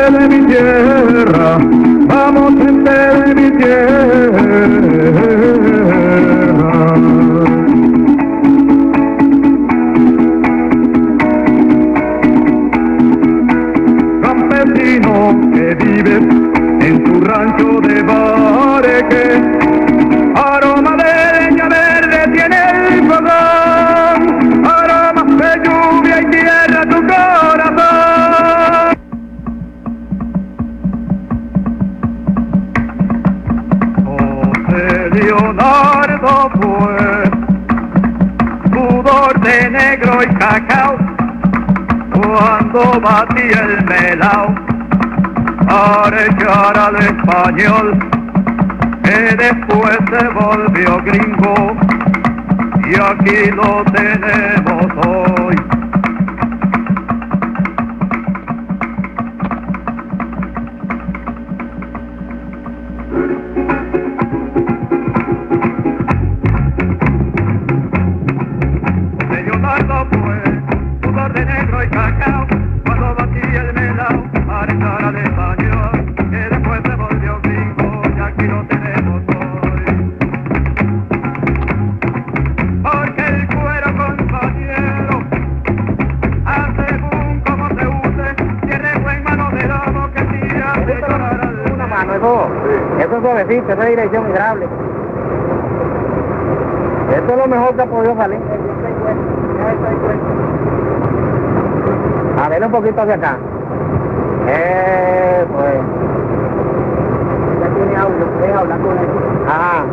de mi tierra, vamos gente de mi tierra. Campesino que vives en tu rancho de Bareque, aroma de leña verde tiene el fogón, aromas de lluvia y tierra tu corazón. José Leonardo fue sudor de negro y cacao cuando batía el melao para echar al español que después se volvió gringo y aquí lo tenemos hoy. José Leonardo fue sudor de negro y cacao cuando batía el melao para echar al español que después se volvió gringo y aquí lo tenemos hoy. Porque el cuero, compañero, según como se use, tiene buen mano de lobo que tira de llorar al... Una mano, eso es suavecito, esa es dirección hidráulica. Esto es lo mejor que ha podido salir. A ver un poquito hacia acá. Pues. Ya tiene audio, puedes hablar con él. Ajá.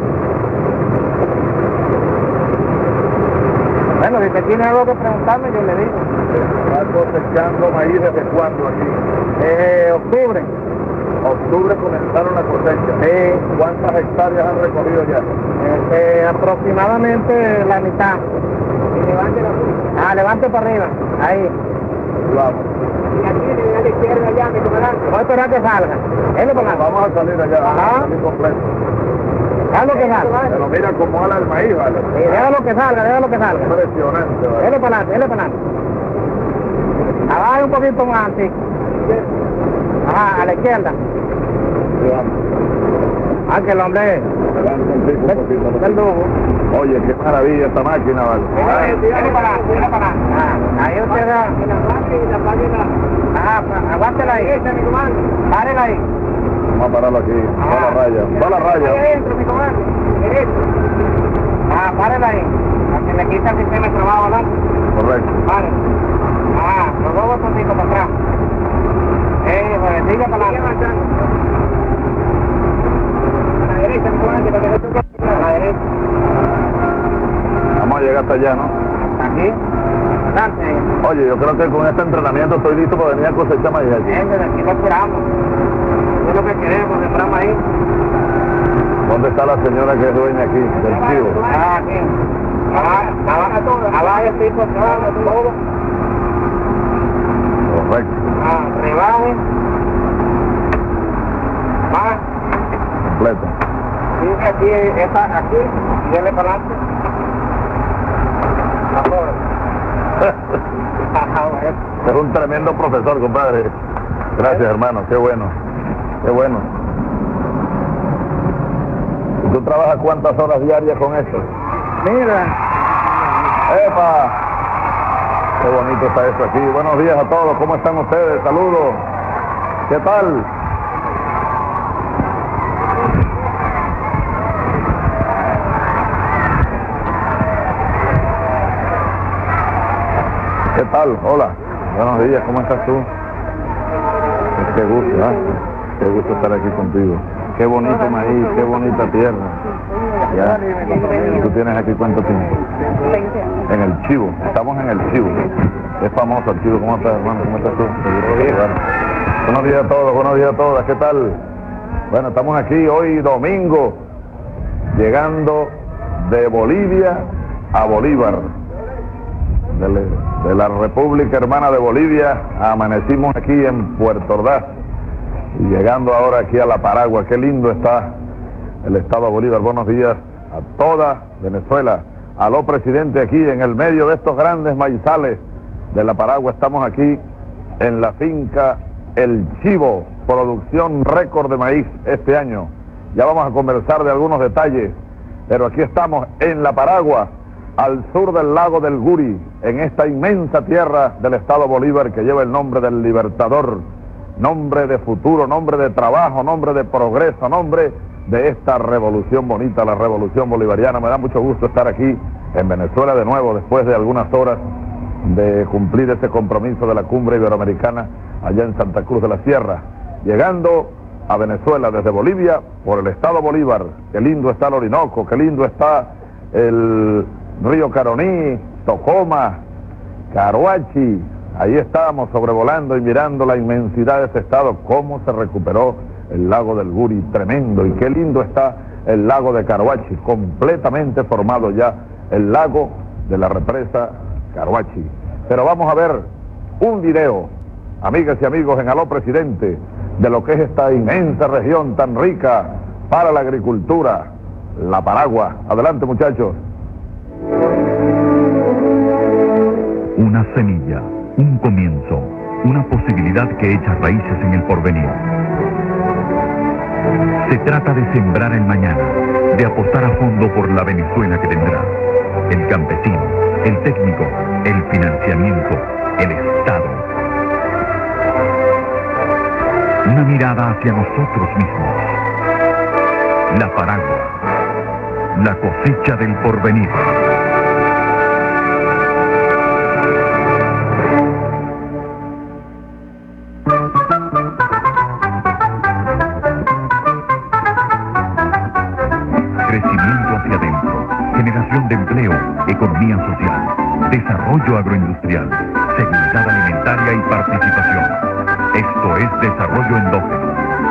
Bueno, si te tiene algo que preguntarme, yo le digo. ¿Estás cosechando maíz desde cuándo aquí? Octubre. Octubre comenzaron la cosecha. Sí. ¿Cuántas hectáreas han recorrido ya? Aproximadamente la mitad. Y levante la punta. Ah, levante para arriba. Ahí. Vamos. Y aquí a la izquierda allá, mi comandante. Voy a esperar que salga. Él le pone. Vamos a salir allá. Ajá. Vamos a salir completo. Déjalo que salga. Pero mira cómo ala el maíz, ¿vale? Sí, déjalo que salga, déjalo que salga. Impresionante, ¿vale? Él para adelante, él para adelante. Abajo un poquito más, sí. Ajá, a la izquierda. Ah, que el hombre. El dubo. Oye, qué maravilla esta máquina, ¿vale? Dale para adelante. Ahí usted da. Aguántela ahí. Párela ahí. Vamos a pararlo aquí. Va la raya. Va la raya. Ahí adentro, mi comandante. Párela ahí. Para que le quita el sistema de trabajo adelante. Correcto. Pare. Los dos botoncitos para atrás. Pues sigue para adelante. A la derecha, mi comandante, para que no toque. A la derecha. Vamos a llegar hasta allá, ¿no? Hasta aquí. Adelante ahí. Oye, yo creo que con este entrenamiento estoy listo para venir a cosechar maíz aquí. Desde aquí lo esperamos. Es lo que queremos, sembramos ahí. ¿Dónde está la señora que es dueña aquí, del chivo? Aquí. Abajo el pico, todo. Correcto. Rebaje. Más. Completo. Sigue aquí, aquí, y dale para adelante. Es un tremendo profesor, compadre. Gracias, hermano. Qué bueno. Qué bueno. ¿Y tú trabajas cuántas horas diarias con esto? Mira. ¡Epa! Qué bonito está esto aquí. Buenos días a todos. ¿Cómo están ustedes? Saludos. ¿Qué tal? ¿Qué tal? Hola. Buenos días. ¿Cómo estás tú? Qué gusto, ¿eh? Qué gusto estar aquí contigo. Qué bonito maíz, qué bonita tierra. ¿Ya? ¿Y tú tienes aquí cuánto tiempo? 20 años. En el Chivo. Estamos en el Chivo. Es famoso el Chivo. ¿Cómo estás, hermano? ¿Cómo estás tú? Buenos días a todos, buenos días a todas. ¿Qué tal? Bueno, estamos aquí hoy domingo, llegando de Bolivia a Bolívar. De la República Hermana de Bolivia, amanecimos aquí en Puerto Ordaz y llegando ahora aquí a La Paragua. Qué lindo está el estado de Bolívar. Buenos días a toda Venezuela. Aló, presidente, aquí en el medio de estos grandes maizales de La Paragua. Estamos aquí en la finca El Chivo, producción récord de maíz este año. Ya vamos a conversar de algunos detalles, pero aquí estamos en La Paragua, al sur del lago del Guri, en esta inmensa tierra del estado Bolívar que lleva el nombre del Libertador, nombre de futuro, nombre de trabajo, nombre de progreso, nombre de esta revolución bonita, la revolución bolivariana. Me da mucho gusto estar aquí en Venezuela de nuevo, después de algunas horas de cumplir ese compromiso de la cumbre iberoamericana allá en Santa Cruz de la Sierra, llegando a Venezuela desde Bolivia por el estado Bolívar. Qué lindo está el Orinoco, qué lindo está el río Caroní, Tocoma, Caruachi. Ahí estábamos sobrevolando y mirando la inmensidad de ese estado, cómo se recuperó el lago del Guri, tremendo, y qué lindo está el lago de Caruachi, completamente formado ya el lago de la represa Caruachi. Pero vamos a ver un video, amigas y amigos, en Aló Presidente, de lo que es esta inmensa región tan rica para la agricultura, La Paragua. Adelante, muchachos. Una semilla, un comienzo, una posibilidad que echa raíces en el porvenir. Se trata de sembrar el mañana, de apostar a fondo por la Venezuela que tendrá. El campesino, el técnico, el financiamiento, el Estado. Una mirada hacia nosotros mismos. La Paragua, la cosecha del porvenir. Crecimiento hacia adentro, generación de empleo, economía social, desarrollo agroindustrial, seguridad alimentaria y participación. Esto es desarrollo endógeno.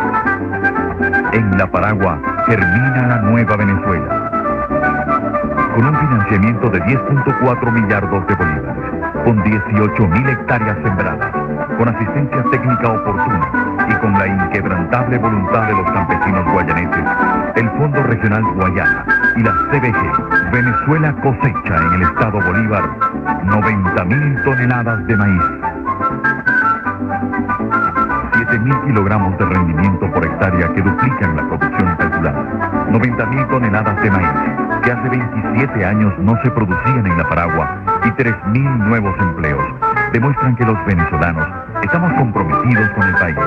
En La Paragua germina la nueva Venezuela. Con un financiamiento de 10.4 millardos de bolívares, con 18.000 hectáreas sembradas, con asistencia técnica oportuna y con la inquebrantable voluntad de los campesinos guayaneses, el Fondo Regional Guayana y la CBG, Venezuela cosecha en el estado Bolívar 90.000 toneladas de maíz. 7.000 kilogramos de rendimiento por hectárea que duplican la producción calculada. 90.000 toneladas de maíz que hace 27 años no se producían en La Paragua y 3.000 nuevos empleos demuestran que los venezolanos estamos comprometidos con el país.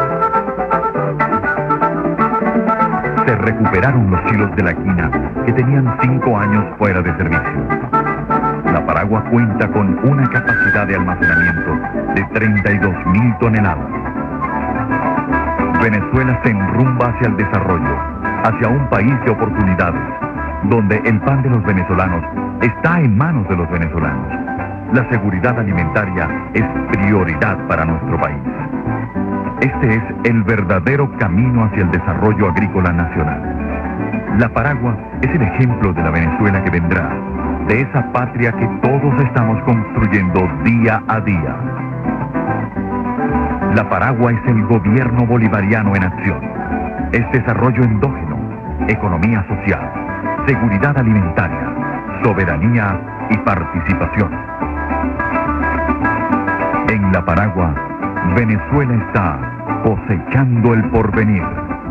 Se recuperaron los silos de la quina que tenían 5 años fuera de servicio. La Paragua cuenta con una capacidad de almacenamiento de 32.000 toneladas. Venezuela se enrumba hacia el desarrollo, hacia un país de oportunidades, donde el pan de los venezolanos está en manos de los venezolanos. La seguridad alimentaria es prioridad para nuestro país. Este es el verdadero camino hacia el desarrollo agrícola nacional. La Paragua es el ejemplo de la Venezuela que vendrá, de esa patria que todos estamos construyendo día a día. La Paragua es el gobierno bolivariano en acción. Es desarrollo endógeno, economía social, seguridad alimentaria, soberanía y participación. En La Paragua, Venezuela está cosechando el porvenir.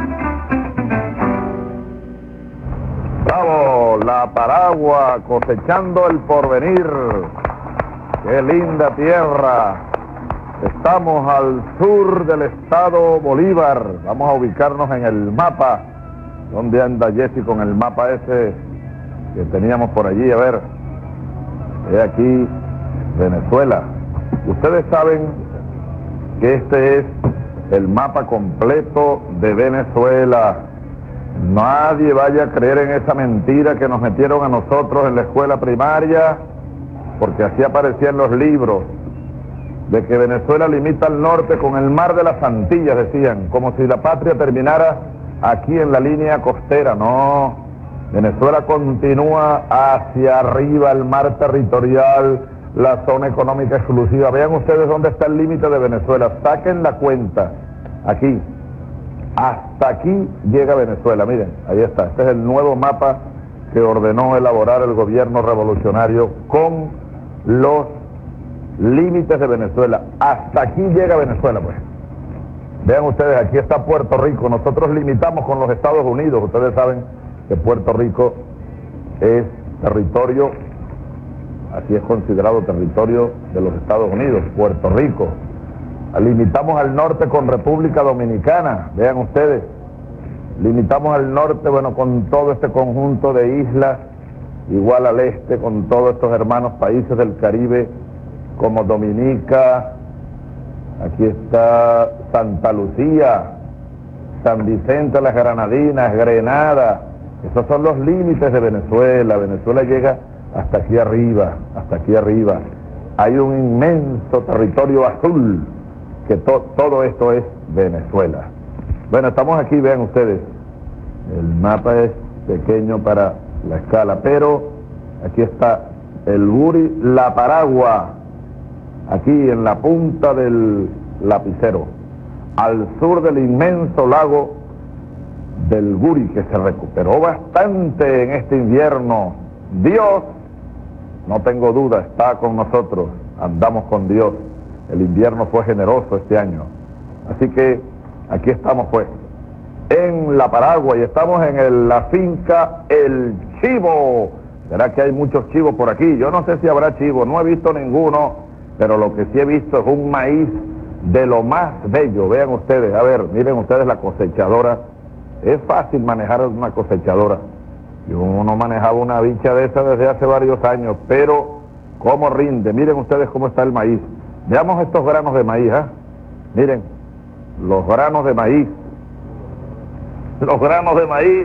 Bravo, La Paragua cosechando el porvenir. Qué linda tierra. Estamos al sur del estado Bolívar. Vamos a ubicarnos en el mapa. ¿Dónde anda Jessy con el mapa ese que teníamos por allí? A ver, he aquí Venezuela. Ustedes saben que este es el mapa completo de Venezuela. Nadie vaya a creer en esa mentira que nos metieron a nosotros en la escuela primaria, porque así aparecía en los libros, de que Venezuela limita al norte con el mar de las Antillas, decían, como si la patria terminara aquí en la línea costera. No, Venezuela continúa hacia arriba, el mar territorial, la zona económica exclusiva. Vean ustedes dónde está el límite de Venezuela, saquen la cuenta, aquí, hasta aquí llega Venezuela. Miren, ahí está, este es el nuevo mapa que ordenó elaborar el gobierno revolucionario con los límites de Venezuela. Hasta aquí llega Venezuela, pues. Vean ustedes, aquí está Puerto Rico. Nosotros limitamos con los Estados Unidos. Ustedes saben que Puerto Rico es territorio, así es considerado territorio de los Estados Unidos, Puerto Rico. Limitamos al norte con República Dominicana, vean ustedes. Limitamos al norte, bueno, con todo este conjunto de islas, igual al este, con todos estos hermanos países del Caribe, como Dominica, aquí está Santa Lucía, San Vicente, las Granadinas, Grenada. Esos son los límites de Venezuela. Venezuela llega hasta aquí arriba, hasta aquí arriba. Hay un inmenso territorio azul, que todo esto es Venezuela. Bueno, estamos aquí, vean ustedes, el mapa es pequeño para la escala, pero aquí está el Guri, La Paragua, aquí en la punta del lapicero, al sur del inmenso lago del Guri, que se recuperó bastante en este invierno. Dios, no tengo duda, está con nosotros, andamos con Dios. El invierno fue generoso este año. Así que aquí estamos pues, en La Paragua, y estamos en la finca El Chivo. ¿Será que hay muchos chivos por aquí? Yo no sé si habrá chivos, no he visto ninguno, pero lo que sí he visto es un maíz de lo más bello. Vean ustedes, a ver, miren ustedes la cosechadora. Es fácil manejar una cosechadora. Yo no manejaba una bicha de esa desde hace varios años, pero cómo rinde. Miren ustedes cómo está el maíz. Veamos estos granos de maíz, ¿eh? Miren, los granos de maíz. Los granos de maíz.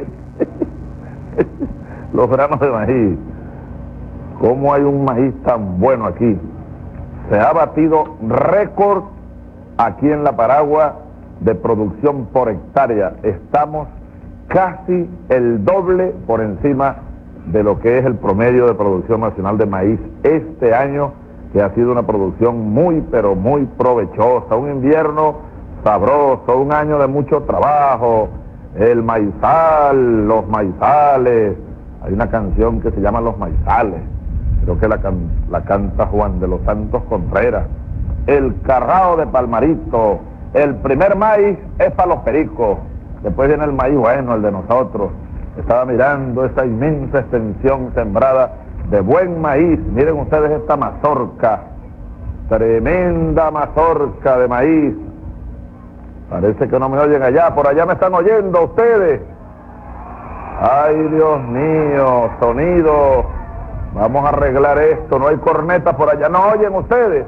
Los granos de maíz. ¿Cómo hay un maíz tan bueno aquí? Se ha batido récord aquí en La Paragua de producción por hectárea. Estamos casi el doble por encima de lo que es el promedio de producción nacional de maíz este año, que ha sido una producción muy, pero muy provechosa. Un invierno sabroso, un año de mucho trabajo. El maizal, los maizales. Hay una canción que se llama Los Maizales. Creo que la canta Juan de los Santos Contreras. El carrao de Palmarito. El primer maíz es para los pericos. Después viene el maíz bueno, el de nosotros. Estaba mirando esa inmensa extensión sembrada de buen maíz. Miren ustedes esta mazorca. Tremenda mazorca de maíz. Parece que no me oyen allá. Por allá me están oyendo ustedes. Ay, Dios mío, sonido. Vamos a arreglar esto. No hay cornetas por allá. ¿No oyen ustedes?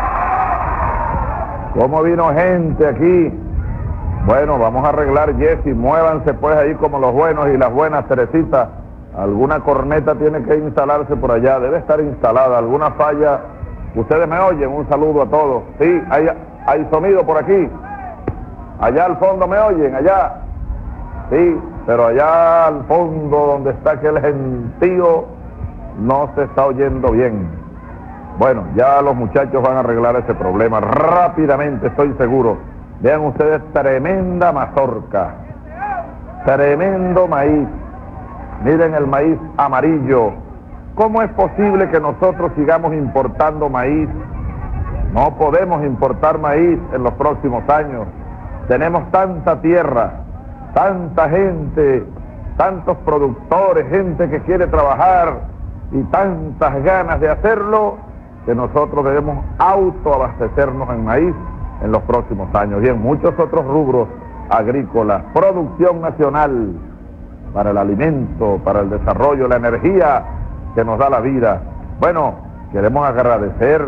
¿Cómo vino gente aquí? Bueno, vamos a arreglar, Jessy. Muévanse pues ahí como los buenos y las buenas, Teresita. Alguna corneta tiene que instalarse por allá. Debe estar instalada. ¿Alguna falla? ¿Ustedes me oyen? Un saludo a todos. Sí, hay sonido por aquí. Allá al fondo me oyen, allá. Sí, pero allá al fondo donde está aquel gentío no se está oyendo bien. Bueno, ya los muchachos van a arreglar ese problema rápidamente, estoy seguro. Vean ustedes, tremenda mazorca, tremendo maíz. Miren el maíz amarillo. ¿Cómo es posible que nosotros sigamos importando maíz? No podemos importar maíz en los próximos años. Tenemos tanta tierra, tanta gente, tantos productores, gente que quiere trabajar y tantas ganas de hacerlo, que nosotros debemos autoabastecernos en maíz en los próximos años y en muchos otros rubros agrícolas. Producción nacional para el alimento, para el desarrollo, la energía que nos da la vida. Bueno, queremos agradecer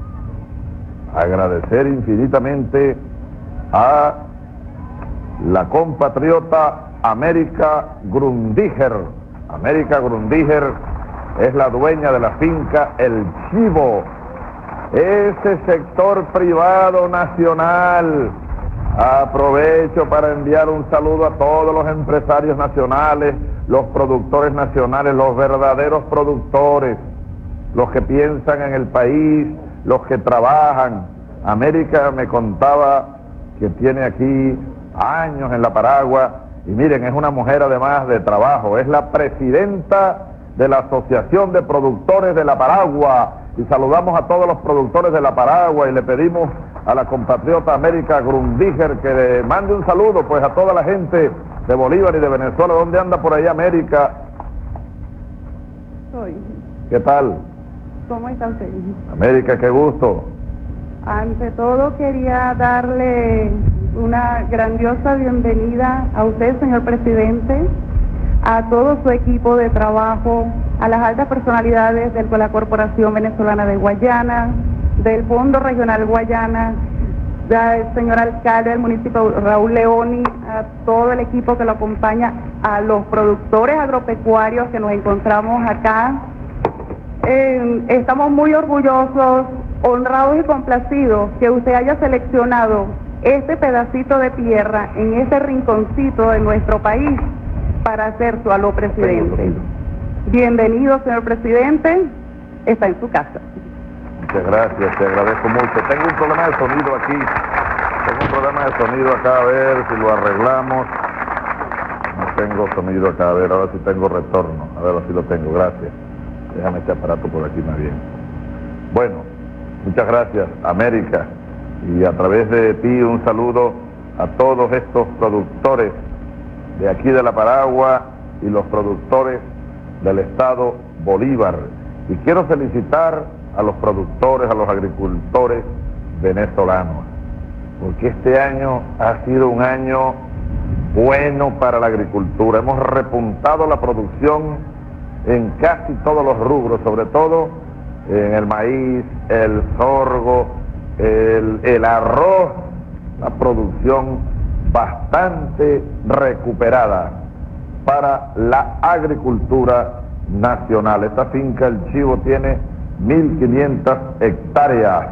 infinitamente a la compatriota América Grundiger. América Grundiger es la dueña de la finca El Chivo. Ese sector privado nacional. Aprovecho para enviar un saludo a todos los empresarios nacionales, los productores nacionales, los verdaderos productores, los que piensan en el país, los que trabajan. América me contaba que tiene aquí años en La Paragua, y miren, es una mujer además de trabajo, es la presidenta de la Asociación de Productores de La Paragua, y saludamos a todos los productores de la Paragua y le pedimos a la compatriota América Grundiger que le mande un saludo pues a toda la gente de Bolívar y de Venezuela. ¿Dónde anda por ahí América? Soy. ¿Qué tal? ¿Cómo está usted? América, qué gusto. Ante todo quería darle una grandiosa bienvenida a usted, señor presidente, a todo su equipo de trabajo, a las altas personalidades de la Corporación Venezolana de Guayana, del Fondo Regional Guayana, al señor alcalde del municipio Raúl Leoni, a todo el equipo que lo acompaña, a los productores agropecuarios que nos encontramos acá. Estamos muy orgullosos, honrados y complacidos que usted haya seleccionado este pedacito de tierra en este rinconcito de nuestro país para hacer su aló presidente. Bienvenido, señor presidente, está en su casa. Muchas gracias, te agradezco mucho. Tengo un problema de sonido aquí. Tengo un problema de sonido acá, a ver si lo arreglamos. No tengo sonido acá, a ver, ahora sí tengo retorno. A ver, si lo tengo, gracias. Déjame este aparato por aquí más bien. Bueno, muchas gracias, América. Y a través de ti un saludo a todos estos productores de aquí de la Paragua y los productores del estado Bolívar. Y quiero felicitar a los productores, a los agricultores venezolanos, porque este año ha sido un año bueno para la agricultura. Hemos repuntado la producción en casi todos los rubros, sobre todo en el maíz, el sorgo, el arroz, la producción bastante recuperada para la agricultura nacional. Esta finca El Chivo tiene 1.500 hectáreas,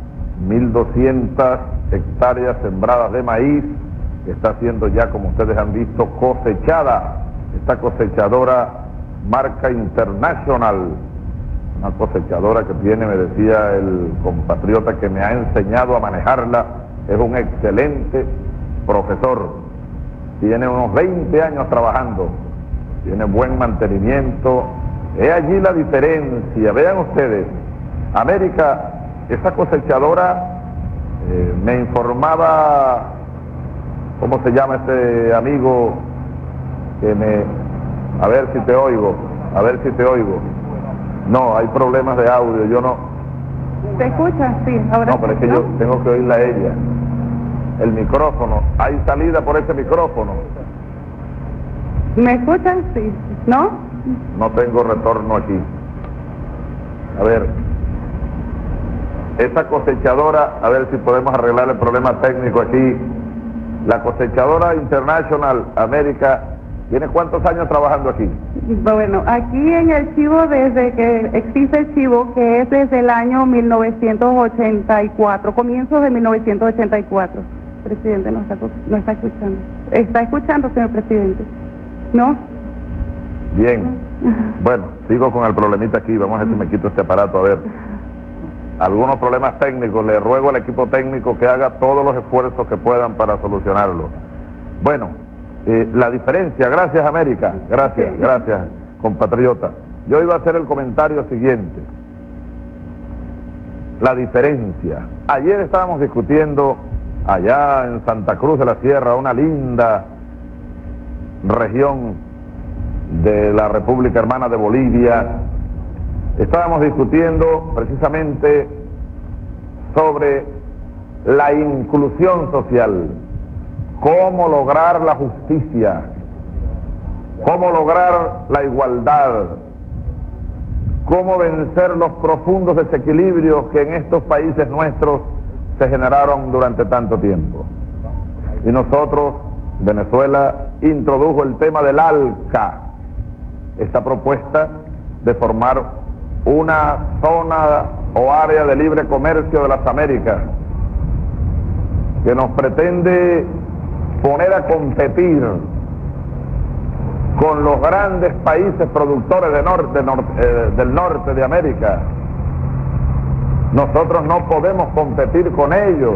1.200 hectáreas sembradas de maíz, que está siendo ya, como ustedes han visto, cosechada. Esta cosechadora marca International, una cosechadora que tiene, me decía el compatriota que me ha enseñado a manejarla, es un excelente profesor, tiene unos 20 años trabajando, tiene buen mantenimiento. He allí la diferencia. Vean ustedes, América, esa cosechadora, me informaba, ¿cómo se llama ese amigo que me... A ver si te oigo, a ver si te oigo. No, hay problemas de audio, yo no... ¿Se escucha? Sí, ahora no, pero es que ¿no? yo tengo que oírla a ella. El micrófono, ¿hay salida por ese micrófono? ¿Me escuchan? Sí. ¿No? No tengo retorno aquí. A ver, esa cosechadora, a ver si podemos arreglar el problema técnico aquí. La cosechadora International América, ¿tiene cuántos años trabajando aquí? Bueno, aquí en el Chivo, desde que existe el Chivo, que es desde el año 1984, comienzos de 1984. Presidente, no está escuchando. ¿Está escuchando, señor presidente? ¿No? Bien. Bueno, sigo con el problemita aquí. Vamos a ver si me quito este aparato. A ver. Algunos problemas técnicos. Le ruego al equipo técnico que haga todos los esfuerzos que puedan para solucionarlo. Bueno, la diferencia. Gracias, América. Gracias, gracias, compatriota. Yo iba a hacer el comentario siguiente. La diferencia. Ayer estábamos discutiendo allá en Santa Cruz de la Sierra, una linda región de la República Hermana de Bolivia. Estábamos discutiendo precisamente sobre la inclusión social, cómo lograr la justicia, cómo lograr la igualdad, cómo vencer los profundos desequilibrios que en estos países nuestros se generaron durante tanto tiempo. Y nosotros, Venezuela, introdujo el tema del ALCA, esta propuesta de formar una zona o área de libre comercio de las Américas, que nos pretende poner a competir con los grandes países productores del norte de América. Nosotros no podemos competir con ellos,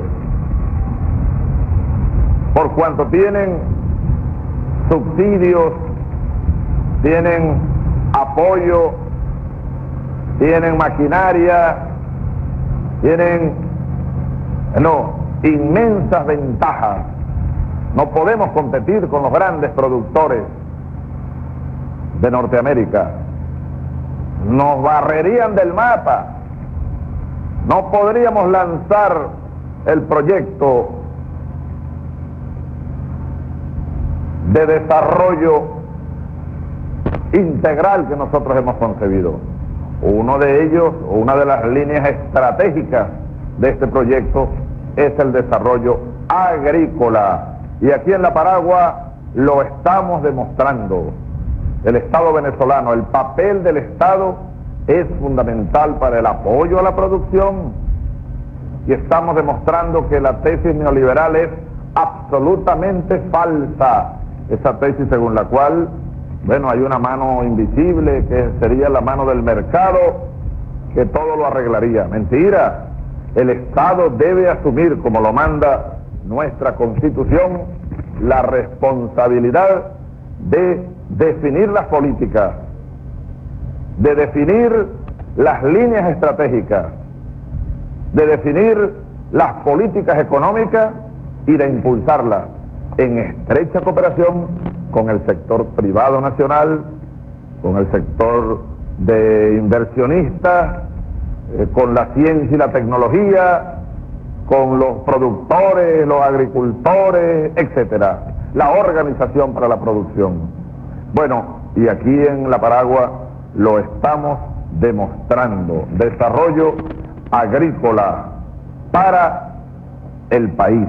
por cuanto tienen subsidios, tienen apoyo tienen maquinaria, tienen inmensas ventajas. No podemos competir con los grandes productores de Norteamérica. Nos barrerían del mapa. No podríamos lanzar el proyecto de desarrollo integral que nosotros hemos concebido. Uno de ellos, o una de las líneas estratégicas de este proyecto, es el desarrollo agrícola. Y aquí en La Paragua lo estamos demostrando. El Estado venezolano, el papel del Estado es fundamental para el apoyo a la producción. Y estamos demostrando que la tesis neoliberal es absolutamente falsa. Esa tesis según la cual, hay una mano invisible que sería la mano del mercado que todo lo arreglaría. Mentira. El Estado debe asumir, como lo manda nuestra Constitución, la responsabilidad de definir las políticas, de definir las líneas estratégicas, de definir las políticas económicas y de impulsarlas en estrecha cooperación con el sector privado nacional, con el sector de inversionistas, con la ciencia y la tecnología, con los productores, los agricultores, etcétera, la organización para la producción. Y aquí en La Paragua lo estamos demostrando. Desarrollo agrícola para el país.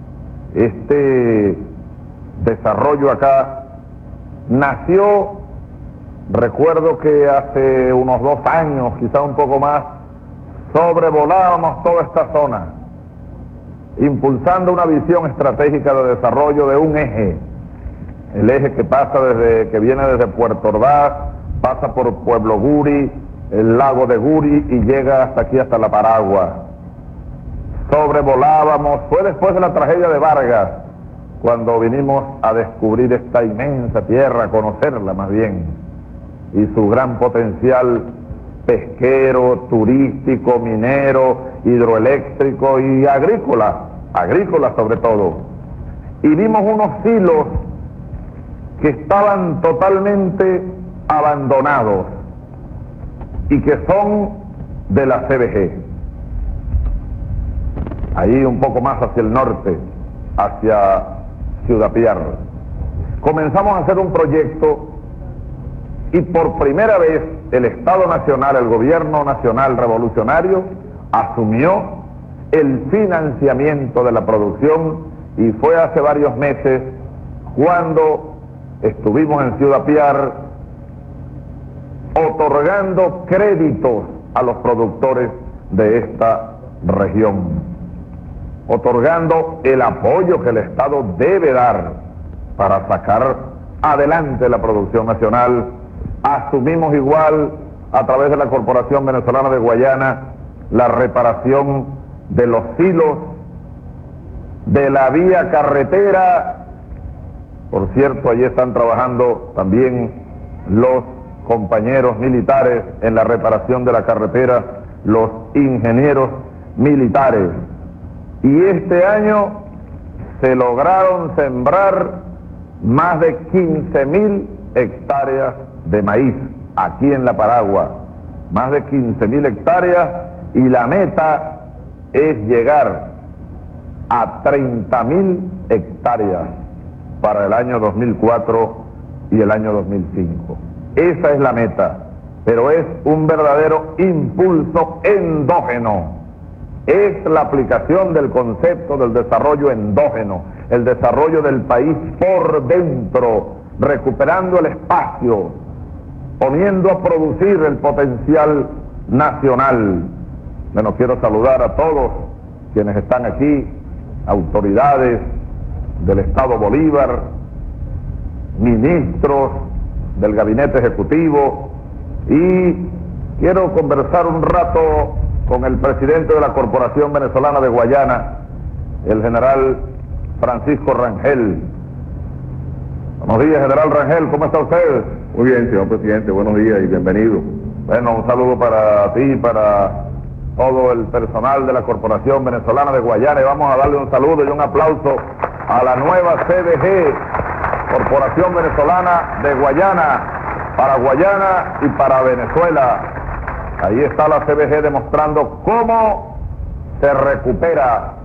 Este desarrollo acá nació, recuerdo que hace unos 2 años, quizá un poco más, sobrevolábamos toda esta zona, impulsando una visión estratégica de desarrollo de un eje, el eje que viene desde Puerto Ordaz, pasa por Pueblo Guri, el lago de Guri y llega hasta aquí, hasta La Paragua. Sobrevolábamos, fue después de la tragedia de Vargas, cuando vinimos a descubrir esta inmensa tierra, a conocerla más bien, y su gran potencial pesquero, turístico, minero, hidroeléctrico y agrícola sobre todo. Y vimos unos silos que estaban totalmente abandonados y que son de la CBG. Ahí un poco más hacia el norte, hacia Ciudad Piar. Comenzamos a hacer un proyecto y por primera vez el Estado Nacional, el Gobierno Nacional Revolucionario, asumió el financiamiento de la producción y fue hace varios meses cuando estuvimos en Ciudad Piar otorgando créditos a los productores de esta región, otorgando el apoyo que el Estado debe dar para sacar adelante la producción nacional. Asumimos igual, a través de la Corporación Venezolana de Guayana, la reparación de los silos, de la vía carretera. Por cierto, allí están trabajando también los compañeros militares en la reparación de la carretera, los ingenieros militares. Y este año se lograron sembrar más de 15.000 hectáreas de maíz aquí en La Paragua, más de 15.000 hectáreas, y la meta es llegar a 30.000 hectáreas para el año 2004 y el año 2005. Esa es la meta, pero es un verdadero impulso endógeno. Es la aplicación del concepto del desarrollo endógeno, el desarrollo del país por dentro, recuperando el espacio, poniendo a producir el potencial nacional. Bueno, quiero saludar a todos quienes están aquí, autoridades del Estado Bolívar, ministros del Gabinete Ejecutivo, y quiero conversar un rato con el presidente de la Corporación Venezolana de Guayana, el general Francisco Rangel. Buenos días, general Rangel, ¿cómo está usted? Muy bien, señor presidente, buenos días y bienvenido. Bueno, un saludo para ti, para todo el personal de la Corporación Venezolana de Guayana, y vamos a darle un saludo y un aplauso a la nueva CVG, Corporación Venezolana de Guayana, para Guayana y para Venezuela. Ahí está la CVG demostrando cómo se recuperan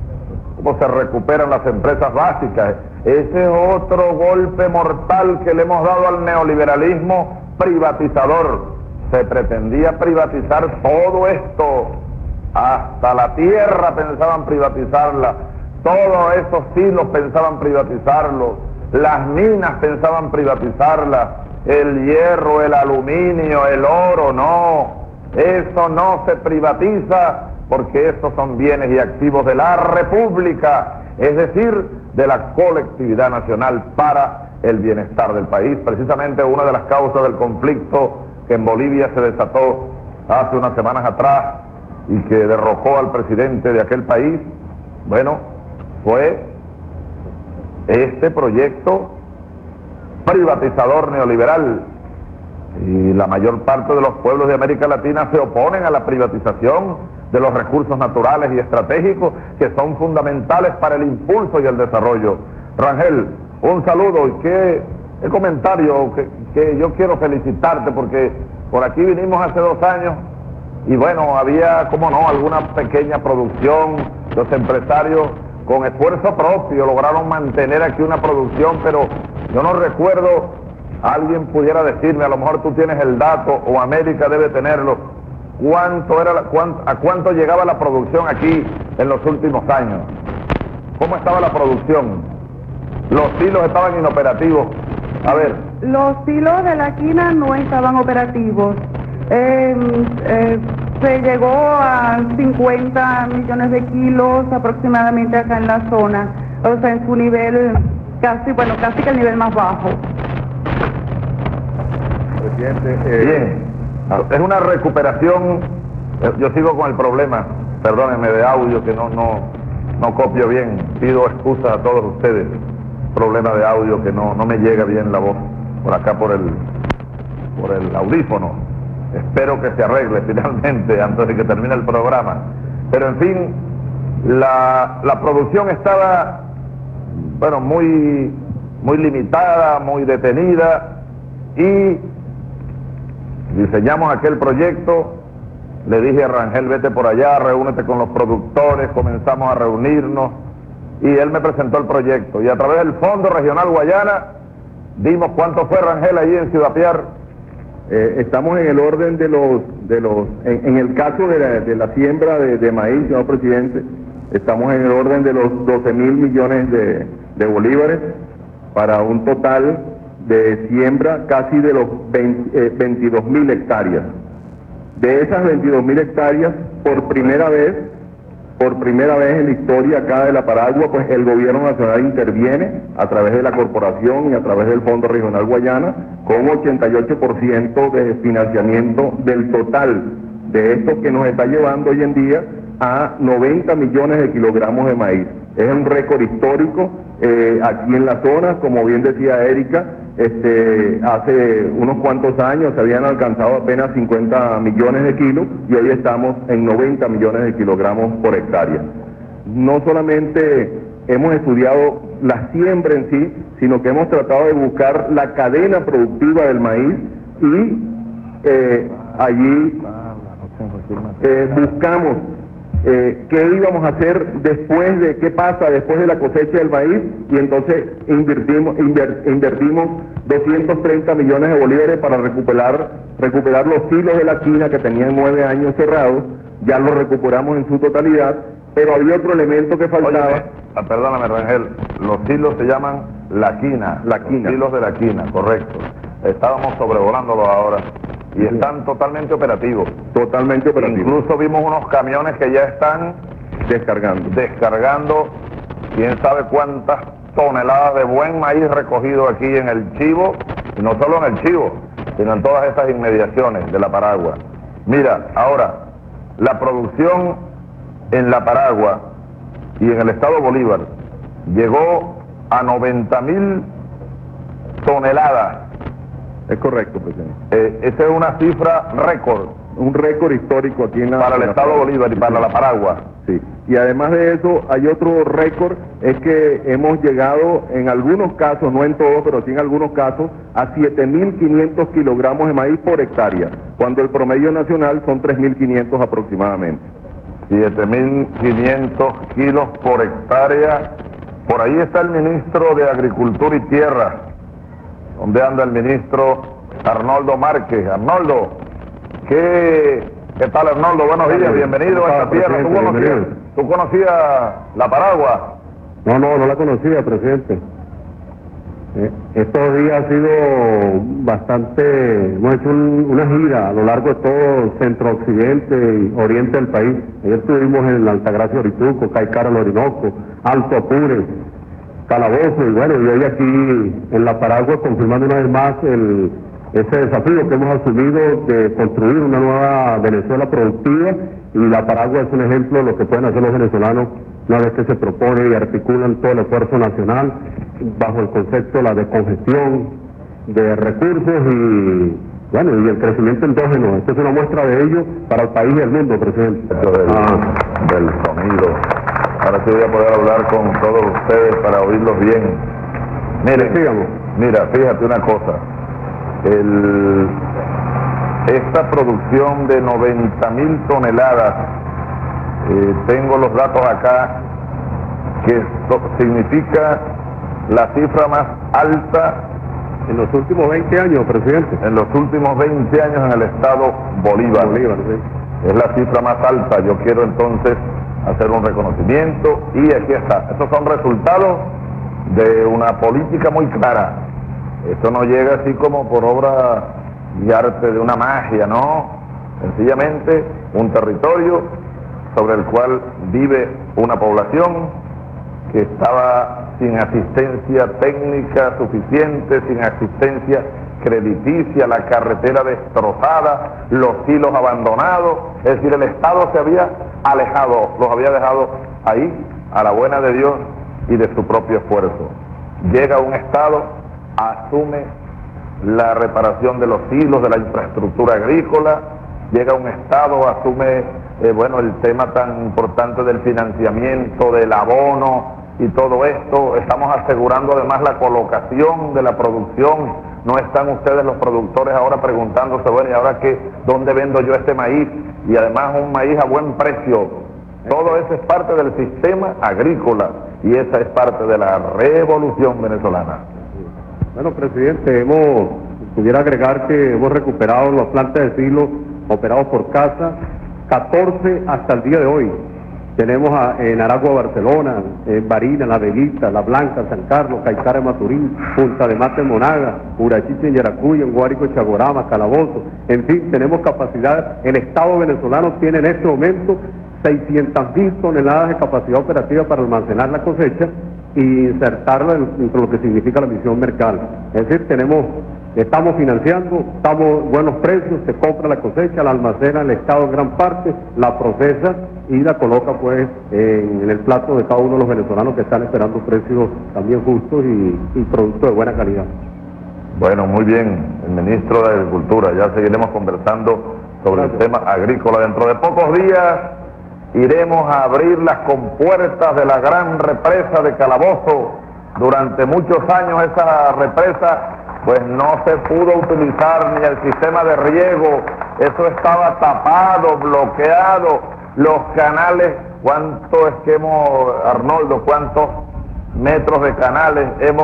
las empresas básicas. Ese es otro golpe mortal que le hemos dado al neoliberalismo privatizador. Se pretendía privatizar todo esto, hasta la tierra pensaban privatizarla, todos esos hilos pensaban privatizarlos, las minas pensaban privatizarlas, el hierro, el aluminio, el oro, no, eso no se privatiza porque estos son bienes y activos de la República, es decir, de la colectividad nacional para el bienestar del país. Precisamente una de las causas del conflicto que en Bolivia se desató hace unas semanas atrás y que derrocó al presidente de aquel país, bueno, fue este proyecto privatizador neoliberal. Y la mayor parte de los pueblos de América Latina se oponen a la privatización de los recursos naturales y estratégicos que son fundamentales para el impulso y el desarrollo. Rangel, un saludo y qué comentario que yo quiero felicitarte, porque por aquí vinimos hace 2 años y bueno, había, como no, alguna pequeña producción. Los empresarios con esfuerzo propio lograron mantener aquí una producción, pero yo no recuerdo, alguien pudiera decirme, a lo mejor tú tienes el dato o América debe tenerlo, a cuánto llegaba la producción aquí en los últimos años. ¿Cómo estaba la producción? Los hilos estaban inoperativos. A ver. Los hilos de la quina no estaban operativos. Se llegó a 50 millones de kilos aproximadamente acá en la zona. O sea, en su nivel casi que el nivel más bajo. Presidente, bien. Es una recuperación. Yo sigo con el problema, perdónenme, de audio, que no copio bien. Pido excusas a todos ustedes. Problema de audio, que no me llega bien la voz por acá por el audífono. Espero que se arregle finalmente antes de que termine el programa. Pero en fin, la producción estaba, bueno, muy limitada, muy detenida, y diseñamos aquel proyecto. Le dije a Rangel, vete por allá, reúnete con los productores, comenzamos a reunirnos, y él me presentó el proyecto, y a través del Fondo Regional Guayana dimos. ¿Cuánto fue, Rangel, ahí en Ciudad Piar? Estamos en el orden en el caso de la siembra de maíz, señor presidente, estamos en el orden de los 12.000 millones de bolívares, para un total de siembra casi de los 22.000 hectáreas. De esas 22.000 hectáreas, por primera vez en la historia acá de la Paragua, pues el gobierno nacional interviene a través de la corporación y a través del Fondo Regional Guayana con 88% de financiamiento del total de esto, que nos está llevando hoy en día a 90 millones de kilogramos de maíz. Es un récord histórico aquí en la zona. Como bien decía Erika, hace unos cuantos años se habían alcanzado apenas 50 millones de kilos y hoy estamos en 90 millones de kilogramos por hectárea. No solamente hemos estudiado la siembra en sí, sino que hemos tratado de buscar la cadena productiva del maíz, y allí buscamos qué íbamos a hacer qué pasa después de la cosecha del maíz, y entonces invertimos 230 millones de bolívares para recuperar los hilos de la quina que tenían 9 años cerrados. Ya los recuperamos en su totalidad, pero había otro elemento que faltaba. Oye, perdóname, Rangel, los hilos se llaman la quina. Los hilos de la quina, correcto. Estábamos sobrevolándolo ahora. Y están totalmente operativos. Totalmente operativos. Incluso vimos unos camiones que ya están descargando quién sabe cuántas toneladas de buen maíz recogido aquí en el Chivo, y no solo en el Chivo, sino en todas estas inmediaciones de la Paragua. Mira, ahora, la producción en la Paragua y en el estado Bolívar llegó a 90.000 toneladas Es correcto, presidente. Esa es una cifra récord. Un récord histórico aquí en la... Para el Estado Bolívar y para la Paragua. Sí. Y además de eso, hay otro récord, es que hemos llegado en algunos casos, no en todos, pero sí en algunos casos, a 7.500 kilogramos de maíz por hectárea, cuando el promedio nacional son 3.500 aproximadamente. 7.500 kilos por hectárea. Por ahí está el ministro de Agricultura y Tierra. ¿Dónde anda el ministro Arnoldo Márquez? Arnoldo, ¿qué tal, Arnoldo? Buenos días, bienvenido a esta tierra. ¿Tú conocías la Paragua? No la conocía, presidente. Estos días ha sido bastante, hemos hecho una gira a lo largo de todo centro occidente y oriente del país. Ayer estuvimos en Altagracia, Orituco, Caicara, Orinoco, Alto Apure, Calabozo, y bueno, y hoy aquí en la Paragua confirmando una vez más ese desafío que hemos asumido de construir una nueva Venezuela productiva, y la Paragua es un ejemplo de lo que pueden hacer los venezolanos una vez que se propone y articulan todo el esfuerzo nacional bajo el concepto de la descongestión de recursos y bueno, y el crecimiento endógeno. Esta es una muestra de ello para el país y el mundo, presidente. Del sonido. Ahora sí voy a poder hablar con todos ustedes para oírlos bien. Mira, fíjate una cosa. Esta producción de 90.000 toneladas, tengo los datos acá, que esto significa la cifra más alta en los últimos 20 años, presidente. En los últimos 20 años en el estado Bolívar. Sí. Es la cifra más alta. Yo quiero entonces hacer un reconocimiento y aquí está. Estos son resultados de una política muy clara. Esto no llega así como por obra y arte de una magia, no. Sencillamente un territorio sobre el cual vive una población que estaba sin asistencia técnica suficiente, sin asistencia crediticia, la carretera destrozada, los silos abandonados. Es decir, el Estado se había alejado, los había dejado ahí a la buena de Dios y de su propio esfuerzo. Llega un Estado, asume la reparación de los silos, de la infraestructura agrícola, llega un Estado, asume el tema tan importante del financiamiento, del abono y todo esto. Estamos asegurando además la colocación de la producción. No están ustedes los productores ahora preguntándose, bueno, ¿y ahora qué? ¿Dónde vendo yo este maíz? Y además un maíz a buen precio. Todo eso es parte del sistema agrícola y esa es parte de la revolución venezolana. Bueno, presidente, pudiera agregar que hemos recuperado las plantas de silos operados por casa, 14 hasta el día de hoy. Tenemos en Aragua, Barcelona, en Barinas, La Veguita, La Blanca, San Carlos, Caicara, Maturín, Punta de Mate, Monaga, Urachiche, en Yaracuy, en Guárico, Chagorama, Calabozo. En fin, tenemos capacidad. El Estado venezolano tiene en este momento 600.000 toneladas de capacidad operativa para almacenar la cosecha e insertarla dentro de lo que significa la misión mercal. Es decir, estamos financiando, estamos buenos precios, se compra la cosecha, la almacena el Estado en gran parte, la procesa y la coloca pues en el plato de cada uno de los venezolanos que están esperando precios también justos y productos de buena calidad. Bueno, muy bien, el ministro de Agricultura, ya seguiremos conversando sobre el tema agrícola. Dentro de pocos días iremos a abrir las compuertas de la gran represa de Calabozo. Durante muchos años esa represa pues no se pudo utilizar ni el sistema de riego, eso estaba tapado, bloqueado, los canales, ¿cuánto es que Arnoldo, cuántos metros de canales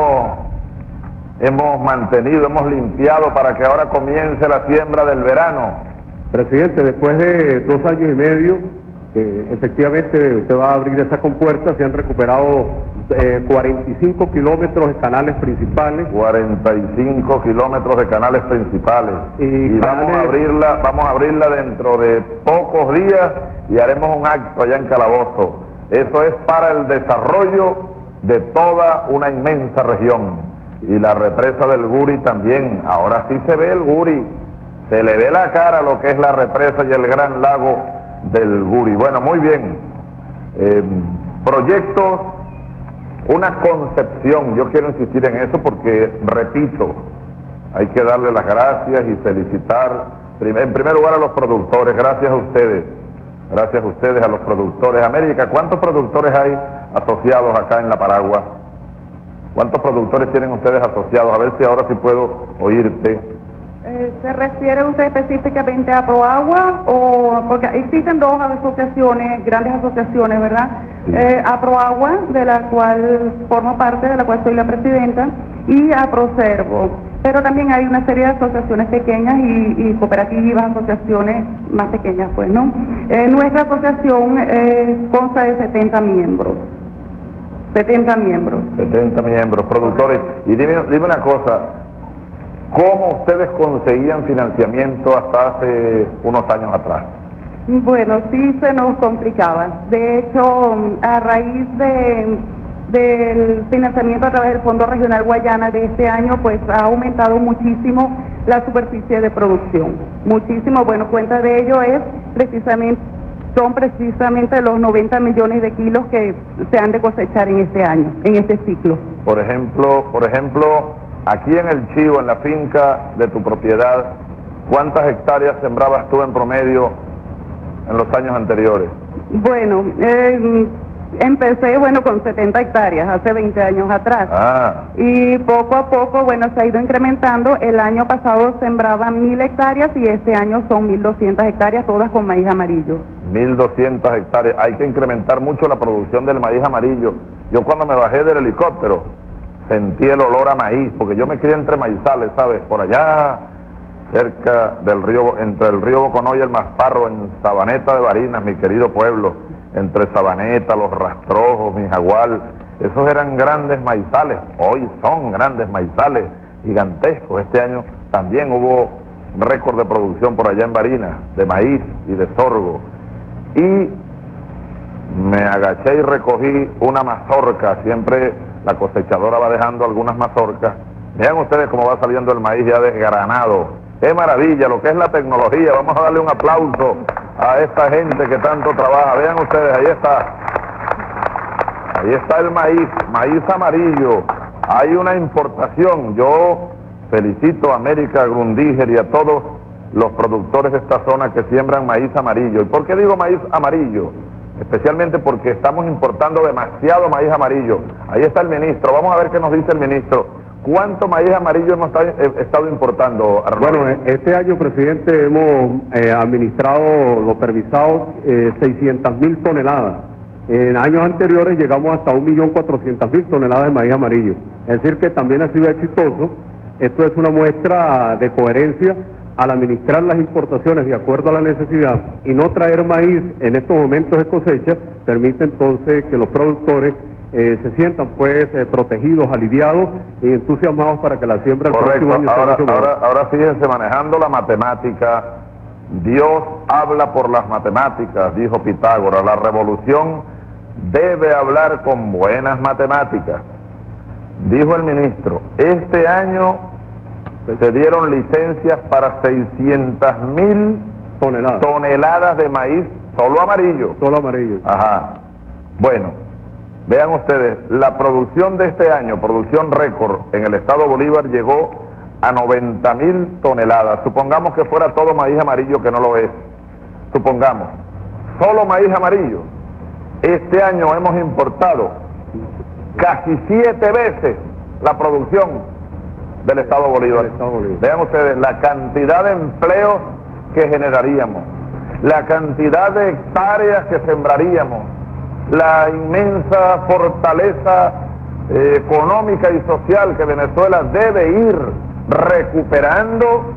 hemos mantenido, hemos limpiado para que ahora comience la siembra del verano? Presidente, después de 2 años y medio, efectivamente usted va a abrir esa compuerta, se han recuperado 45 kilómetros de canales principales. 45 kilómetros de canales principales. Y vamos a abrirla dentro de pocos días y haremos un acto allá en Calabozo. Eso es para el desarrollo de toda una inmensa región. Y la represa del Guri también. Ahora sí se ve el Guri. Se le ve la cara a lo que es la represa y el gran lago del Guri. Bueno, muy bien. Proyectos, una concepción, yo quiero insistir en eso porque, repito, Hay que darle las gracias y felicitar, en primer lugar, a los productores. Gracias a ustedes. Gracias a ustedes, a los productores. América, ¿cuántos productores hay asociados acá en La Paragua? ¿Cuántos productores tienen ustedes asociados? A ver si ahora sí puedo oírte. ¿Se refiere usted específicamente a Proagua o porque existen dos asociaciones, grandes asociaciones, ¿verdad? Sí. A Proagua, de la cual formo parte, de la cual soy la presidenta, y a Proservo. Pero también hay una serie de asociaciones pequeñas y cooperativas, asociaciones más pequeñas, pues, ¿no? Nuestra asociación consta de 70 miembros. 70 miembros. 70 miembros, productores. Y dime una cosa, ¿cómo ustedes conseguían financiamiento hasta hace unos años atrás? Bueno, sí se nos complicaba. De hecho, a raíz del financiamiento a través del Fondo Regional Guayana de este año, pues ha aumentado muchísimo la superficie de producción. Muchísimo. Bueno, cuenta de ello son precisamente los 90 millones de kilos que se han de cosechar en este año, en este ciclo. Por ejemplo, aquí en el Chivo, en la finca de tu propiedad, ¿cuántas hectáreas sembrabas tú en promedio en los años anteriores? Bueno, empecé, con 70 hectáreas hace 20 años atrás. Y poco a poco, se ha ido incrementando. El año pasado sembraban 1.000 hectáreas y este año son 1.200 hectáreas, todas con maíz amarillo. 1.200 hectáreas. Hay que incrementar mucho la producción del maíz amarillo. Yo cuando me bajé del helicóptero sentí el olor a maíz, porque yo me crié entre maizales, ¿sabes? Por allá, cerca del río, entre el río Boconó y el Masparro, en Sabaneta de Barinas, mi querido pueblo, entre Sabaneta, Los Rastrojos, Mijagual, esos eran grandes maizales, hoy son grandes maizales, gigantescos. Este año también hubo récord de producción por allá en Barinas, de maíz y de sorgo. Y me agaché y recogí una mazorca, siempre la cosechadora va dejando algunas mazorcas. Vean ustedes cómo va saliendo el maíz ya desgranado. ¡Qué maravilla! Lo que es la tecnología. Vamos a darle un aplauso a esta gente que tanto trabaja. Vean ustedes, ahí está. Ahí está el maíz amarillo. Hay una importación. Yo felicito a América Grundíger y a todos los productores de esta zona que siembran maíz amarillo. ¿Y por qué digo maíz amarillo? Especialmente porque estamos importando demasiado maíz amarillo. Ahí está el ministro. Vamos a ver qué nos dice el ministro. ¿Cuánto maíz amarillo hemos estado importando, Arnoldo? Bueno, este año, presidente, hemos administrado los permisados 600.000 toneladas. En años anteriores llegamos hasta 1.400.000 toneladas de maíz amarillo. Es decir, que también ha sido exitoso. Esto es una muestra de coherencia al administrar las importaciones de acuerdo a la necesidad y no traer maíz en estos momentos de cosecha, permite entonces que los productores se sientan protegidos, aliviados y entusiasmados para que la siembra el próximo año sea ahora fíjense, manejando la matemática, Dios habla por las matemáticas, dijo Pitágoras. La revolución debe hablar con buenas matemáticas. Dijo el ministro, este año se dieron licencias para 600.000 toneladas de maíz, solo amarillo. Solo amarillo. Ajá. Bueno, vean ustedes, la producción de este año, producción récord en el estado Bolívar, llegó a 90.000 toneladas. Supongamos que fuera todo maíz amarillo, que no lo es. Supongamos, solo maíz amarillo. Este año hemos importado casi 7 veces la producción del estado Bolívar. Vean ustedes la cantidad de empleos que generaríamos, la cantidad de hectáreas que sembraríamos, la inmensa fortaleza económica y social que Venezuela debe ir recuperando,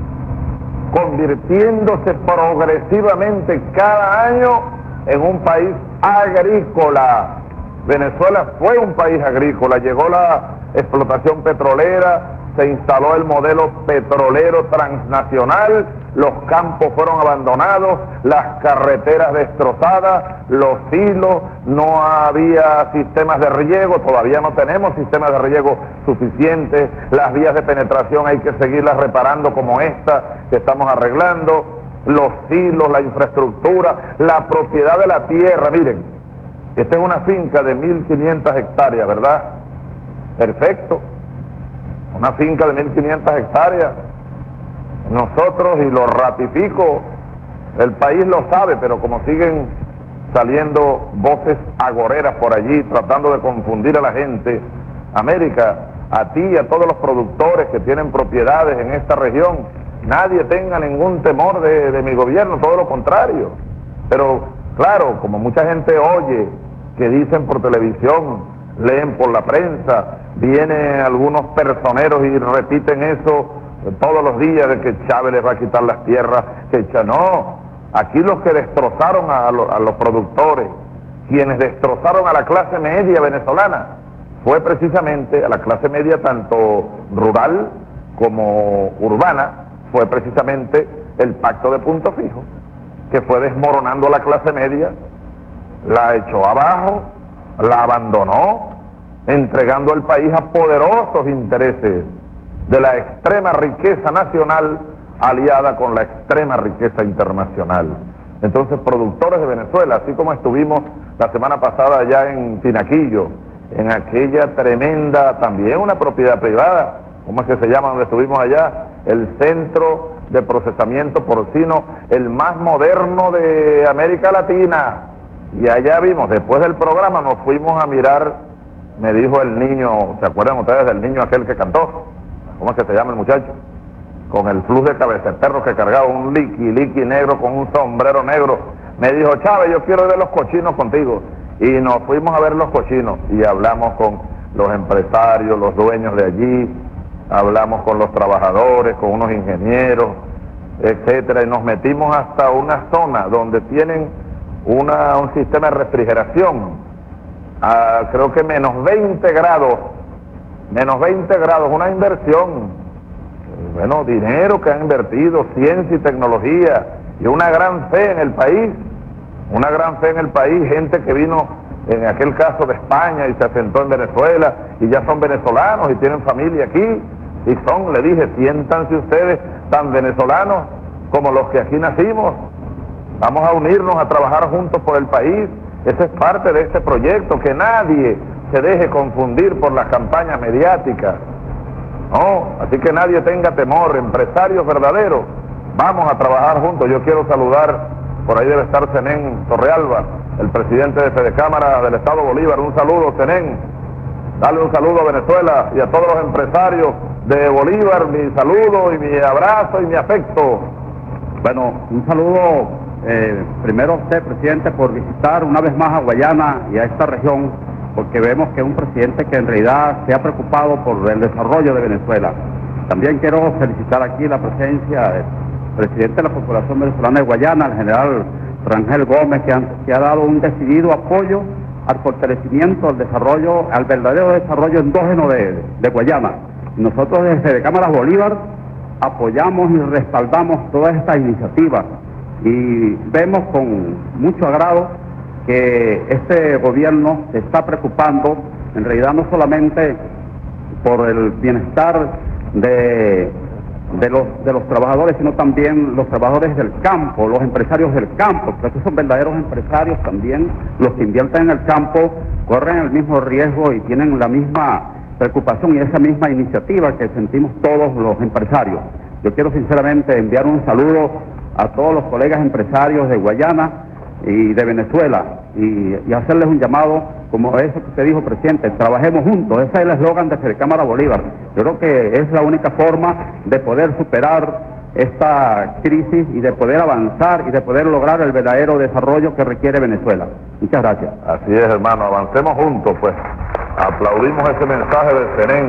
convirtiéndose progresivamente cada año en un país agrícola. Venezuela fue un país agrícola, llegó la explotación petrolera, se instaló el modelo petrolero transnacional, los campos fueron abandonados, las carreteras destrozadas, los silos, no había sistemas de riego, todavía no tenemos sistemas de riego suficientes, las vías de penetración hay que seguirlas reparando como esta que estamos arreglando, los silos, la infraestructura, la propiedad de la tierra. Miren, esta es una finca de 1.500 hectáreas, ¿verdad? Perfecto. una finca de 1.500 hectáreas. Nosotros, y lo ratifico, el país lo sabe, pero como siguen saliendo voces agoreras por allí tratando de confundir a la gente, América, a ti y a todos los productores que tienen propiedades en esta región, nadie tenga ningún temor de mi gobierno, todo lo contrario. Pero claro, como mucha gente oye que dicen por televisión, leen por la prensa, vienen algunos personeros y repiten eso todos los días de que Chávez les va a quitar las tierras, no, aquí los que destrozaron a los productores, quienes destrozaron a la clase media venezolana, fue precisamente a la clase media tanto rural como urbana, fue precisamente el pacto de Punto Fijo, que fue desmoronando a la clase media, la echó abajo, la abandonó, entregando al país a poderosos intereses de la extrema riqueza nacional aliada con la extrema riqueza internacional. Entonces, productores de Venezuela, así como estuvimos la semana pasada allá en Tinaquillo, en aquella tremenda, también una propiedad privada, ¿cómo es que se llama donde estuvimos allá? El Centro de Procesamiento Porcino, el más moderno de América Latina. Y allá vimos, después del programa nos fuimos a mirar, me dijo el niño, ¿se acuerdan ustedes del niño aquel que cantó? ¿Cómo es que se llama el muchacho? Con el flux de cabeceperro que cargaba, un liqui negro con un sombrero negro. Me dijo, Chávez, yo quiero ver los cochinos contigo. Y nos fuimos a ver los cochinos y hablamos con los empresarios, los dueños de allí, hablamos con los trabajadores, con unos ingenieros, etcétera, y nos metimos hasta una zona donde tienen un sistema de refrigeración, creo que menos 20 grados, una inversión, bueno, dinero que han invertido, ciencia y tecnología, y una gran fe en el país, gente que vino en aquel caso de España y se asentó en Venezuela y ya son venezolanos y tienen familia aquí, y son, le dije, siéntanse ustedes tan venezolanos como los que aquí nacimos, vamos a unirnos a trabajar juntos por el país. Esa es parte de este proyecto, que nadie se deje confundir por las campañas mediáticas, no, así que nadie tenga temor, empresarios verdaderos, vamos a trabajar juntos. Yo quiero saludar, por ahí debe estar Zenén Torrealba, el presidente de Fedecámara del Estado Bolívar. Un saludo, Zenén, dale un saludo a Venezuela y a todos los empresarios de Bolívar, mi saludo y mi abrazo y mi afecto. Bueno, un saludo primero a usted, presidente, por visitar una vez más a Guayana y a esta región, porque vemos que es un presidente que en realidad se ha preocupado por el desarrollo de Venezuela. También quiero felicitar aquí la presencia del presidente de la Corporación Venezolana de Guayana, el general Rangel Gómez, que ha dado un decidido apoyo al fortalecimiento, al desarrollo, al verdadero desarrollo endógeno de Guayana. Y nosotros desde Cámara Bolívar apoyamos y respaldamos todas estas iniciativas y vemos con mucho agrado que este gobierno se está preocupando, en realidad no solamente por el bienestar de los trabajadores, sino también los trabajadores del campo, los empresarios del campo, porque estos son verdaderos empresarios también, los que invierten en el campo, corren el mismo riesgo y tienen la misma preocupación y esa misma iniciativa que sentimos todos los empresarios. Yo quiero sinceramente enviar un saludo a todos los colegas empresarios de Guayana y de Venezuela y hacerles un llamado como eso que usted dijo, presidente, trabajemos juntos. Ese es el eslogan de Fedecámara Bolívar. Yo creo que es la única forma de poder superar esta crisis y de poder avanzar y de poder lograr el verdadero desarrollo que requiere Venezuela. Muchas gracias. Así es, hermano, avancemos juntos, pues. Aplaudimos ese mensaje de Zenén,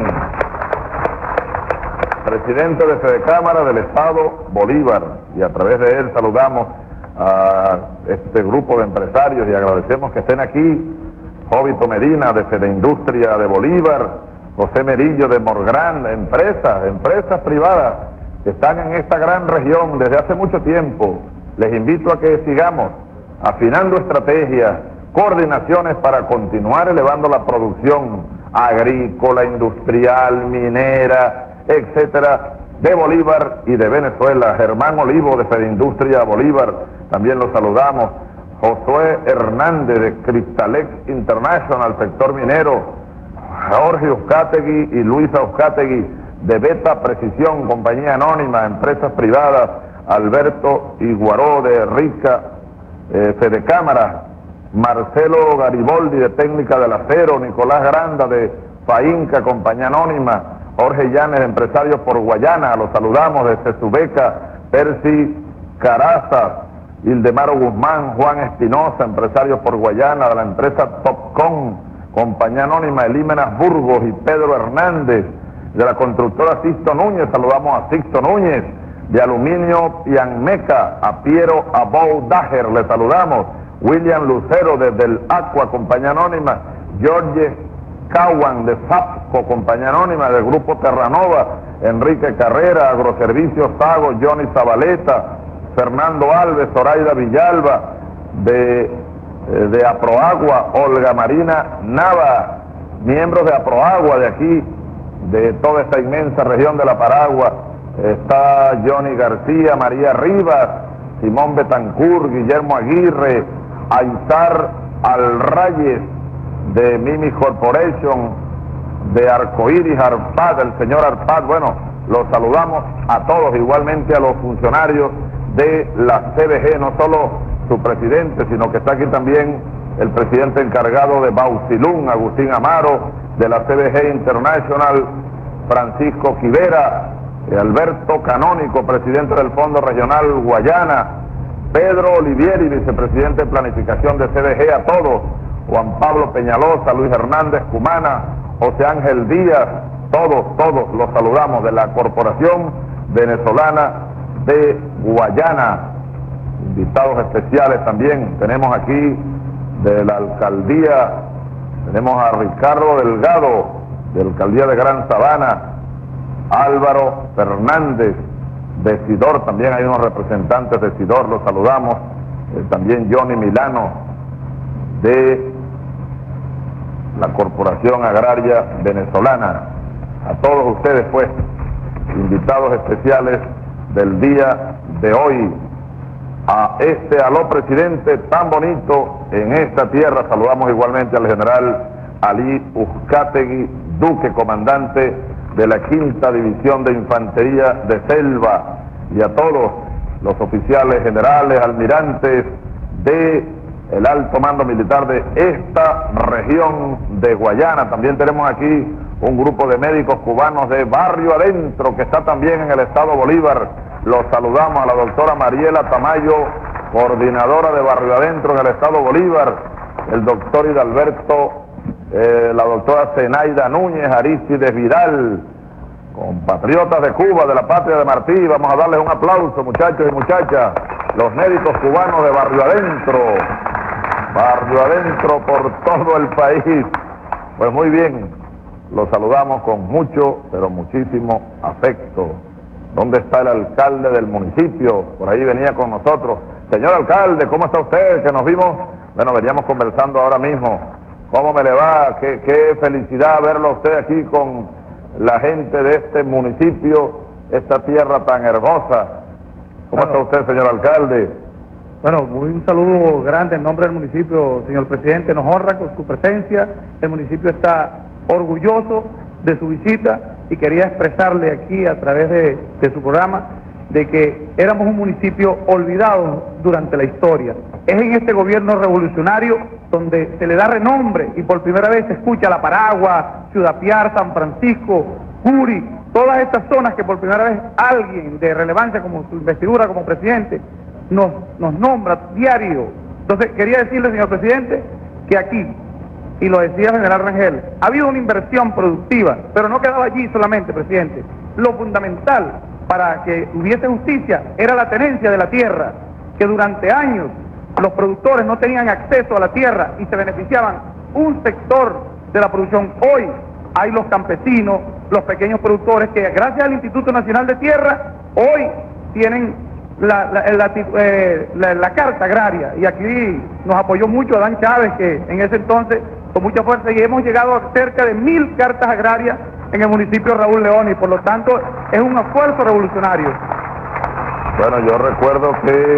presidente de Fedecámara del Estado Bolívar, y a través de él saludamos a este grupo de empresarios y agradecemos que estén aquí. Jóbito Medina de Fedeindustria de Bolívar, José Merillo de Morgrán, empresas privadas que están en esta gran región desde hace mucho tiempo. Les invito a que sigamos afinando estrategias, coordinaciones para continuar elevando la producción agrícola, industrial, minera, etcétera, de Bolívar y de Venezuela. Germán Olivo de Fedeindustria Bolívar, también lo saludamos. Josué Hernández de Cristalex International, sector minero. Jorge Uzcategui y Luisa Uzcategui de Beta Precisión, compañía anónima, empresas privadas, Alberto Iguaró de Rica, Fede Cámara, Marcelo Gariboldi de Técnica del Acero, Nicolás Granda de Fainca, compañía anónima, Jorge Llanes, empresarios por Guayana, los saludamos, de Cesubeca, Percy Caraza, Ildemaro Guzmán, Juan Espinosa, empresarios por Guayana, de la empresa Topcon, compañía anónima, Elímenas Burgos y Pedro Hernández, de la constructora Sixto Núñez, saludamos a Sixto Núñez, de Aluminio Pianmeca, a Piero Abou Dager, le saludamos, William Lucero desde el Aqua, compañía anónima, George Cowan de FAPCO, compañía anónima, del Grupo Terranova, Enrique Carrera, Agroservicios Sago, Johnny Zabaleta, Fernando Alves, Zoraida Villalba, de Aproagua, Olga Marina Nava, miembros de Aproagua de aquí, de toda esta inmensa región de la Paragua, está Johnny García, María Rivas, Simón Betancourt, Guillermo Aguirre, Aizar Alrayes, de Mimi Corporation, de Arcoiris Arpad, el señor Arpad, bueno, los saludamos a todos, igualmente a los funcionarios de la CBG, no solo su presidente, sino que está aquí también el presidente encargado de Bausilún, Agustín Amaro, de la CBG International, Francisco Quivera, Alberto Canónico, presidente del Fondo Regional Guayana, Pedro Olivieri, vicepresidente de Planificación de CBG, a todos, Juan Pablo Peñalosa, Luis Hernández Cumana, José Ángel Díaz, todos los saludamos de la Corporación Venezolana de Guayana. Invitados especiales también tenemos aquí de la alcaldía, tenemos a Ricardo Delgado, de la alcaldía de Gran Sabana, Álvaro Fernández de Sidor, también hay unos representantes de Sidor, los saludamos, también Johnny Milano de la Corporación Agraria Venezolana, a todos ustedes pues, invitados especiales del día de hoy, a este aló presidente tan bonito en esta tierra. Saludamos igualmente al general Ali Uzcategui Duque, comandante de la 5ª División de Infantería de Selva, y a todos los oficiales generales, almirantes de el alto mando militar de esta región de Guayana. También tenemos aquí un grupo de médicos cubanos de Barrio Adentro, que está también en el estado Bolívar. Los saludamos a la doctora Mariela Tamayo, coordinadora de Barrio Adentro en el estado Bolívar, el doctor Hidalberto, la doctora Zenaida Núñez, Aristides Vidal, compatriotas de Cuba, de la patria de Martí. Vamos a darles un aplauso, muchachos y muchachas, los médicos cubanos de Barrio Adentro por todo el país. Pues muy bien, los saludamos con mucho, pero muchísimo afecto. ¿Dónde está el alcalde del municipio? Por ahí venía con nosotros. Señor alcalde, ¿cómo está usted? Que nos vimos, bueno, veníamos conversando ahora mismo. ¿Cómo me le va? Qué felicidad verlo a usted aquí con la gente de este municipio, esta tierra tan hermosa. ¿Cómo está usted, señor alcalde? Bueno, un saludo grande en nombre del municipio, señor presidente, nos honra con su presencia. El municipio está orgulloso de su visita y quería expresarle aquí a través de su programa de que éramos un municipio olvidado durante la historia. Es en este gobierno revolucionario donde se le da renombre y por primera vez se escucha La Paragua, Ciudad Piar, San Francisco, Curi, todas estas zonas que por primera vez alguien de relevancia como su investidura como presidente nos nombra diario. Entonces quería decirle, señor presidente, que aquí, y lo decía el general Rangel, ha habido una inversión productiva, pero no quedaba allí solamente, presidente. Lo fundamental para que hubiese justicia era la tenencia de la tierra, que durante años los productores no tenían acceso a la tierra y se beneficiaban un sector de la producción. Hoy hay los campesinos, los pequeños productores que gracias al Instituto Nacional de Tierra hoy tienen la carta agraria, y aquí nos apoyó mucho Adán Chávez, que en ese entonces con mucha fuerza, y hemos llegado a cerca de 1000 cartas agrarias en el municipio de Raúl León, y por lo tanto es un esfuerzo revolucionario. Bueno, yo recuerdo que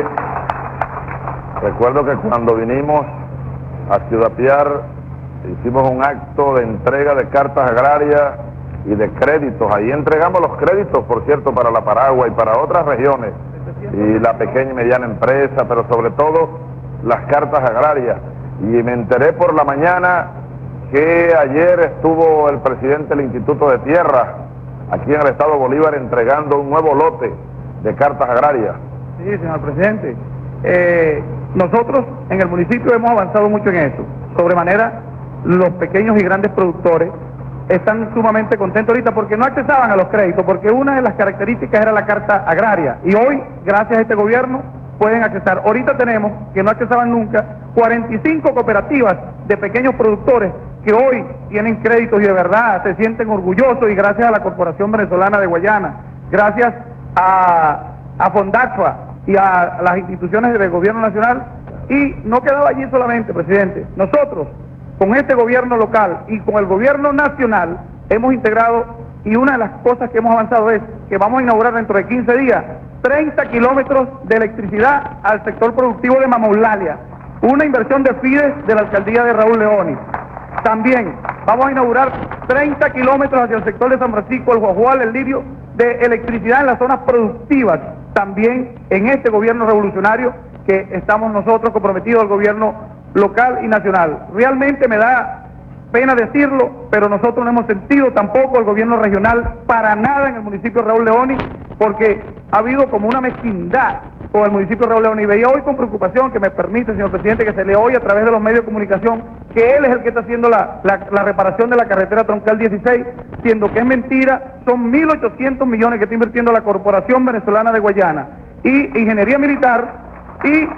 cuando vinimos a Ciudad Piar hicimos un acto de entrega de cartas agrarias y de créditos. Ahí entregamos los créditos, por cierto, para la Paragua y para otras regiones, y la pequeña y mediana empresa, pero sobre todo las cartas agrarias. Y me enteré por la mañana que ayer estuvo el presidente del Instituto de Tierra aquí en el estado Bolívar entregando un nuevo lote de cartas agrarias. Sí, señor presidente. Nosotros en el municipio hemos avanzado mucho en eso. Sobremanera, los pequeños y grandes productores están sumamente contentos ahorita porque no accesaban a los créditos, porque una de las características era la carta agraria. Y hoy, gracias a este gobierno, pueden accesar. Ahorita tenemos, que no accesaban nunca, 45 cooperativas de pequeños productores que hoy tienen créditos y de verdad se sienten orgullosos, y gracias a la Corporación Venezolana de Guayana, gracias a Fondacfa y a las instituciones del gobierno nacional. Y no quedaba allí solamente, presidente. Nosotros, con este gobierno local y con el gobierno nacional, hemos integrado, y una de las cosas que hemos avanzado es que vamos a inaugurar dentro de 15 días 30 kilómetros de electricidad al sector productivo de Mamaulalia, una inversión de FIDES de la alcaldía de Raúl Leoni. También vamos a inaugurar 30 kilómetros hacia el sector de San Francisco, el Guajual, el Lirio, de electricidad en las zonas productivas, también en este gobierno revolucionario que estamos nosotros comprometidos al gobierno local y nacional. Realmente me da pena decirlo, pero nosotros no hemos sentido tampoco el gobierno regional para nada en el municipio de Raúl Leoni, porque ha habido como una mezquindad con el municipio de Raúl Leoni. Y veía hoy con preocupación, que me permite, señor presidente, que se le oye a través de los medios de comunicación que él es el que está haciendo la reparación de la carretera troncal 16, siendo que es mentira. Son 1.800 millones que está invirtiendo la Corporación Venezolana de Guayana y Ingeniería Militar, y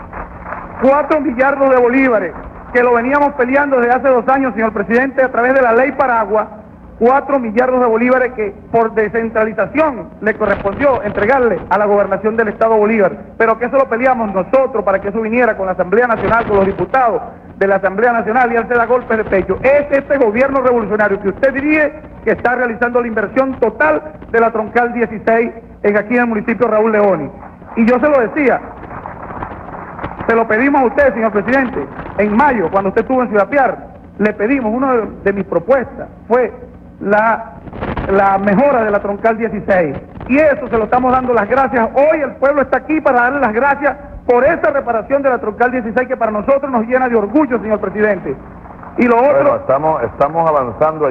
4 millardos de bolívares, que lo veníamos peleando desde hace 2 años, señor presidente, a través de la ley Paragua. 4 millardos de bolívares que por descentralización le correspondió entregarle a la gobernación del estado Bolívar, pero que eso lo peleamos nosotros para que eso viniera con la Asamblea Nacional, con los diputados de la Asamblea Nacional, y él se da golpes de pecho. Es este gobierno revolucionario que usted dirige que está realizando la inversión total de la troncal 16 aquí en el municipio de Raúl Leoni. Y yo se lo decía, se lo pedimos a usted, señor presidente, en mayo, cuando usted estuvo en Ciudad Piar, le pedimos, una de mis propuestas fue la mejora de la troncal 16, y eso se lo estamos dando las gracias. Hoy el pueblo está aquí para darle las gracias por esa reparación de la troncal 16, que para nosotros nos llena de orgullo, señor presidente. Y lo otro... Bueno, estamos avanzando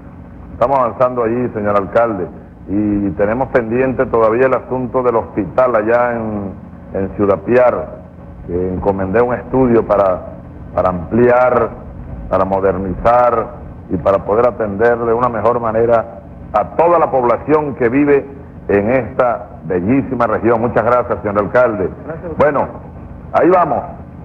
allí, señor alcalde, y tenemos pendiente todavía el asunto del hospital allá en Ciudad Piar, que encomendé un estudio para ampliar, para modernizar y para poder atender de una mejor manera a toda la población que vive en esta bellísima región. Muchas gracias, señor alcalde. Gracias. Bueno, ahí vamos,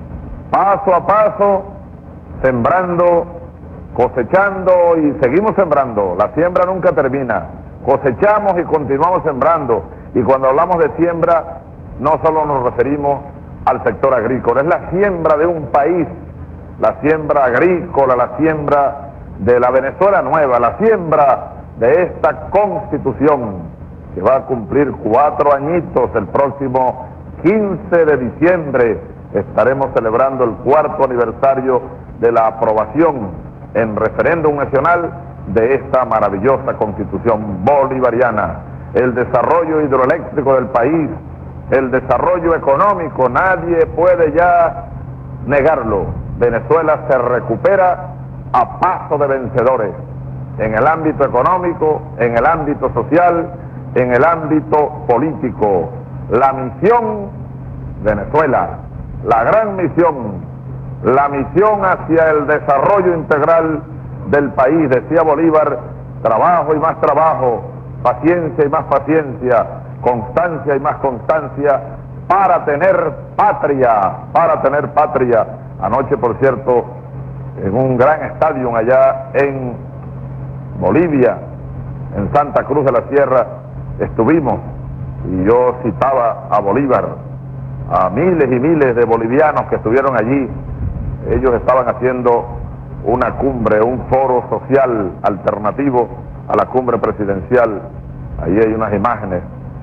paso a paso, sembrando, cosechando y seguimos sembrando. La siembra nunca termina. Cosechamos y continuamos sembrando. Y cuando hablamos de siembra, no solo nos referimos al sector agrícola, es la siembra de un país, la siembra agrícola, la siembra de la Venezuela nueva, la siembra de esta Constitución que va a cumplir 4 añitos. El próximo 15 de diciembre estaremos celebrando el 4º aniversario de la aprobación en referéndum nacional de esta maravillosa Constitución bolivariana. El desarrollo hidroeléctrico del país, el desarrollo económico, nadie puede ya negarlo. Venezuela se recupera a paso de vencedores en el ámbito económico, en el ámbito social, en el ámbito político. La misión Venezuela, la gran misión, la misión hacia el desarrollo integral del país, decía Bolívar: trabajo y más trabajo, paciencia y más paciencia, constancia y más constancia, para tener patria, para tener patria. Anoche, por cierto, en un gran estadio allá en Bolivia, en Santa Cruz de la Sierra, estuvimos, y yo citaba a Bolívar, a miles y miles de bolivianos que estuvieron allí. Ellos estaban haciendo una cumbre, un foro social alternativo a la cumbre presidencial. Ahí hay unas imágenes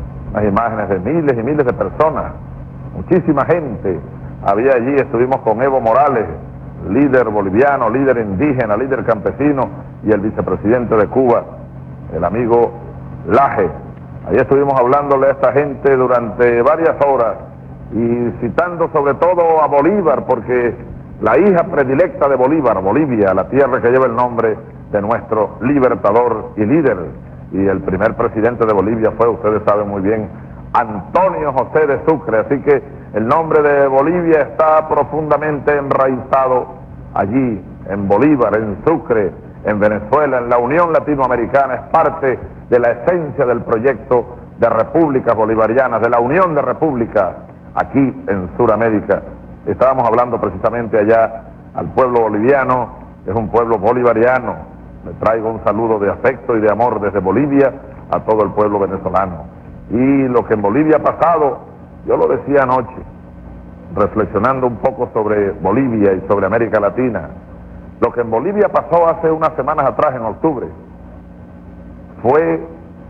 de miles y miles de personas, muchísima gente había allí. Estuvimos con Evo Morales, líder boliviano, líder indígena, líder campesino, y el vicepresidente de Cuba, el amigo Laje. Ahí estuvimos hablándole a esta gente durante varias horas y citando sobre todo a Bolívar, porque la hija predilecta de Bolívar, Bolivia, la tierra que lleva el nombre de nuestro libertador y líder, y el primer presidente de Bolivia fue, ustedes saben muy bien, Antonio José de Sucre. Así que el nombre de Bolivia está profundamente enraizado allí, en Bolívar, en Sucre, en Venezuela, en la Unión Latinoamericana. Es parte de la esencia del proyecto de repúblicas bolivarianas, de la Unión de Repúblicas, aquí en Sudamérica. Estábamos hablando precisamente allá al pueblo boliviano, que es un pueblo bolivariano. Le traigo un saludo de afecto y de amor desde Bolivia a todo el pueblo venezolano. Y lo que en Bolivia ha pasado, yo lo decía anoche, reflexionando un poco sobre Bolivia y sobre América Latina, lo que en Bolivia pasó hace unas semanas atrás, en octubre, fue,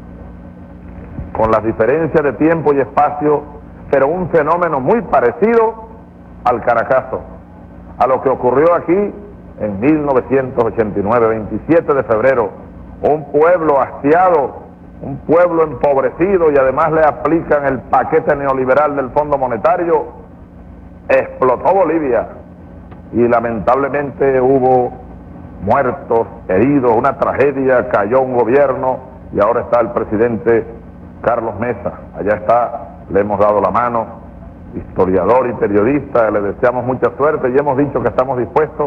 con las diferencias de tiempo y espacio, pero un fenómeno muy parecido al Caracazo, a lo que ocurrió aquí en 1989, 27 de febrero, un pueblo hastiado, un pueblo empobrecido, y además le aplican el paquete neoliberal del Fondo Monetario. Explotó Bolivia y lamentablemente hubo muertos, heridos, una tragedia, cayó un gobierno y ahora está el presidente Carlos Mesa. Allá está, le hemos dado la mano, historiador y periodista, le deseamos mucha suerte y hemos dicho que estamos dispuestos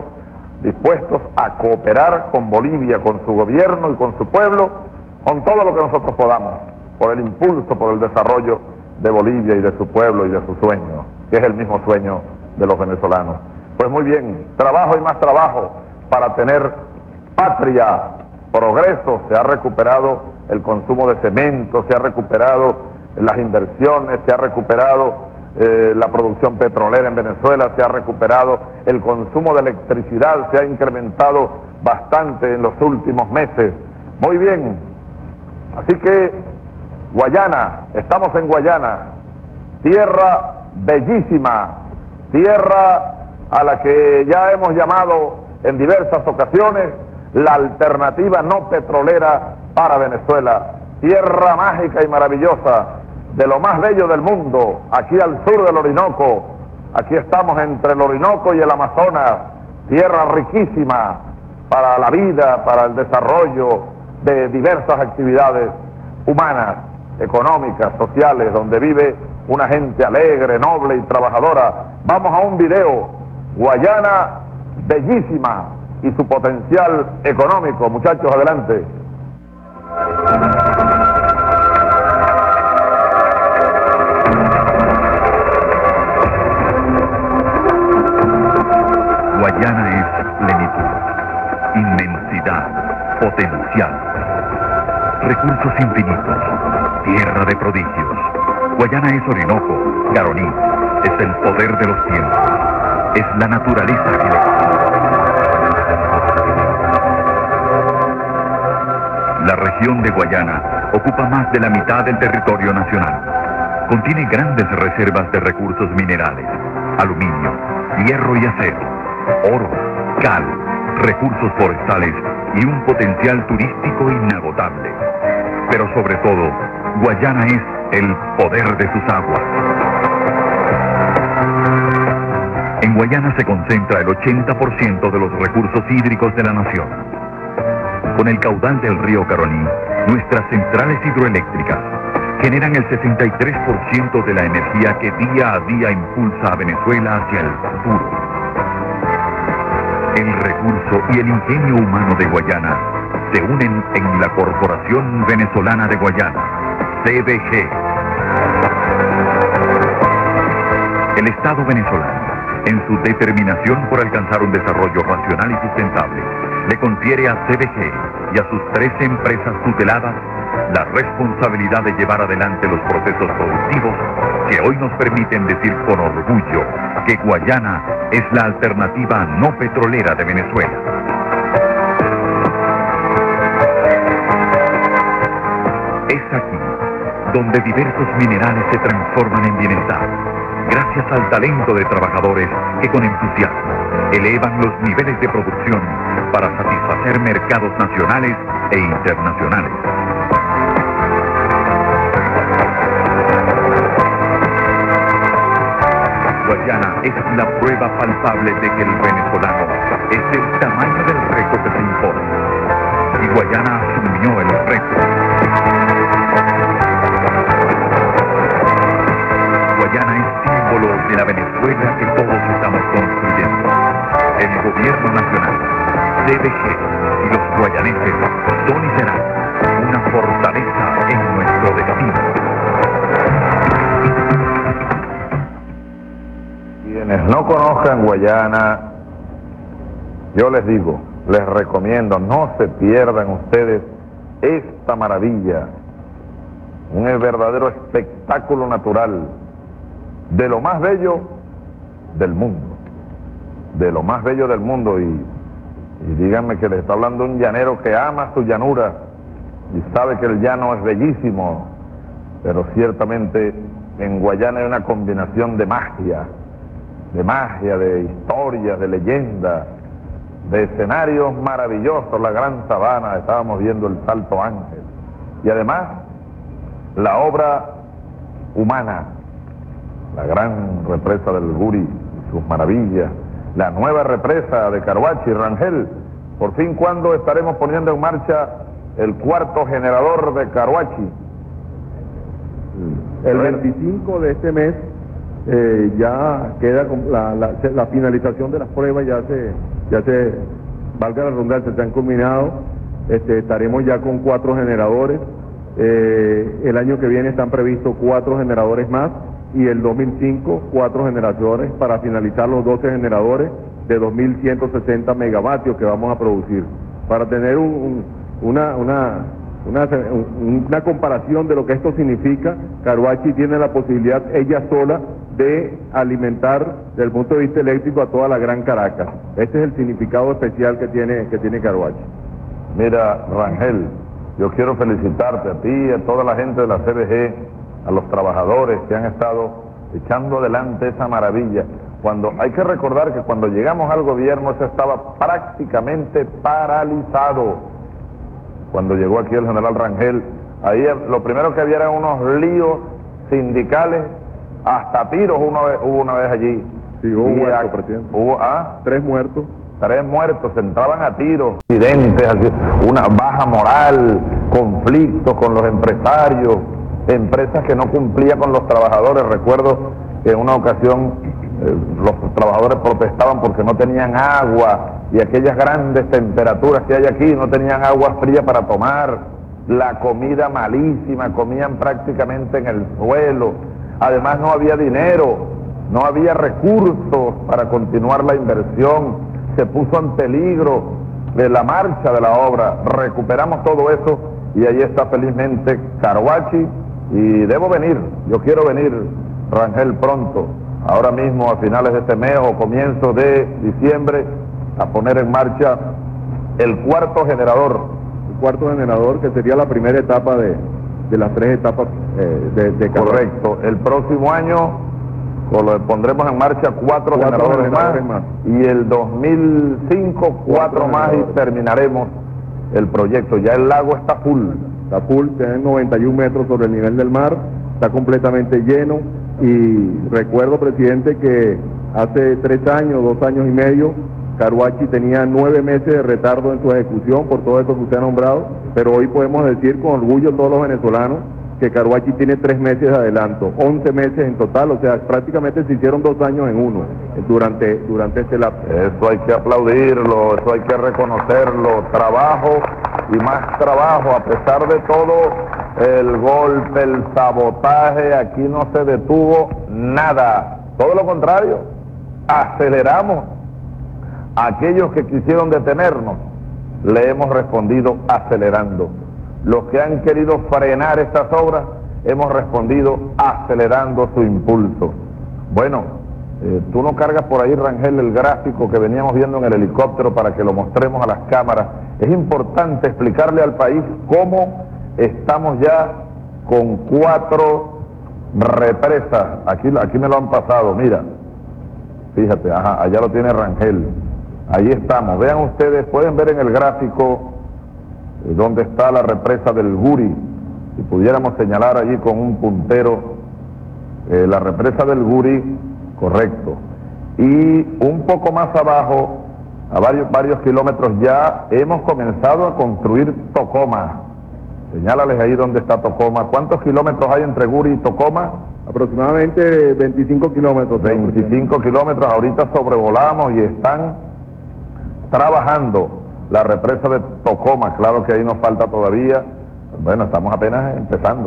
a cooperar con Bolivia, con su gobierno y con su pueblo, con todo lo que nosotros podamos, por el impulso, por el desarrollo de Bolivia y de su pueblo y de su sueño, que es el mismo sueño de los venezolanos. Pues muy bien, trabajo y más trabajo para tener patria, progreso. Se ha recuperado el consumo de cemento, se ha recuperado las inversiones, se ha recuperado la producción petrolera en Venezuela, se ha recuperado el consumo de electricidad, se ha incrementado bastante en los últimos meses. Muy bien, así que Guayana, estamos en Guayana, tierra bellísima, tierra a la que ya hemos llamado en diversas ocasiones la alternativa no petrolera para Venezuela, tierra mágica y maravillosa, de lo más bello del mundo, aquí al sur del Orinoco. Aquí estamos entre el Orinoco y el Amazonas, tierra riquísima para la vida, para el desarrollo de diversas actividades humanas, económicas, sociales, donde vive una gente alegre, noble y trabajadora. Vamos a un video, Guayana bellísima y su potencial económico. Muchachos, adelante. Guayana es plenitud, inmensidad, potencial, recursos infinitos, tierra de prodigios. Guayana es Orinoco, Caroní, es el poder de los tiempos, es la naturaleza que le... La región de Guayana ocupa más de la mitad del territorio nacional. Contiene grandes reservas de recursos minerales, aluminio, hierro y acero, oro, cal, recursos forestales y un potencial turístico inagotable. Pero sobre todo, Guayana es el poder de sus aguas. En Guayana se concentra el 80% de los recursos hídricos de la nación. Con el caudal del río Caroní, nuestras centrales hidroeléctricas generan el 63% de la energía que día a día impulsa a Venezuela hacia el futuro. El recurso y el ingenio humano de Guayana se unen en la Corporación Venezolana de Guayana, CVG. El Estado venezolano, en su determinación por alcanzar un desarrollo racional y sustentable, le confiere a CVG y a sus 13 empresas tuteladas la responsabilidad de llevar adelante los procesos productivos que hoy nos permiten decir con orgullo que Guayana es la alternativa no petrolera de Venezuela. Es aquí donde diversos minerales se transforman en bienestar, gracias al talento de trabajadores que con entusiasmo elevan los niveles de producción para satisfacer mercados nacionales e internacionales. Guayana es la prueba palpable de que el venezolano es el tamaño del reto que se impone. Y Guayana asumió el reto. Guayana es símbolo de la Venezuela que todos estamos construyendo. El gobierno nacional, CDG y los guayaneses son y serán una fortaleza en nuestro destino. Quienes no conozcan Guayana, yo les digo, les recomiendo, no se pierdan ustedes esta maravilla, un verdadero espectáculo natural, de lo más bello del mundo, de lo más bello del mundo, y díganme que les está hablando un llanero que ama su llanura y sabe que el llano es bellísimo, pero ciertamente en Guayana hay una combinación de magia, de historias, de leyendas, de escenarios maravillosos, la Gran Sabana, estábamos viendo el Salto Ángel, y además la obra humana, la gran represa del Guri y sus maravillas, la nueva represa de Caruachi, Rangel. Por fin, ¿cuándo estaremos poniendo en marcha el cuarto generador de Caruachi? El 25 de este mes ya queda con la finalización de las pruebas, ya se valga la redundancia, se han culminado. Estaremos ya con 4 generadores. El año que viene están previstos 4 generadores más, y el 2005 4 generadores para finalizar los 12 generadores de 2.160 megavatios que vamos a producir. Para tener una comparación de lo que esto significa, Caruachi tiene la posibilidad ella sola de alimentar desde el punto de vista eléctrico a toda la Gran Caracas. Este es el significado especial que tiene Caruachi. Mira, Rangel, yo quiero felicitarte a ti y a toda la gente de la CDG, a los trabajadores que han estado echando adelante esa maravilla. Hay que recordar que cuando llegamos al gobierno eso estaba prácticamente paralizado. Cuando llegó aquí el general Rangel, ahí lo primero que había eran unos líos sindicales, hasta tiros hubo una vez allí. Sí, hubo muertos, presidente. Hubo 3 muertos. 3 muertos, se entraban a tiros, accidentes, una baja moral, conflictos con los empresarios, empresas que no cumplían con los trabajadores. Recuerdo que en una ocasión los trabajadores protestaban porque no tenían agua, y aquellas grandes temperaturas que hay aquí, no tenían agua fría para tomar, la comida malísima, comían prácticamente en el suelo, además no había dinero, no había recursos para continuar la inversión, se puso en peligro la marcha de la obra. Recuperamos todo eso y ahí está felizmente Caruachi, y debo venir, yo quiero venir, Rangel, pronto, ahora mismo a finales de este mes o comienzo de diciembre, a poner en marcha el cuarto generador. El cuarto generador, que sería la primera etapa de las 3 etapas de Caruachi. Correcto, el próximo año pondremos en marcha 4 generadores más, y el 2005 4 más, y terminaremos el proyecto. Ya el lago está full. Está full, tiene 91 metros sobre el nivel del mar, está completamente lleno, y recuerdo, presidente, que hace 3 años, 2 años y medio, Caruachi tenía 9 meses de retardo en su ejecución por todo esto que usted ha nombrado, pero hoy podemos decir con orgullo todos los venezolanos que Caruachi tiene 3 meses de adelanto, 11 meses en total, o sea, prácticamente se hicieron 2 años en uno durante este lapso. Eso hay que aplaudirlo, eso hay que reconocerlo, trabajo y más trabajo, a pesar de todo el golpe, el sabotaje, aquí no se detuvo nada, todo lo contrario, aceleramos. Aquellos que quisieron detenernos, le hemos respondido acelerando. Los que han querido frenar estas obras, hemos respondido acelerando su impulso. Bueno, tú no cargas por ahí, Rangel, el gráfico que veníamos viendo en el helicóptero para que lo mostremos a las cámaras. Es importante explicarle al país cómo estamos ya con 4 represas. Aquí me lo han pasado, mira. Fíjate, allá lo tiene Rangel. Ahí estamos. Vean ustedes, pueden ver en el gráfico donde está la represa del Guri. Si pudiéramos señalar allí con un puntero, la represa del Guri Correcto. Y un poco más abajo, a varios kilómetros ya, hemos comenzado a construir Tocoma. Señálales ahí dónde está Tocoma. ¿Cuántos kilómetros hay entre Guri y Tocoma? Aproximadamente 25 kilómetros. 25 kilómetros. Ahorita sobrevolamos y están trabajando la represa de Tocoma. Claro que ahí nos falta todavía. Bueno, estamos apenas empezando.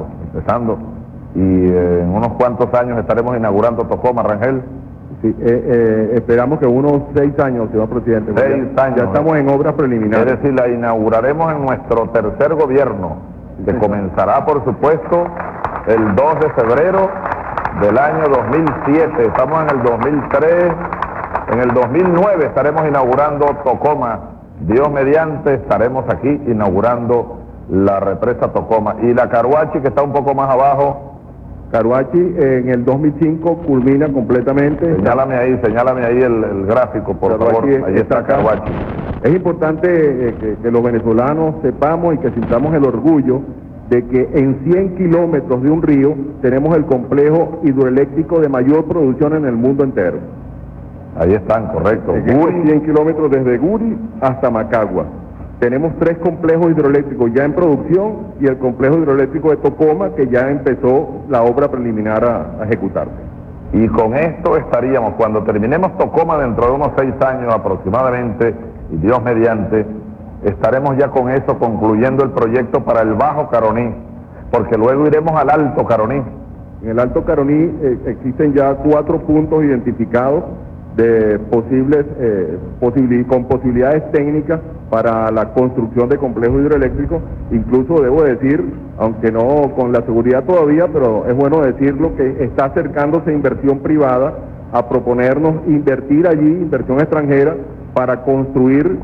Y en unos cuantos años estaremos inaugurando Tocoma, Rangel. Sí, esperamos que unos 6 años, señor presidente. 6 años. Ya estamos en obras preliminares. Es decir, la inauguraremos en nuestro tercer gobierno, que comenzará, por supuesto, el 2 de febrero del año 2007. Estamos en el 2003, en el 2009 estaremos inaugurando Tocoma. Dios mediante, estaremos aquí inaugurando la represa Tocoma. Y la Caruachi, que está un poco más abajo. Caruachi en el 2005 culmina completamente. Señálame ahí el gráfico, por favor. Ahí está Caruachi. Es importante que los venezolanos sepamos y que sintamos el orgullo de que en 100 kilómetros de un río tenemos el complejo hidroeléctrico de mayor producción en el mundo entero. Ahí están, correcto. Guri, 100 kilómetros desde Guri hasta Macagua. Tenemos 3 complejos hidroeléctricos ya en producción y el complejo hidroeléctrico de Tocoma, que ya empezó la obra preliminar a ejecutarse. Y con esto estaríamos, cuando terminemos Tocoma dentro de unos 6 años aproximadamente, y Dios mediante, estaremos ya con eso concluyendo el proyecto para el Bajo Caroní, porque luego iremos al Alto Caroní. En el Alto Caroní existen ya 4 puntos identificados de con posibilidades técnicas para la construcción de complejos hidroeléctricos. Incluso debo decir, aunque no con la seguridad todavía, pero es bueno decirlo, que está acercándose inversión privada a proponernos invertir allí, inversión extranjera, para construir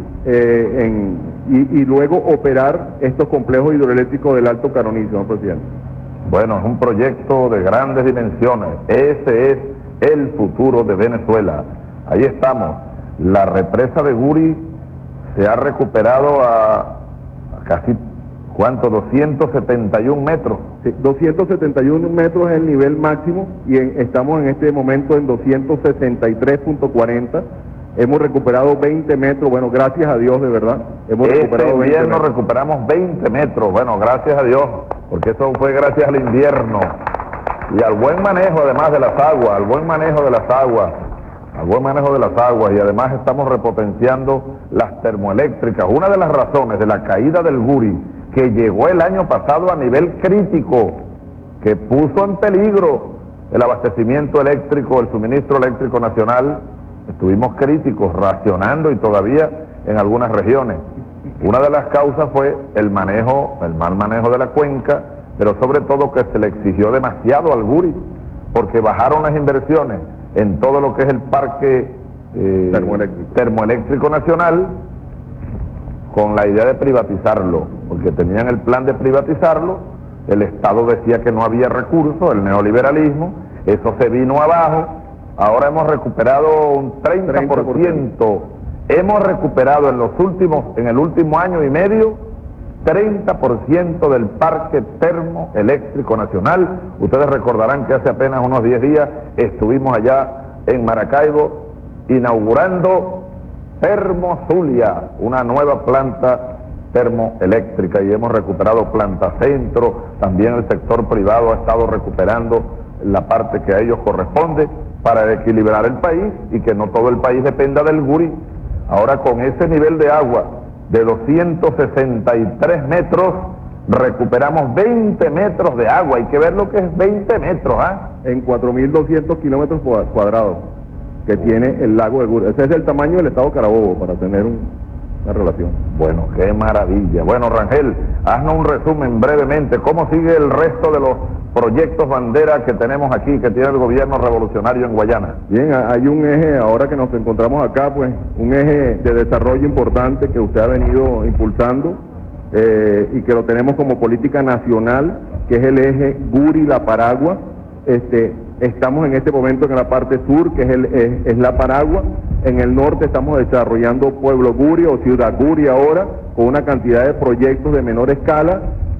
y luego operar estos complejos hidroeléctricos del Alto Caroní, señor presidente. Bueno, es un proyecto de grandes dimensiones. Ese es el futuro de Venezuela. Ahí estamos. La represa de Guri se ha recuperado a casi, ¿cuánto? 271 metros. Sí, 271 metros es el nivel máximo y estamos en este momento en 263.40. Hemos recuperado 20 metros, bueno, gracias a Dios, de verdad. Hemos recuperado 20 invierno metros. recuperamos 20 metros, bueno, gracias a Dios, porque eso fue gracias al invierno. Y al buen manejo, además, de las aguas, al buen manejo de las aguas, y además estamos repotenciando las termoeléctricas. Una de las razones de la caída del Guri, que llegó el año pasado a nivel crítico, que puso en peligro el abastecimiento eléctrico, el suministro eléctrico nacional, estuvimos críticos, racionando y todavía en algunas regiones. Una de las causas fue el mal manejo de la cuenca, pero sobre todo que se le exigió demasiado al Guri, porque bajaron las inversiones en todo lo que es el parque termoeléctrico nacional, con la idea de privatizarlo, porque tenían el plan de privatizarlo, el Estado decía que no había recursos, el neoliberalismo, eso se vino abajo. Ahora hemos recuperado un 30%. Hemos recuperado en el último año y medio, 30% del parque termoeléctrico nacional. Ustedes recordarán que hace apenas unos 10 días estuvimos allá en Maracaibo inaugurando Termozulia, una nueva planta termoeléctrica, y hemos recuperado Planta Centro. También el sector privado ha estado recuperando la parte que a ellos corresponde para equilibrar el país y que no todo el país dependa del Guri. Ahora, con ese nivel de agua de 263 metros, recuperamos 20 metros de agua. Hay que ver lo que es 20 metros, ¿ah? En 4.200 kilómetros cuadrados que tiene el lago de Guri. Ese es el tamaño del estado Carabobo, para tener una relación. Bueno, qué maravilla. Bueno, Rangel, haznos un resumen brevemente. ¿Cómo sigue el resto de los proyectos bandera que tenemos aquí, que tiene el gobierno revolucionario en Guayana? Bien, hay un eje, ahora que nos encontramos acá, pues, un eje de desarrollo importante que usted ha venido impulsando y que lo tenemos como política nacional, que es el eje Guri-La Paragua. Estamos en este momento en la parte sur, que es La Paragua. En el norte estamos desarrollando Pueblo Guri o Ciudad Guri ahora, con una cantidad de proyectos de menor escala.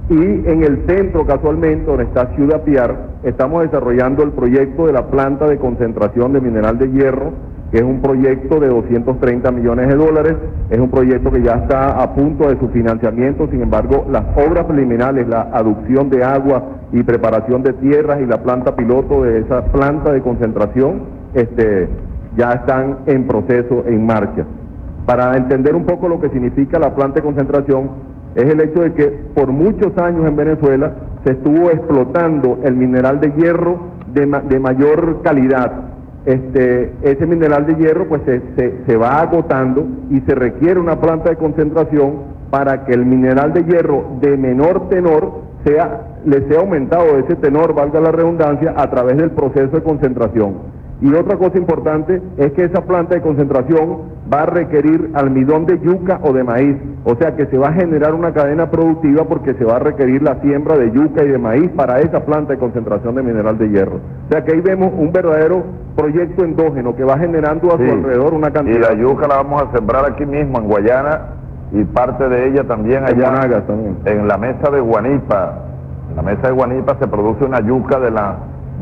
Y en el centro, casualmente, donde está Ciudad Piar, estamos desarrollando el proyecto de la planta de concentración de mineral de hierro, que es un proyecto de 230 millones de dólares, es un proyecto que ya está a punto de su financiamiento. Sin embargo, las obras preliminares, la aducción de agua y preparación de tierras y la planta piloto de esa planta de concentración ya están en proceso, en marcha. Para entender un poco lo que significa la planta de concentración, es el hecho de que por muchos años en Venezuela se estuvo explotando el mineral de hierro de mayor calidad. Ese mineral de hierro pues se va agotando y se requiere una planta de concentración para que el mineral de hierro de menor tenor le sea aumentado ese tenor, valga la redundancia, a través del proceso de concentración. Y otra cosa importante es que esa planta de concentración va a requerir almidón de yuca o de maíz, o sea que se va a generar una cadena productiva porque se va a requerir la siembra de yuca y de maíz para esa planta de concentración de mineral de hierro. O sea que ahí vemos un verdadero proyecto endógeno que va generando a su alrededor una cantidad. Y la yuca la vamos a sembrar aquí mismo en Guayana y parte de ella también allá Monagas, también. En la mesa de Guanipa. En la mesa de Guanipa se produce una yuca de la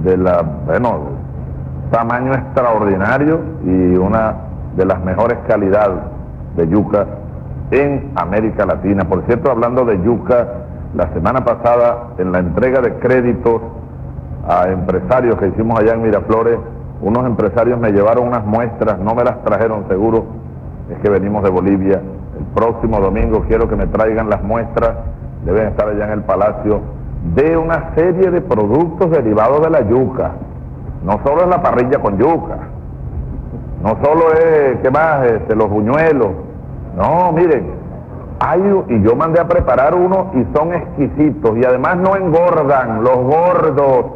tamaño extraordinario y una de las mejores calidades de yuca en América Latina. Por cierto, hablando de yuca, la semana pasada en la entrega de créditos a empresarios que hicimos allá en Miraflores, unos empresarios me llevaron unas muestras, no me las trajeron seguro, es que venimos de Bolivia. El próximo domingo quiero que me traigan las muestras, deben estar allá en el Palacio, de una serie de productos derivados de la yuca. No solo es la parrilla con yuca, no solo es, ¿qué más? Los buñuelos. No, miren, y yo mandé a preparar uno y son exquisitos y además no engordan, los gordos.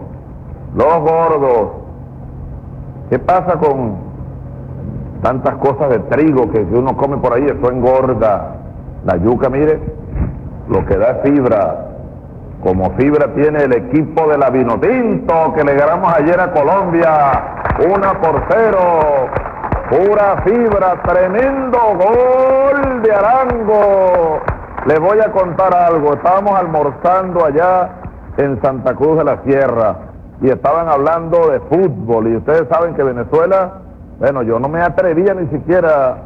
¿Qué pasa con tantas cosas de trigo que uno come por ahí? Eso engorda. La yuca, mire, lo que da es fibra. Como fibra tiene el equipo de la Vinotinto que le ganamos ayer a Colombia 1-0, pura fibra, tremendo gol de Arango. Les voy a contar algo, estábamos almorzando allá en Santa Cruz de la Sierra y estaban hablando de fútbol y ustedes saben que Venezuela, bueno, yo no me atrevía ni siquiera,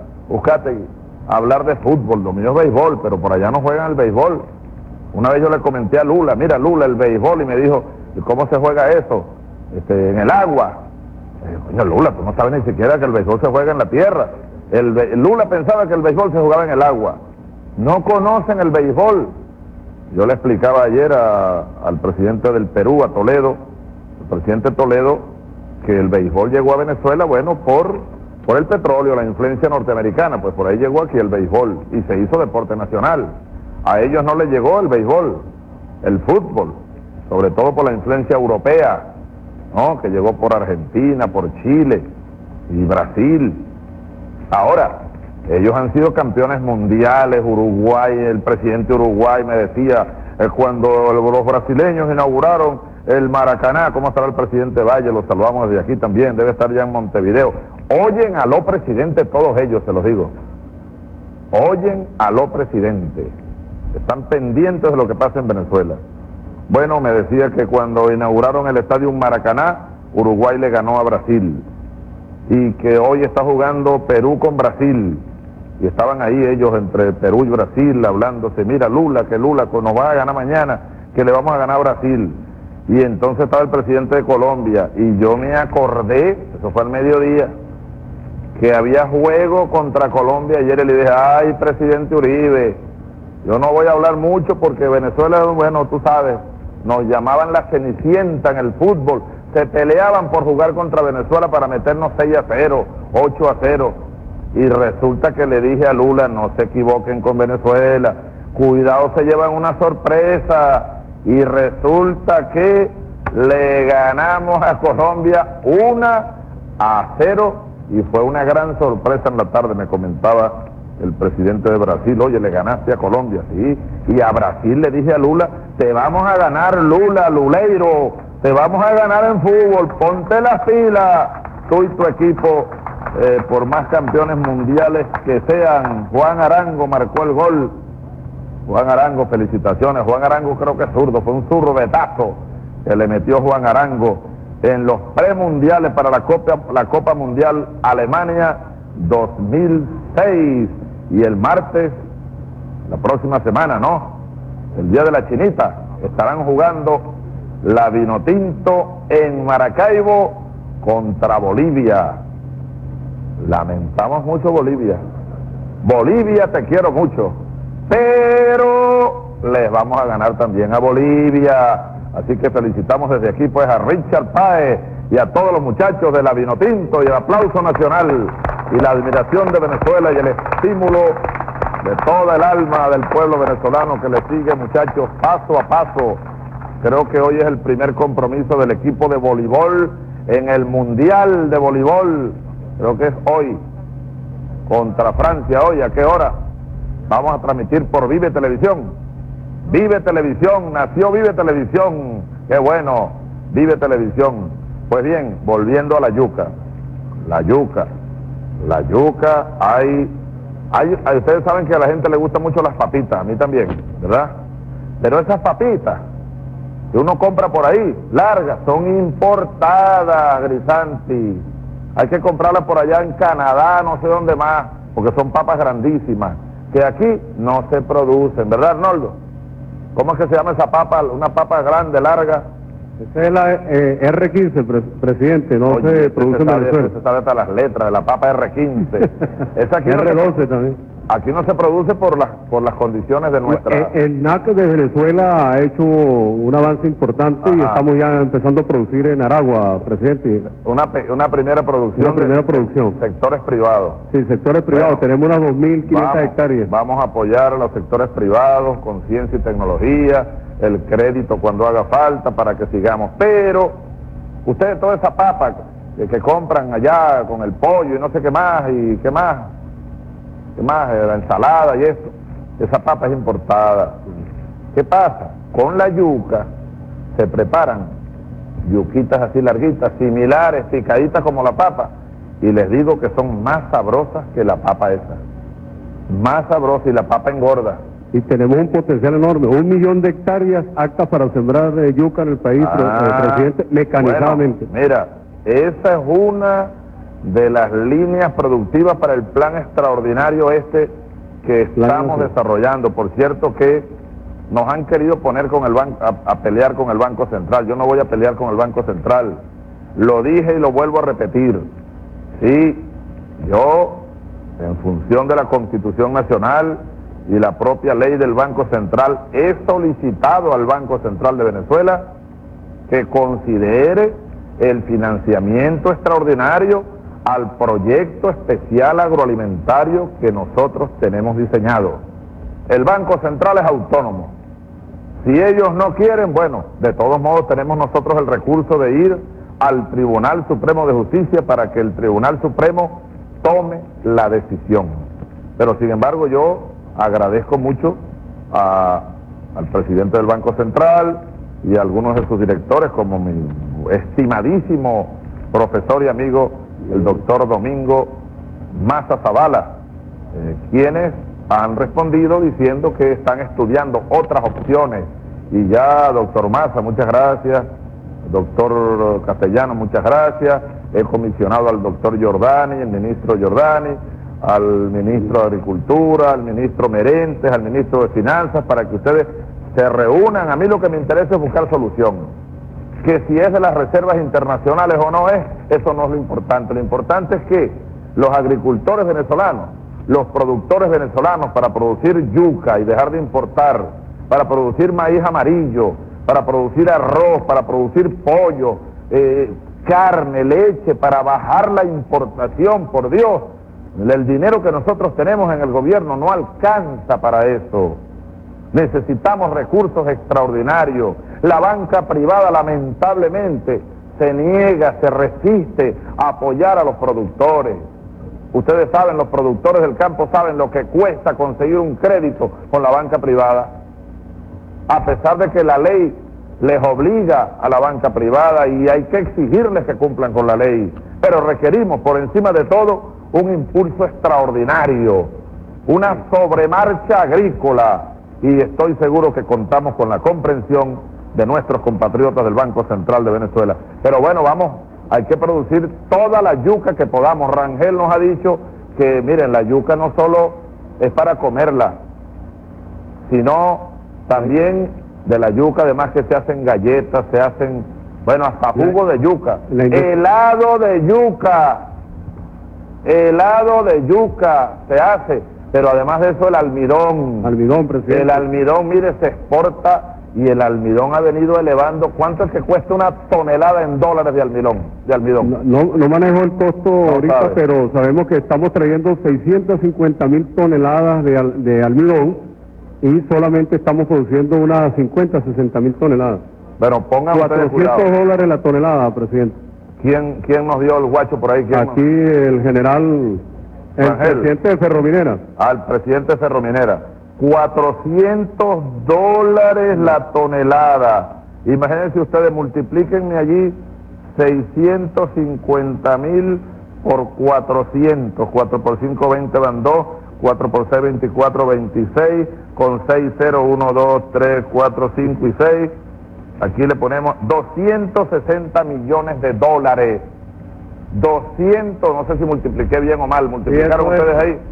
a hablar de fútbol, lo mío es béisbol, pero por allá no juegan el béisbol. Una vez yo le comenté a Lula, mira Lula, el béisbol, y me dijo, ¿y cómo se juega eso? En el agua. Coño Lula, tú no sabes ni siquiera que el béisbol se juega en la tierra. Lula pensaba que el béisbol se jugaba en el agua. No conocen el béisbol. Yo le explicaba ayer al presidente del Perú, a Toledo, el presidente Toledo, que el béisbol llegó a Venezuela, bueno, por el petróleo, la influencia norteamericana, pues por ahí llegó aquí el béisbol y se hizo deporte nacional. A ellos no les llegó el béisbol, el fútbol, sobre todo por la influencia europea, ¿no? Que llegó por Argentina, por Chile y Brasil. Ahora, ellos han sido campeones mundiales, Uruguay, el presidente de Uruguay me decía, cuando los brasileños inauguraron el Maracaná, ¿cómo estará el presidente Valle? Lo saludamos desde aquí también, debe estar ya en Montevideo. Oyen a los presidentes todos ellos, se los digo. Oyen a los presidentes. Están pendientes de lo que pasa en Venezuela. Bueno, me decía que cuando inauguraron el estadio Maracaná, Uruguay le ganó a Brasil. Y que hoy está jugando Perú con Brasil. Y estaban ahí ellos entre Perú y Brasil hablándose, mira Lula, que Lula nos va a ganar mañana, que le vamos a ganar a Brasil. Y entonces estaba el presidente de Colombia. Y yo me acordé, eso fue al mediodía, que había juego contra Colombia ayer y le dije, ay, presidente Uribe, yo no voy a hablar mucho porque Venezuela, bueno, tú sabes, nos llamaban la Cenicienta en el fútbol, se peleaban por jugar contra Venezuela para meternos 6-0, 8-0, y resulta que le dije a Lula, no se equivoquen con Venezuela, cuidado se llevan una sorpresa, y resulta que le ganamos a Colombia 1-0, y fue una gran sorpresa en la tarde, me comentaba el presidente de Brasil, oye, le ganaste a Colombia, sí, y a Brasil le dije a Lula, te vamos a ganar Lula, Luleiro, te vamos a ganar en fútbol, ponte las pilas, tú y tu equipo, por más campeones mundiales que sean. Juan Arango marcó el gol Juan Arango, felicitaciones. Juan Arango creo que es zurdo, fue un zurdetazo que le metió Juan Arango en los premundiales para la Copa Mundial Alemania 2006. Y el martes, la próxima semana, ¿no? El día de la Chinita, estarán jugando la Vinotinto en Maracaibo contra Bolivia. Lamentamos mucho Bolivia. Bolivia, te quiero mucho, pero les vamos a ganar también a Bolivia. Así que felicitamos desde aquí pues a Richard Páez y a todos los muchachos de la Vinotinto, y el aplauso nacional y la admiración de Venezuela y el estímulo de toda el alma del pueblo venezolano que le sigue, muchachos, paso a paso. Creo que hoy es el primer compromiso del equipo de voleibol en el Mundial de Voleibol. Creo que es hoy, contra Francia. Hoy, ¿a qué hora? Vamos a transmitir por Vive Televisión. Vive Televisión, nació Vive Televisión. Qué bueno, Vive Televisión. Pues bien, volviendo a la yuca. La yuca, ustedes saben que a la gente le gustan mucho las papitas, a mí también, ¿verdad? Pero esas papitas que uno compra por ahí, largas, son importadas, Grisanti. Hay que comprarlas por allá en Canadá, no sé dónde más, porque son papas grandísimas, que aquí no se producen, ¿verdad, Arnoldo? ¿Cómo es que se llama esa papa, una papa grande, larga? Esa es la R15, presidente, no Oye, se produce en Venezuela. Se sabe hasta las letras de la papa R15. Esa aquí R12 también. Aquí no se produce por las condiciones de nuestra... El NAC de Venezuela ha hecho un avance importante. Ajá. Y estamos ya empezando a producir en Aragua, presidente. Una primera producción. Una primera producción. Sectores privados. Sí, sectores privados. Tenemos unas 2.500 hectáreas. Vamos a apoyar a los sectores privados con ciencia y tecnología, el crédito cuando haga falta para que sigamos. Pero ustedes toda esa papa que compran allá con el pollo y no sé qué más, la ensalada y eso, esa papa es importada. ¿Qué pasa? Con la yuca se preparan yuquitas así larguitas, similares, picaditas como la papa, y les digo que son más sabrosas que la papa esa, más sabrosas, y la papa engorda. Y tenemos un potencial enorme, 1 millón de hectáreas aptas para sembrar yuca en el país, presidente, mecanizadamente. Bueno, mira, esa es una de las líneas productivas para el plan extraordinario que estamos desarrollando. Por cierto que nos han querido poner con el banco a pelear con el Banco Central. Yo no voy a pelear con el Banco Central. Lo dije y lo vuelvo a repetir. Sí, yo, en función de la Constitución Nacional y la propia ley del Banco Central, he solicitado al Banco Central de Venezuela que considere el financiamiento extraordinario al proyecto especial agroalimentario que nosotros tenemos diseñado. El Banco Central es autónomo. Si ellos no quieren, bueno, de todos modos tenemos nosotros el recurso de ir al Tribunal Supremo de Justicia para que el Tribunal Supremo tome la decisión. Pero sin embargo yo agradezco mucho al presidente del Banco Central y a algunos de sus directores, como mi estimadísimo profesor y amigo el doctor Domingo Maza Zavala, quienes han respondido diciendo que están estudiando otras opciones. Y ya, doctor Maza, muchas gracias, doctor Castellano, muchas gracias, he comisionado al doctor Giordani, el ministro Giordani, al ministro de Agricultura, al ministro Merentes, al ministro de Finanzas, para que ustedes se reúnan. A mí lo que me interesa es buscar solución. Que si es de las reservas internacionales o no es, eso no es lo importante. Lo importante es que los agricultores venezolanos, los productores venezolanos, para producir yuca y dejar de importar, para producir maíz amarillo, para producir arroz, para producir pollo, carne, leche, para bajar la importación, por Dios, el dinero que nosotros tenemos en el gobierno no alcanza para eso. Necesitamos recursos extraordinarios. La banca privada lamentablemente se niega, se resiste a apoyar a los productores. Ustedes saben, los productores del campo saben lo que cuesta conseguir un crédito con la banca privada, a pesar de que la ley les obliga a la banca privada y hay que exigirles que cumplan con la ley. Pero requerimos, por encima de todo, un impulso extraordinario, una sobremarcha agrícola, y estoy seguro que contamos con la comprensión de nuestros compatriotas del Banco Central de Venezuela. Pero bueno, vamos, hay que producir toda la yuca que podamos. Rangel nos ha dicho que, miren, la yuca no solo es para comerla, sino también de la yuca, además que se hacen galletas, se hacen, bueno, hasta jugo de yuca, helado de yuca se hace, pero además de eso el almidón. Almidón, presidente. El almidón, mire, se exporta y el almidón ha venido elevando. ¿Cuánto es que cuesta una tonelada en dólares de almidón? No manejo el costo ahorita, sabe. pero sabemos que estamos trayendo 650.000 toneladas de almidón y solamente estamos produciendo unas 60.000 toneladas. Bueno, pongan ustedes cuidado. $400 la tonelada, presidente. ¿Quién nos dio el guacho por ahí? Aquí el general, el Rangel. presidente de Ferrominera. Al presidente de Ferrominera. $400 la tonelada. Imagínense ustedes, multiplíquenme allí 650.000 por 400. 4 por 5, 20 van 2. 4 por 6, 24, 26. Con 6, 0, 1, 2, 3, 4, 5 y 6. Aquí le ponemos 260 millones de dólares. 200, no sé si multipliqué bien o mal, multiplicaron ustedes ahí.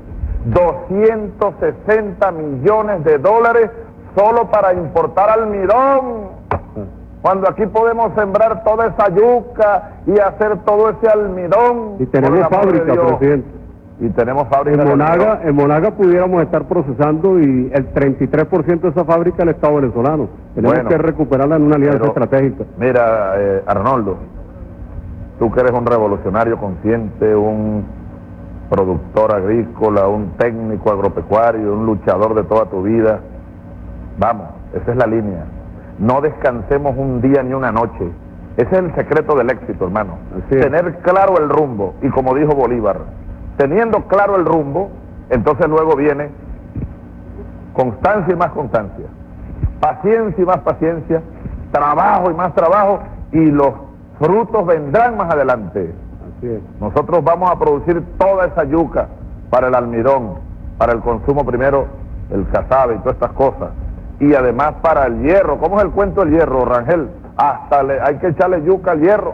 260 millones de dólares solo para importar almidón. Cuando aquí podemos sembrar toda esa yuca y hacer todo ese almidón. Y tenemos fábrica, presidente. Y tenemos fábrica. En Monaga pudiéramos estar procesando y el 33% de esa fábrica el Estado venezolano. Tenemos que recuperarla en una alianza estratégica. Mira, Arnoldo, tú que eres un revolucionario consciente, un productor agrícola, un técnico agropecuario, un luchador de toda tu vida, vamos, esa es la línea. No descansemos un día ni una noche. Ese es el secreto del éxito, hermano. Tener claro el rumbo. Y como dijo Bolívar, teniendo claro el rumbo, entonces luego viene constancia y más constancia, paciencia y más paciencia, trabajo y más trabajo, y los frutos vendrán más adelante. Así es. Nosotros vamos a producir toda esa yuca para el almidón, para el consumo primero, el casabe y todas estas cosas, y además para el hierro. ¿Cómo es el cuento del hierro, Rangel? Hasta hay que echarle yuca al hierro.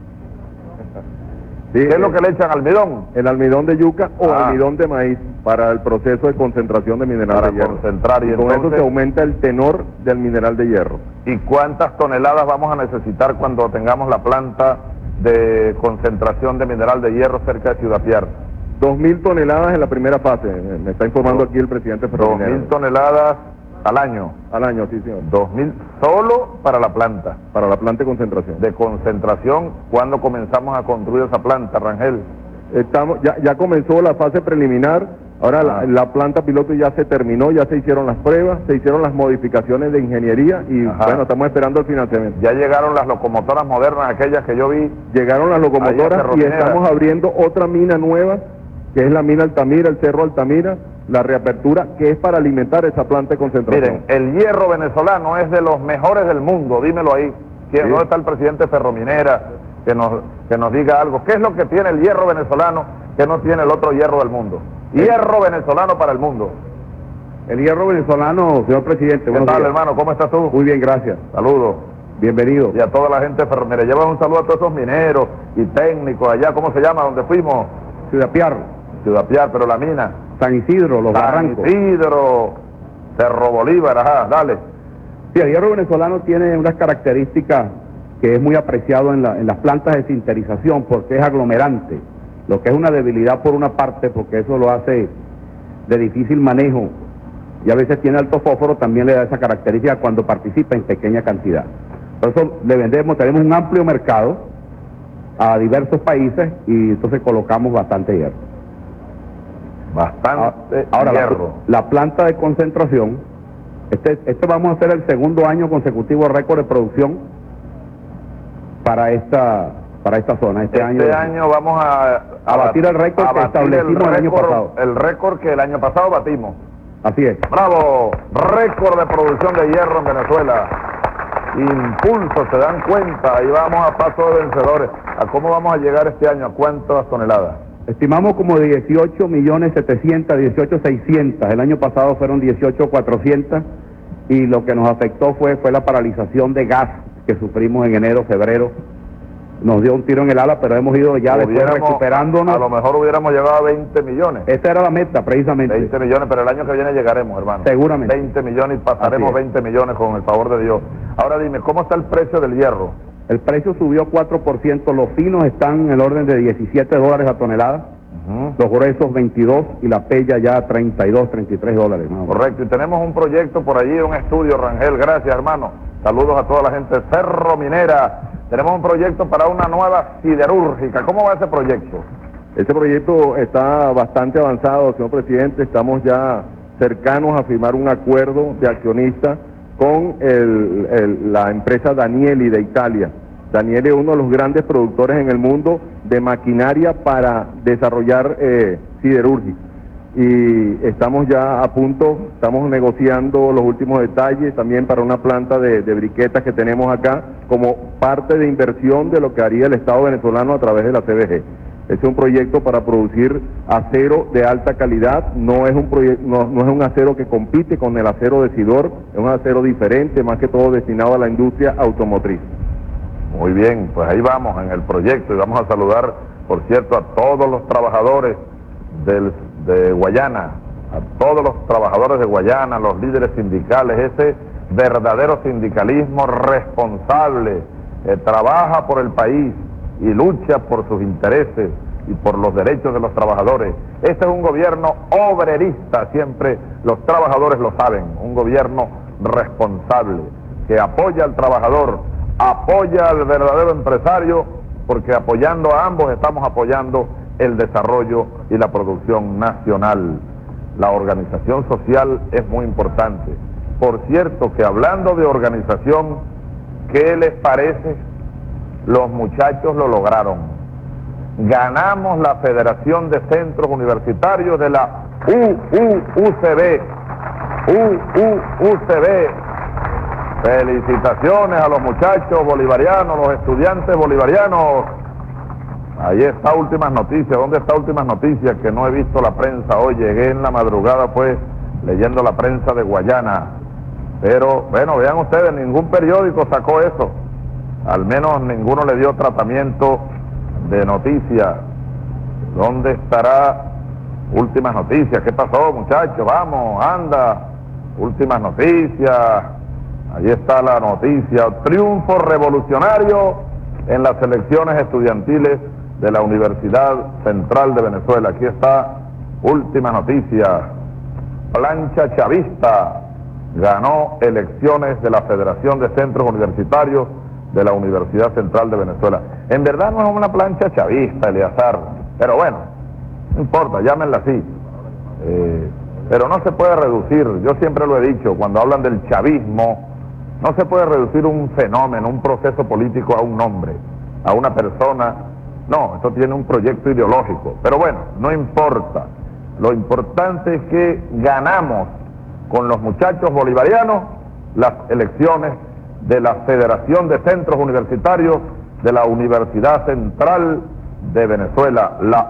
Sí, ¿Qué es lo que le echan? ¿Almidón? El almidón de yuca o almidón de maíz para el proceso de concentración de mineral de hierro. Concentrar, y con entonces, eso se aumenta el tenor del mineral de hierro. ¿Y cuántas toneladas vamos a necesitar cuando tengamos la planta de concentración de mineral de hierro cerca de Ciudad Piar? 2.000 toneladas en la primera fase, me está informando aquí el presidente Ferrominera. 2.000 toneladas al año. Al año, sí, señor. 2.000 solo para la planta. Para la planta de concentración. De concentración, ¿cuándo comenzamos a construir esa planta, Rangel? Ya comenzó la fase preliminar, ahora la planta piloto ya se terminó, ya se hicieron las pruebas, se hicieron las modificaciones de ingeniería y bueno, estamos esperando el financiamiento. Ya llegaron las locomotoras modernas, aquellas que yo vi. Llegaron las locomotoras y estamos abriendo otra mina nueva, que es la mina Altamira, el Cerro Altamira, la reapertura, que es para alimentar esa planta de concentración. Miren, el hierro venezolano es de los mejores del mundo, dímelo ahí. ¿Dónde está el presidente Ferrominera? Que nos diga algo. ¿Qué es lo que tiene el hierro venezolano que no tiene el otro hierro del mundo? Hierro venezolano para el mundo. El hierro venezolano, señor presidente. ¿Qué tal, hermano? ¿Cómo estás tú? Muy bien, gracias. Saludos. Bienvenido. Y a toda la gente de Ferrominera. Lleva un saludo a todos esos mineros y técnicos allá. ¿Cómo se llama? ¿Dónde fuimos? Ciudad Piar. Ciudad Piar, pero la mina. San Isidro, Los Barrancos. San Isidro, Cerro Bolívar, ajá, dale. Sí, el hierro venezolano tiene unas características que es muy apreciado en las plantas de sinterización porque es aglomerante, lo que es una debilidad por una parte porque eso lo hace de difícil manejo y a veces tiene alto fósforo, también le da esa característica cuando participa en pequeña cantidad. Por eso tenemos un amplio mercado a diversos países y entonces colocamos bastante hierro. Bastante ahora, hierro. La planta de concentración, este vamos a hacer el segundo año consecutivo récord de producción para esta zona. Este año vamos a batir el récord que establecimos el año pasado. El récord que el año pasado batimos. Así es. ¡Bravo! Récord de producción de hierro en Venezuela. Impulso, ¿se dan cuenta? Ahí vamos a paso de vencedores. ¿A cómo vamos a llegar este año? ¿A cuántas toneladas? Estimamos como 18.700.000, 18.600.000. El año pasado fueron 18.400.000 y lo que nos afectó fue la paralización de gas que sufrimos en enero, febrero. Nos dio un tiro en el ala, pero hemos ido ya después recuperándonos. A lo mejor hubiéramos llegado a 20 millones. Esa era la meta, precisamente. 20 millones, pero el año que viene llegaremos, hermano. Seguramente. 20 millones y pasaremos 20 millones con el favor de Dios. Ahora dime, ¿cómo está el precio del hierro? El precio subió 4%, los finos están en el orden de $17 la tonelada, los gruesos 22 y la pella ya 32, 33 dólares. ¿No? Correcto, y tenemos un proyecto por allí, un estudio, Rangel, gracias hermano. Saludos a toda la gente de Cerro Minera. Tenemos un proyecto para una nueva siderúrgica. ¿Cómo va ese proyecto? Ese proyecto está bastante avanzado, señor presidente. Estamos ya cercanos a firmar un acuerdo de accionistas con la empresa Danieli de Italia. Danieli es uno de los grandes productores en el mundo de maquinaria para desarrollar siderúrgica. Y estamos ya a punto, estamos negociando los últimos detalles también para una planta de briquetas que tenemos acá como parte de inversión de lo que haría el Estado venezolano a través de la CBG. Es un proyecto para producir acero de alta calidad, no es un acero que compite con el acero de Sidor, es un acero diferente, más que todo destinado a la industria automotriz. Muy bien, pues ahí vamos en el proyecto y vamos a saludar, por cierto, a todos los trabajadores de Guayana, a todos los trabajadores de Guayana, los líderes sindicales, ese verdadero sindicalismo responsable que trabaja por el país y lucha por sus intereses y por los derechos de los trabajadores. Este es un gobierno obrerista, siempre los trabajadores lo saben, un gobierno responsable que apoya al trabajador, apoya al verdadero empresario, porque apoyando a ambos estamos apoyando el desarrollo y la producción nacional. La organización social es muy importante. Por cierto, que hablando de organización, ¿qué les parece? Los muchachos lo lograron. Ganamos la Federación de Centros Universitarios de la UCB. Felicitaciones a los muchachos bolivarianos, los estudiantes bolivarianos. Ahí está Últimas Noticias. ¿Dónde está Últimas Noticias? Que no he visto la prensa hoy. Llegué en la madrugada pues leyendo la prensa de Guayana. Pero bueno, vean ustedes, ningún periódico sacó eso. Al menos ninguno le dio tratamiento de noticias. ¿Dónde estará Últimas Noticias? ¿Qué pasó, muchachos? Vamos, anda. Últimas Noticias. Ahí está la noticia. Triunfo revolucionario en las elecciones estudiantiles de la Universidad Central de Venezuela. Aquí está Última Noticia. Plancha chavista ganó elecciones de la Federación de Centros Universitarios de la Universidad Central de Venezuela. En verdad no es una plancha chavista, Eleazar, pero bueno, no importa, llámenla así. Pero no se puede reducir, yo siempre lo he dicho, cuando hablan del chavismo, no se puede reducir un fenómeno, un proceso político a un nombre, a una persona. No, esto tiene un proyecto ideológico. Pero bueno, no importa. Lo importante es que ganamos con los muchachos bolivarianos las elecciones de la Federación de Centros Universitarios de la Universidad Central de Venezuela, la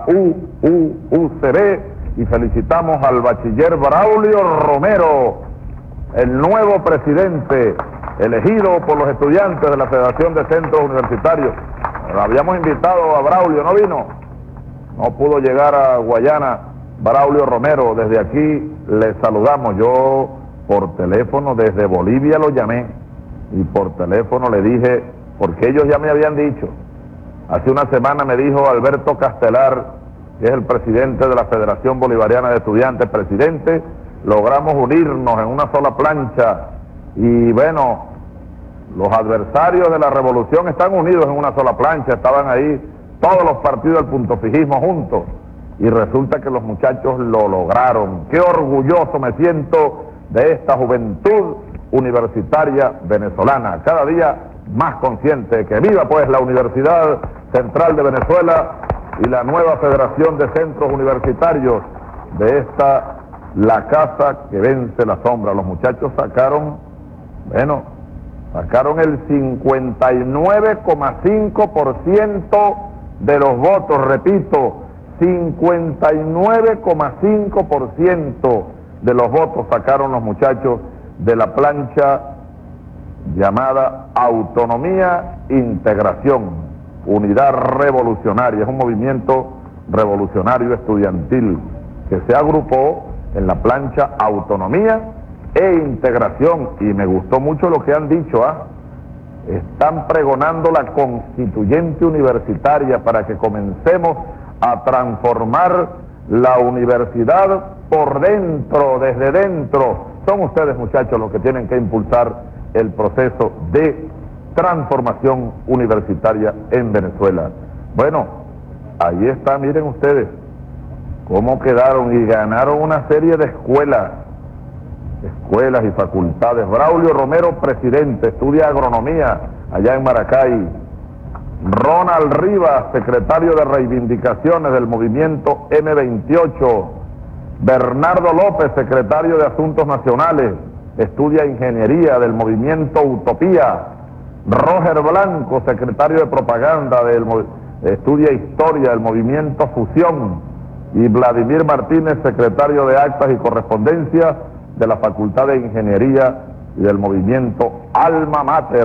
UCB, y felicitamos al bachiller Braulio Romero, el nuevo presidente elegido por los estudiantes de la Federación de Centros Universitarios. Habíamos invitado a Braulio, ¿no vino? No pudo llegar a Guayana. Braulio Romero, desde aquí le saludamos. Yo por teléfono desde Bolivia lo llamé y por teléfono le dije, porque ellos ya me habían dicho, hace una semana me dijo Alberto Castelar, que es el presidente de la Federación Bolivariana de Estudiantes, presidente, logramos unirnos en una sola plancha y bueno, los adversarios de la revolución están unidos en una sola plancha, estaban ahí todos los partidos del punto fijismo juntos y resulta que los muchachos lo lograron. Qué orgulloso me siento de esta juventud universitaria venezolana, cada día más consciente. Que viva pues la Universidad Central de Venezuela y la nueva Federación de Centros Universitarios de esta, la casa que vence la sombra. Los muchachos sacaron el 59,5% de los votos, repito, 59,5% de los votos sacaron los muchachos de la plancha llamada Autonomía Integración, Unidad Revolucionaria. Es un movimiento revolucionario estudiantil que se agrupó en la plancha Autonomía e Integración, y me gustó mucho lo que han dicho, están pregonando la constituyente universitaria para que comencemos a transformar la universidad por dentro, desde dentro. Son ustedes, muchachos, los que tienen que impulsar el proceso de transformación universitaria en Venezuela. Bueno, ahí está, miren ustedes cómo quedaron y ganaron una serie de escuelas y facultades. Braulio Romero, presidente, estudia agronomía allá en Maracay. Ronald Rivas, secretario de Reivindicaciones del movimiento M28. Bernardo López, secretario de Asuntos Nacionales, estudia ingeniería del movimiento Utopía. Roger Blanco, secretario de Propaganda estudia historia del movimiento Fusión. Y Vladimir Martínez, secretario de Actas y Correspondencia de la Facultad de Ingeniería y del movimiento Alma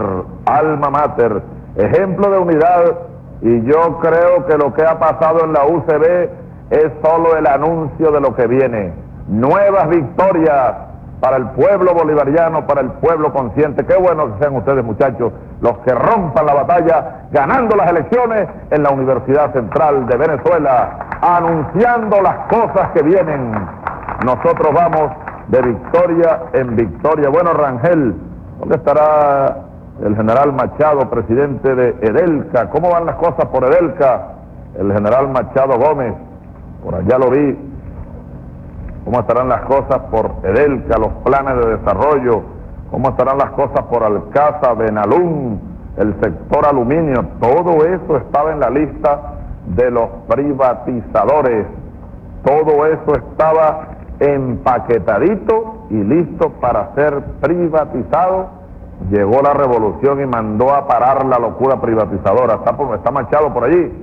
Mater, ejemplo de unidad. Y yo creo que lo que ha pasado en la UCB es solo el anuncio de lo que viene. Nuevas victorias para el pueblo bolivariano, para el pueblo consciente. Qué bueno que sean ustedes, muchachos, los que rompan la batalla, ganando las elecciones en la Universidad Central de Venezuela, anunciando las cosas que vienen. Nosotros vamos de victoria en victoria. Bueno, Rangel, ¿dónde estará el general Machado, presidente de Edelca? ¿Cómo van las cosas por Edelca? El general Machado Gómez, por allá lo vi. ¿Cómo estarán las cosas por Edelca, los planes de desarrollo? ¿Cómo estarán las cosas por Alcázar, Benalún, el sector aluminio? Todo eso estaba en la lista de los privatizadores. Todo eso estaba empaquetadito y listo para ser privatizado. Llegó la revolución y mandó a parar la locura privatizadora. Está Machado por allí,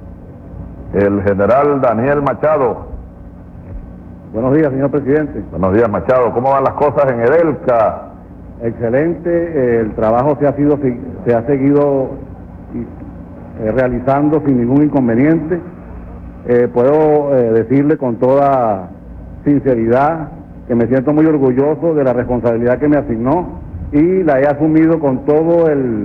el general Daniel Machado. Buenos días, señor presidente. Buenos días, Machado. ¿Cómo van las cosas en Edelca? Excelente, el trabajo se ha seguido realizando sin ningún inconveniente. Puedo decirle con toda sinceridad que me siento muy orgulloso de la responsabilidad que me asignó y la he asumido con todo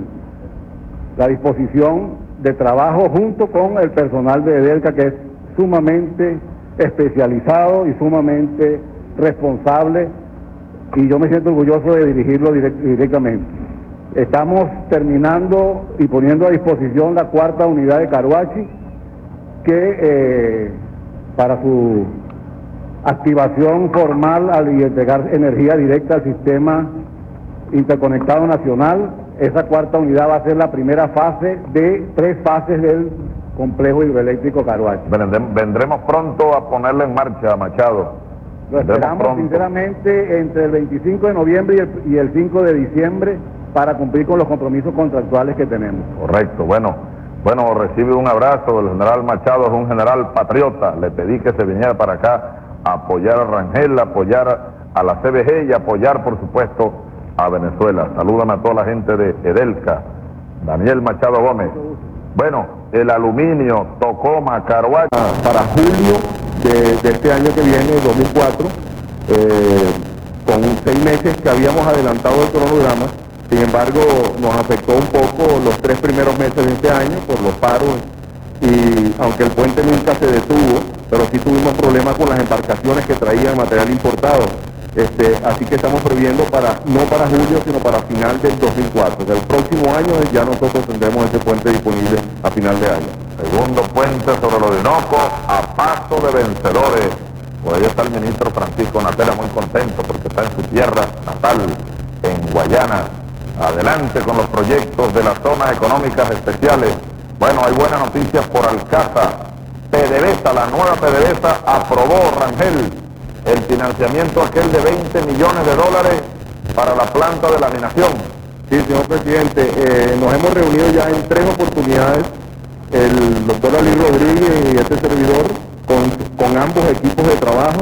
la disposición de trabajo junto con el personal de Edelca, que es sumamente especializado y sumamente responsable, y yo me siento orgulloso de dirigirlo directamente. Estamos terminando y poniendo a disposición la 4ª unidad de Caruachi, que para su activación formal al entregar energía directa al sistema interconectado nacional, esa 4ª unidad va a ser la primera fase de 3 fases del complejo hidroeléctrico Caruachi. Vendremos pronto a ponerla en marcha, Machado. Lo esperamos sinceramente entre el 25 de noviembre y el 5 de diciembre para cumplir con los compromisos contractuales que tenemos. Correcto. Bueno, recibe un abrazo del general Machado, es un general patriota. Le pedí que se viniera para acá a apoyar a Rangel, a apoyar a la CBG y apoyar, por supuesto, a Venezuela. Salúdame a toda la gente de Edelca. Daniel Machado Gómez. Bueno, el aluminio, Tocoma, Caruachi. Para julio de este año que viene, 2004, con 6 meses que habíamos adelantado el cronograma. Sin embargo, nos afectó un poco los 3 primeros meses de este año por los paros, y aunque el puente nunca se detuvo, pero sí tuvimos problemas con las embarcaciones que traían material importado. Así que estamos previendo no para julio, sino para final del 2004. Del próximo año ya nosotros tendremos ese puente disponible a final de año. Segundo puente sobre el Orinoco, a paso de vencedores. Por ahí está el ministro Francisco Natera, muy contento porque está en su tierra natal, en Guayana. Adelante con los proyectos de las zonas económicas especiales. Bueno, hay buenas noticias por Alcázar. PDVSA, la nueva PDVSA aprobó, Rangel, el financiamiento aquel de $20 millones para la planta de laminación. Sí, señor presidente, nos hemos reunido ya en 3 oportunidades, el doctor Ali Rodríguez y este servidor, con ambos equipos de trabajo,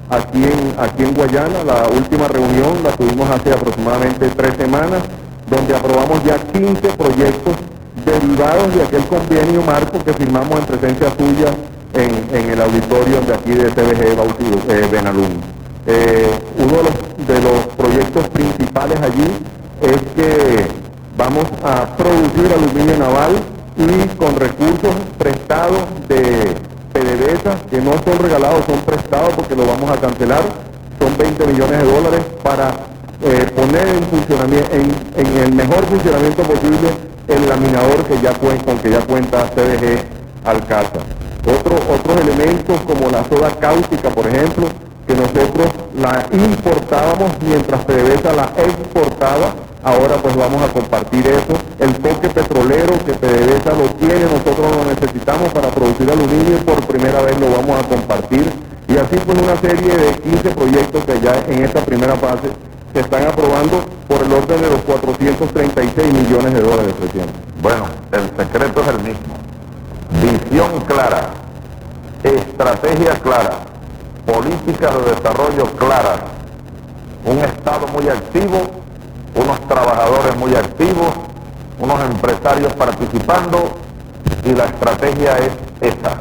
aquí en Guayana. La última reunión la tuvimos hace aproximadamente 3 semanas, donde aprobamos ya 15 proyectos derivados de aquel convenio marco que firmamos en presencia suya en el auditorio de aquí de CBG Benalún. Uno de los proyectos principales allí es que vamos a producir aluminio naval y con recursos prestados de PDVSA, que no son regalados, son prestados porque lo vamos a cancelar. Son 20 millones de dólares para poner en funcionamiento, en el mejor funcionamiento posible el laminador con que ya cuenta CBG Alcázar. Otros elementos como la soda cáustica, por ejemplo, que nosotros la importábamos mientras PDVSA la exportaba. Ahora pues vamos a compartir eso. El coque petrolero que PDVSA lo tiene, nosotros lo necesitamos para producir aluminio y por primera vez lo vamos a compartir. Y así pues una serie de 15 proyectos que ya en esta primera fase se están aprobando por el orden de los 436 millones de dólares, presidente. Bueno, el secreto es el mismo. Visión clara, estrategia clara, políticas de desarrollo claras, un Estado muy activo, unos trabajadores muy activos, unos empresarios participando, y la estrategia es esa.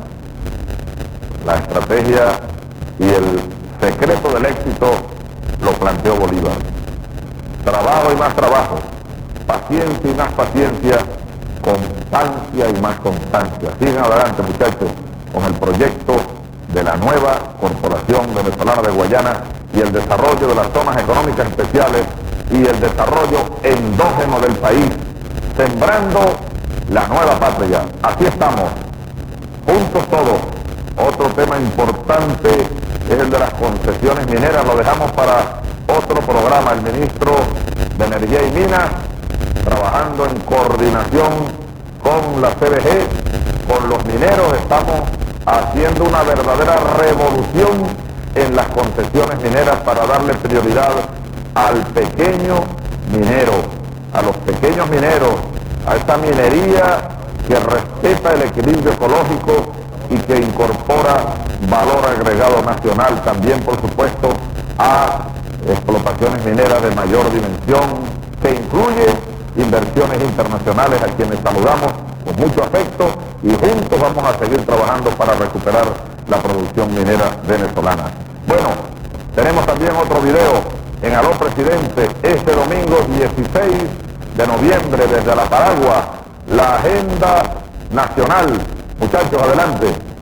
La estrategia y el secreto del éxito lo planteó Bolívar. Trabajo y más trabajo, paciencia y más paciencia, constancia y más constancia. Sigan adelante, muchachos, con el proyecto de la nueva Corporación Venezolana de Guayana y el desarrollo de las zonas económicas especiales y el desarrollo endógeno del país, sembrando la nueva patria. Así estamos, juntos todos. Otro tema importante es el de las concesiones mineras, lo dejamos para otro programa. El ministro de Energía y Minas, trabajando en coordinación con la CBG, con los mineros, estamos haciendo una verdadera revolución en las concesiones mineras para darle prioridad al pequeño minero, a los pequeños mineros, a esta minería que respeta el equilibrio ecológico y que incorpora valor agregado nacional, también por supuesto a explotaciones mineras de mayor dimensión, que incluye inversiones internacionales, a quienes saludamos con mucho afecto, y juntos vamos a seguir trabajando para recuperar la producción minera venezolana. Bueno, tenemos también otro video en Aló Presidente, este domingo 16 de noviembre desde La Paragua, la agenda nacional. Muchachos, adelante.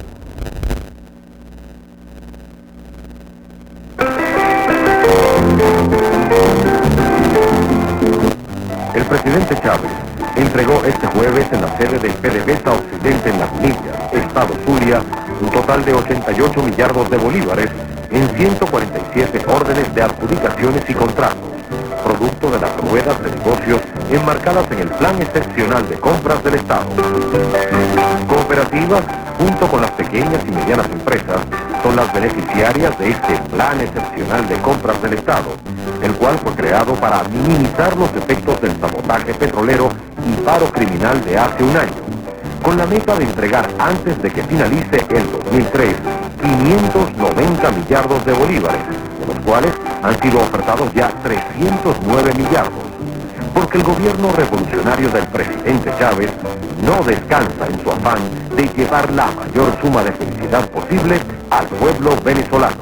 El presidente Chávez entregó este jueves en la sede del PDVSA Occidente en Las Millas, Estado Zulia, un total de 88 millardos de bolívares en 147 órdenes de adjudicaciones y contratos, producto de las ruedas de negocios enmarcadas en el Plan Excepcional de Compras del Estado. Cooperativas, junto con las pequeñas y medianas empresas, son las beneficiarias de este Plan Excepcional de Compras del Estado, el cual fue creado para minimizar los efectos del sabotaje petrolero y paro criminal de hace un año, con la meta de entregar antes de que finalice el 2003 590 millardos de bolívares, de los cuales han sido ofertados ya 309 millardos, porque el gobierno revolucionario del presidente Chávez no descansa en su afán de llevar la mayor suma de felicidad posible al pueblo venezolano.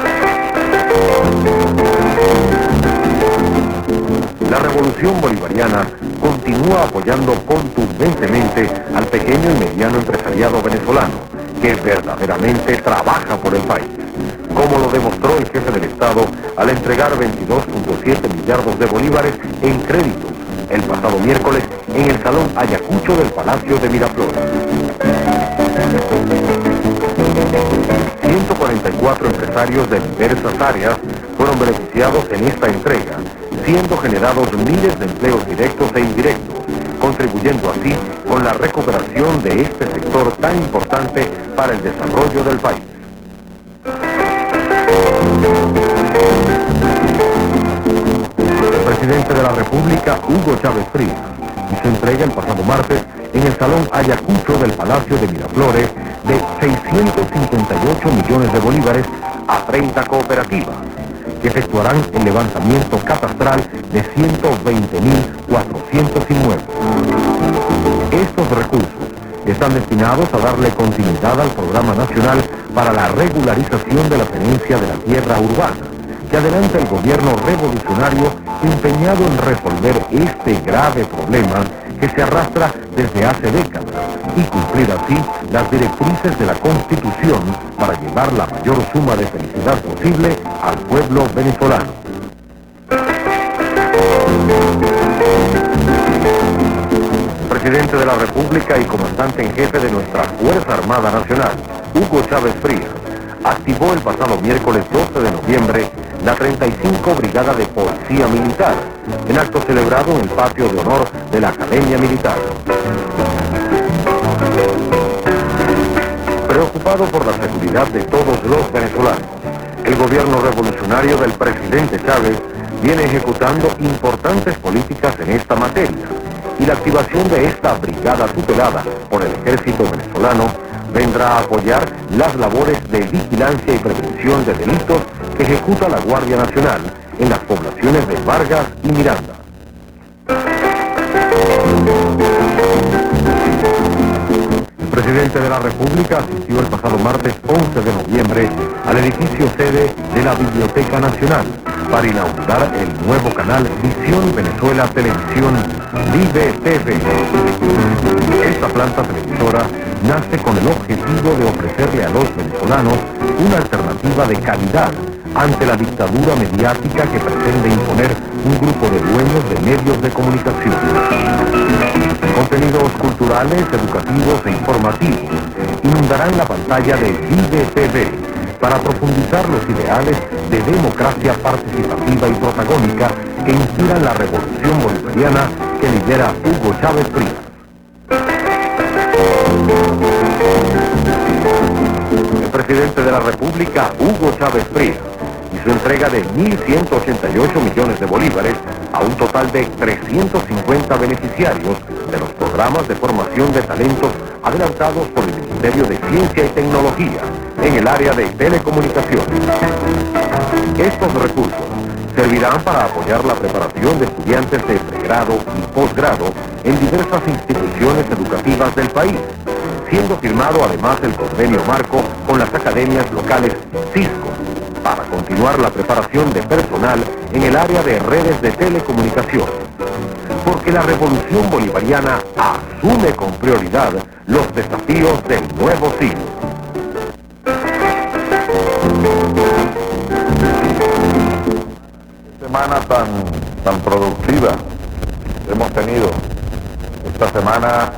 La revolución bolivariana continúa apoyando contundentemente al pequeño y mediano empresariado venezolano, que verdaderamente trabaja por el país, como lo demostró el jefe del Estado al entregar 22.7 millardos de bolívares en créditos el pasado miércoles en el Salón Ayacucho del Palacio de Miraflores. 144 empresarios de diversas áreas fueron beneficiados en esta entrega, siendo generados miles de empleos directos e indirectos, contribuyendo así con la recuperación de este sector tan importante para el desarrollo del país. El presidente de la República, Hugo Chávez Frías, hizo entrega el pasado martes en el Salón Ayacucho del Palacio de Miraflores de 658 millones de bolívares a 30 cooperativas, que efectuarán el levantamiento catastral de 120.400 inmuebles. Estos recursos están destinados a darle continuidad al Programa Nacional para la Regularización de la Tenencia de la Tierra Urbana, que adelanta el gobierno revolucionario empeñado en resolver este grave problema que se arrastra desde hace décadas y cumplir así las directrices de la Constitución para llevar la mayor suma de felicidad posible al pueblo venezolano. El presidente de la República y comandante en jefe de nuestra Fuerza Armada Nacional, Hugo Chávez Frías, activó el pasado miércoles 12 de noviembre la 35 Brigada de Policía Militar, en acto celebrado en el patio de honor de la Academia Militar. Preocupado por la seguridad de todos los venezolanos, el gobierno revolucionario del presidente Chávez viene ejecutando importantes políticas en esta materia, y la activación de esta brigada tutelada por el ejército venezolano vendrá a apoyar las labores de vigilancia y prevención de delitos que ejecuta la Guardia Nacional en las poblaciones de Vargas y Miranda. El presidente de la República asistió el pasado martes 11 de noviembre al edificio sede de la Biblioteca Nacional para inaugurar el nuevo canal Visión Venezuela Televisión Vive TV. Esta planta televisora nace con el objetivo de ofrecerle a los venezolanos una alternativa de calidad ante la dictadura mediática que pretende imponer un grupo de dueños de medios de comunicación. Contenidos culturales, educativos e informativos inundarán la pantalla de Vive TV para profundizar los ideales de democracia participativa y protagónica que inspiran la revolución bolivariana que lidera Hugo Chávez Frías. El presidente de la República, Hugo Chávez Frías, hizo entrega de 1.188 millones de bolívares a un total de 350 beneficiarios de los programas de formación de talentos adelantados por el Ministerio de Ciencia y Tecnología en el área de telecomunicaciones. Estos recursos servirán para apoyar la preparación de estudiantes de pregrado y posgrado en diversas instituciones educativas del país, siendo firmado además el convenio marco con las academias locales Cisco, para continuar la preparación de personal en el área de redes de telecomunicaciones, porque la revolución bolivariana asume con prioridad los desafíos del nuevo siglo. Semana tan productiva hemos tenido. Esta semana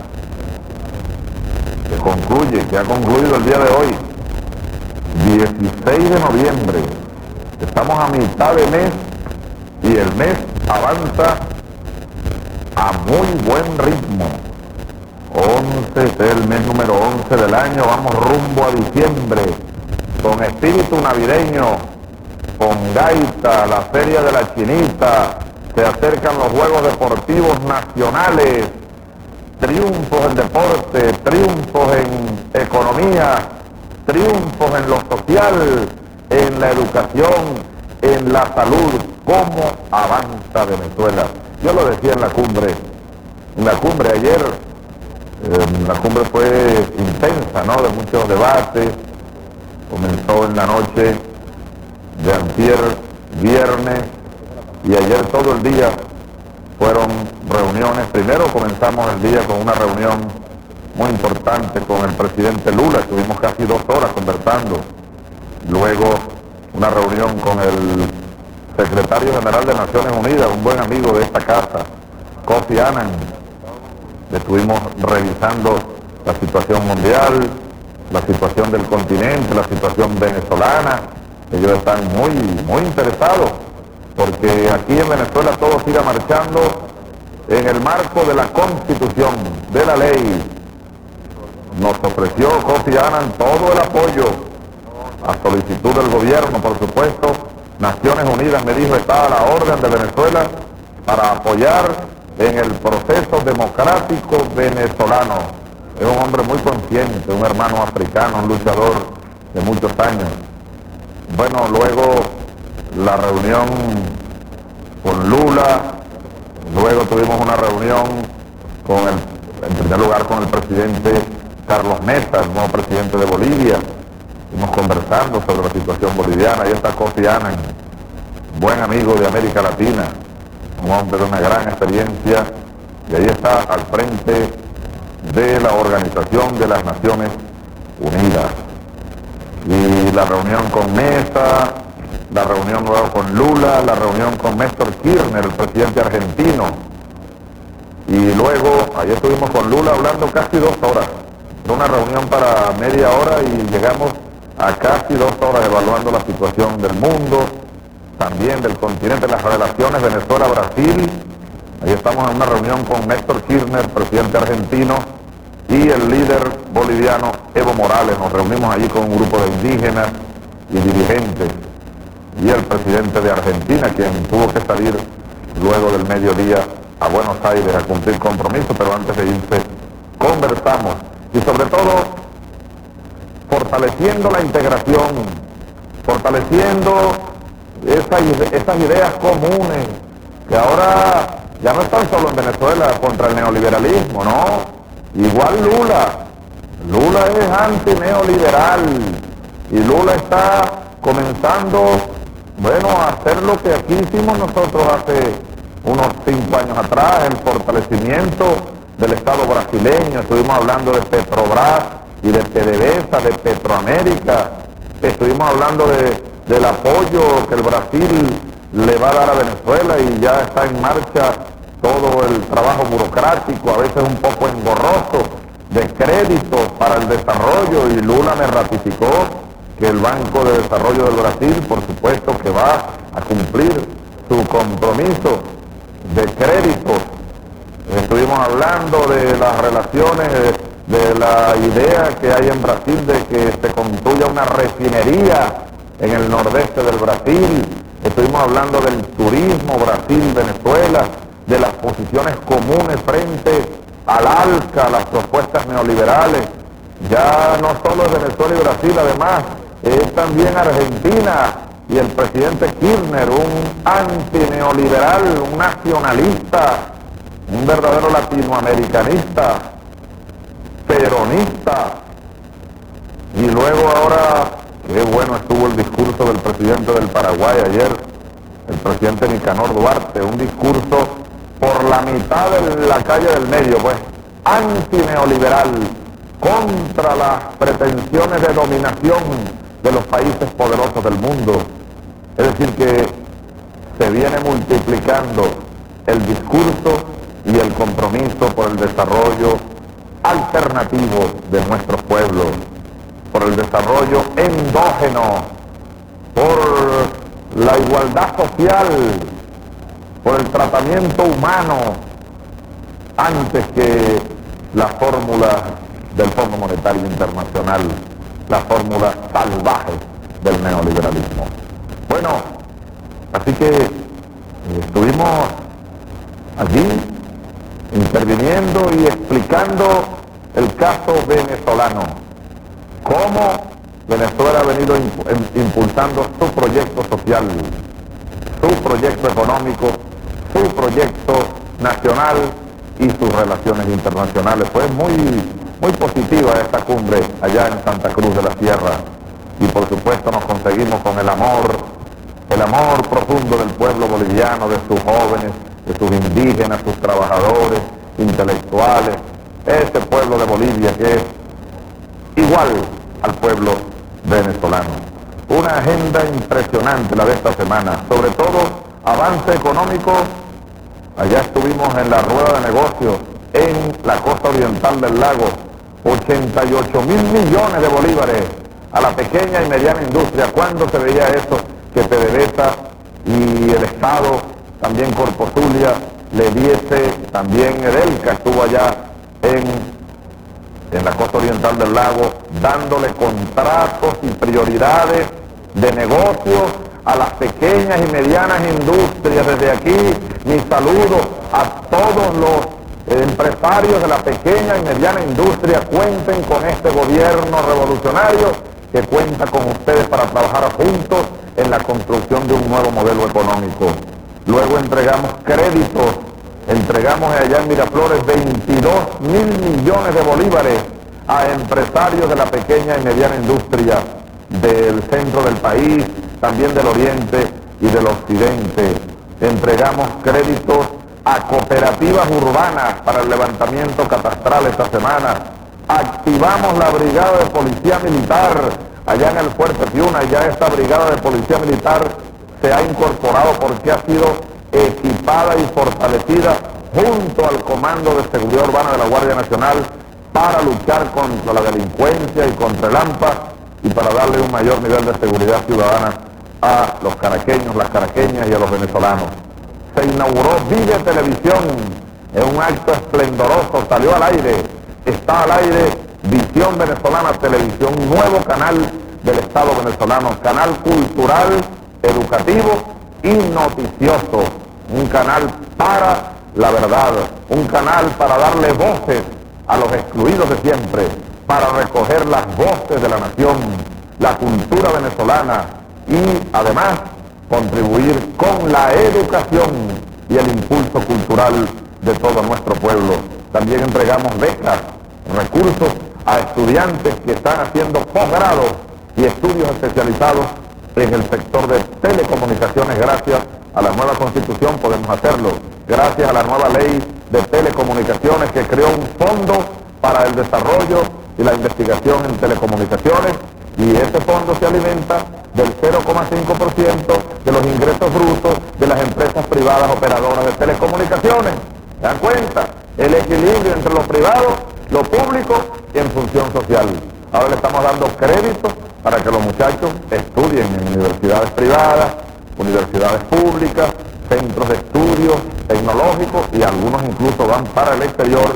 que ha concluido el día de hoy, 16 de noviembre. Estamos a mitad de mes y el mes avanza a muy buen ritmo. 11 es el mes número 11 del año, vamos rumbo a diciembre, con espíritu navideño, con gaita, la feria de la Chinita, se acercan los Juegos Deportivos Nacionales, triunfos en deporte, triunfos en economía, triunfos en lo social, en la educación, en la salud. ¿Cómo avanza Venezuela? Yo lo decía en la cumbre ayer, la cumbre fue intensa, ¿no?, de muchos debates. Comenzó en la noche de antier, viernes, y ayer todo el día fueron reuniones. Primero comenzamos el día con una reunión muy importante con el presidente Lula, estuvimos casi 2 horas conversando. Luego una reunión con el secretario general de Naciones Unidas, un buen amigo de esta casa, Kofi Annan. Estuvimos revisando la situación mundial, la situación del continente, la situación venezolana. Ellos están muy interesados porque aquí en Venezuela todo siga marchando en el marco de la Constitución, de la ley. Nos ofreció Kofi Annan todo el apoyo a solicitud del gobierno, por supuesto. Naciones Unidas me dijo está a la orden de Venezuela para apoyar en el proceso democrático venezolano. Es un hombre muy consciente, un hermano africano, un luchador de muchos años. bueno, luego la reunión con Lula, luego tuvimos una reunión en primer lugar con el presidente Carlos Mesa, el nuevo presidente de Bolivia. Estuvimos conversando sobre la situación boliviana. Ahí está Kofi Annan, buen amigo de América Latina, un hombre de una gran experiencia, y ahí está al frente de la Organización de las Naciones Unidas. Y la reunión con Mesa, la reunión luego con Lula, la reunión con Néstor Kirchner, el presidente argentino. Y luego, ahí estuvimos con Lula hablando casi 2 horas. Fue una reunión para media hora y llegamos a casi 2 horas evaluando la situación del mundo, también del continente, las relaciones Venezuela-Brasil. Ahí estamos en una reunión con Néstor Kirchner, presidente argentino, y el líder boliviano Evo Morales. Nos reunimos allí con un grupo de indígenas y dirigentes, y el presidente de Argentina, quien tuvo que salir luego del mediodía a Buenos Aires a cumplir compromisos, pero antes de irse conversamos, y sobre todo fortaleciendo la integración, fortaleciendo esas ideas comunes, que ahora ya no están solo en Venezuela contra el neoliberalismo, ¿no? Igual Lula es antineoliberal, y Lula está comenzando, bueno, a hacer lo que aquí hicimos nosotros hace unos 5 años atrás, el fortalecimiento del Estado brasileño. Estuvimos hablando de Petrobras y de PDVSA, de Petroamérica. Estuvimos hablando del apoyo que el Brasil le va a dar a Venezuela, y ya está en marcha todo el trabajo burocrático, a veces un poco engorroso, de créditos para el desarrollo, y Lula me ratificó que el Banco de Desarrollo del Brasil, por supuesto, que va a cumplir su compromiso de créditos. Estuvimos hablando de las relaciones, de la idea que hay en Brasil de que se construya una refinería en el nordeste del Brasil. Estuvimos hablando del turismo Brasil-Venezuela, de las posiciones comunes frente al ALCA, las propuestas neoliberales. Ya no solo es Venezuela y Brasil, además es también Argentina, y el presidente Kirchner, un antineoliberal, un nacionalista, un verdadero latinoamericanista, peronista. Y luego ahora, qué bueno estuvo el discurso del presidente del Paraguay ayer, el presidente Nicanor Duarte, un discurso por la mitad de la calle del medio, pues, antineoliberal, contra las pretensiones de dominación de los países poderosos del mundo. Es decir, que se viene multiplicando el discurso y el compromiso por el desarrollo alternativo de nuestros pueblos, por el desarrollo endógeno, por la igualdad social, por el tratamiento humano, antes que la fórmula del Fondo Monetario Internacional, la fórmula salvaje del neoliberalismo. Bueno, así que estuvimos allí interviniendo y explicando el caso venezolano, cómo Venezuela ha venido impulsando su proyecto social, su proyecto económico, su proyecto nacional y sus relaciones internacionales. Fue muy positiva esta cumbre allá en Santa Cruz de la Sierra, y por supuesto nos conseguimos con el amor profundo del pueblo boliviano, de sus jóvenes, de sus indígenas, sus trabajadores, intelectuales, ese pueblo de Bolivia que es igual al pueblo venezolano. Una agenda impresionante la de esta semana, sobre todo avance económico. Allá estuvimos en la rueda de negocios en la costa oriental del lago, 88.000 millones de bolívares a la pequeña y mediana industria. ¿Cuándo se veía eso? Que PDVSA y el Estado, también Corpo Zulia, le diese, también Edelca estuvo allá en la costa oriental del lago, dándole contratos y prioridades de negocios a las pequeñas y medianas industrias. Desde aquí mi saludo a todos los empresarios de la pequeña y mediana industria. Cuenten con este gobierno revolucionario que cuenta con ustedes para trabajar juntos en la construcción de un nuevo modelo económico. Luego entregamos créditos, entregamos allá en Miraflores 22.000 millones de bolívares a empresarios de la pequeña y mediana industria del centro del país, también del oriente y del occidente. Entregamos créditos a cooperativas urbanas para el levantamiento catastral esta semana. Activamos la brigada de policía militar allá en el Fuerte Piuna. Ya esta brigada de policía militar se ha incorporado porque ha sido equipada y fortalecida junto al Comando de Seguridad Urbana de la Guardia Nacional para luchar contra la delincuencia y contra el AMPA y para darle un mayor nivel de seguridad ciudadana a los caraqueños, las caraqueñas y a los venezolanos. Se inauguró Vive Televisión en un acto esplendoroso, salió al aire, está al aire Visión Venezolana Televisión, un nuevo canal del Estado venezolano, canal cultural, educativo y noticioso, un canal para la verdad, un canal para darle voces a los excluidos de siempre, para recoger las voces de la nación, la cultura venezolana y además contribuir con la educación y el impulso cultural de todo nuestro pueblo. También entregamos becas, recursos a estudiantes que están haciendo posgrados y estudios especializados en el sector de telecomunicaciones. Gracias a la nueva Constitución podemos hacerlo, gracias a la nueva ley de telecomunicaciones que creó un fondo para el desarrollo y la investigación en telecomunicaciones, y ese fondo se alimenta del 0,5% de los ingresos brutos de las empresas privadas operadoras de telecomunicaciones. ¿Se dan cuenta? El equilibrio entre lo privado, lo público y en función social. Ahora le estamos dando crédito para que los muchachos estudien en universidades privadas, universidades públicas, centros de estudio tecnológicos, y algunos incluso van para el exterior,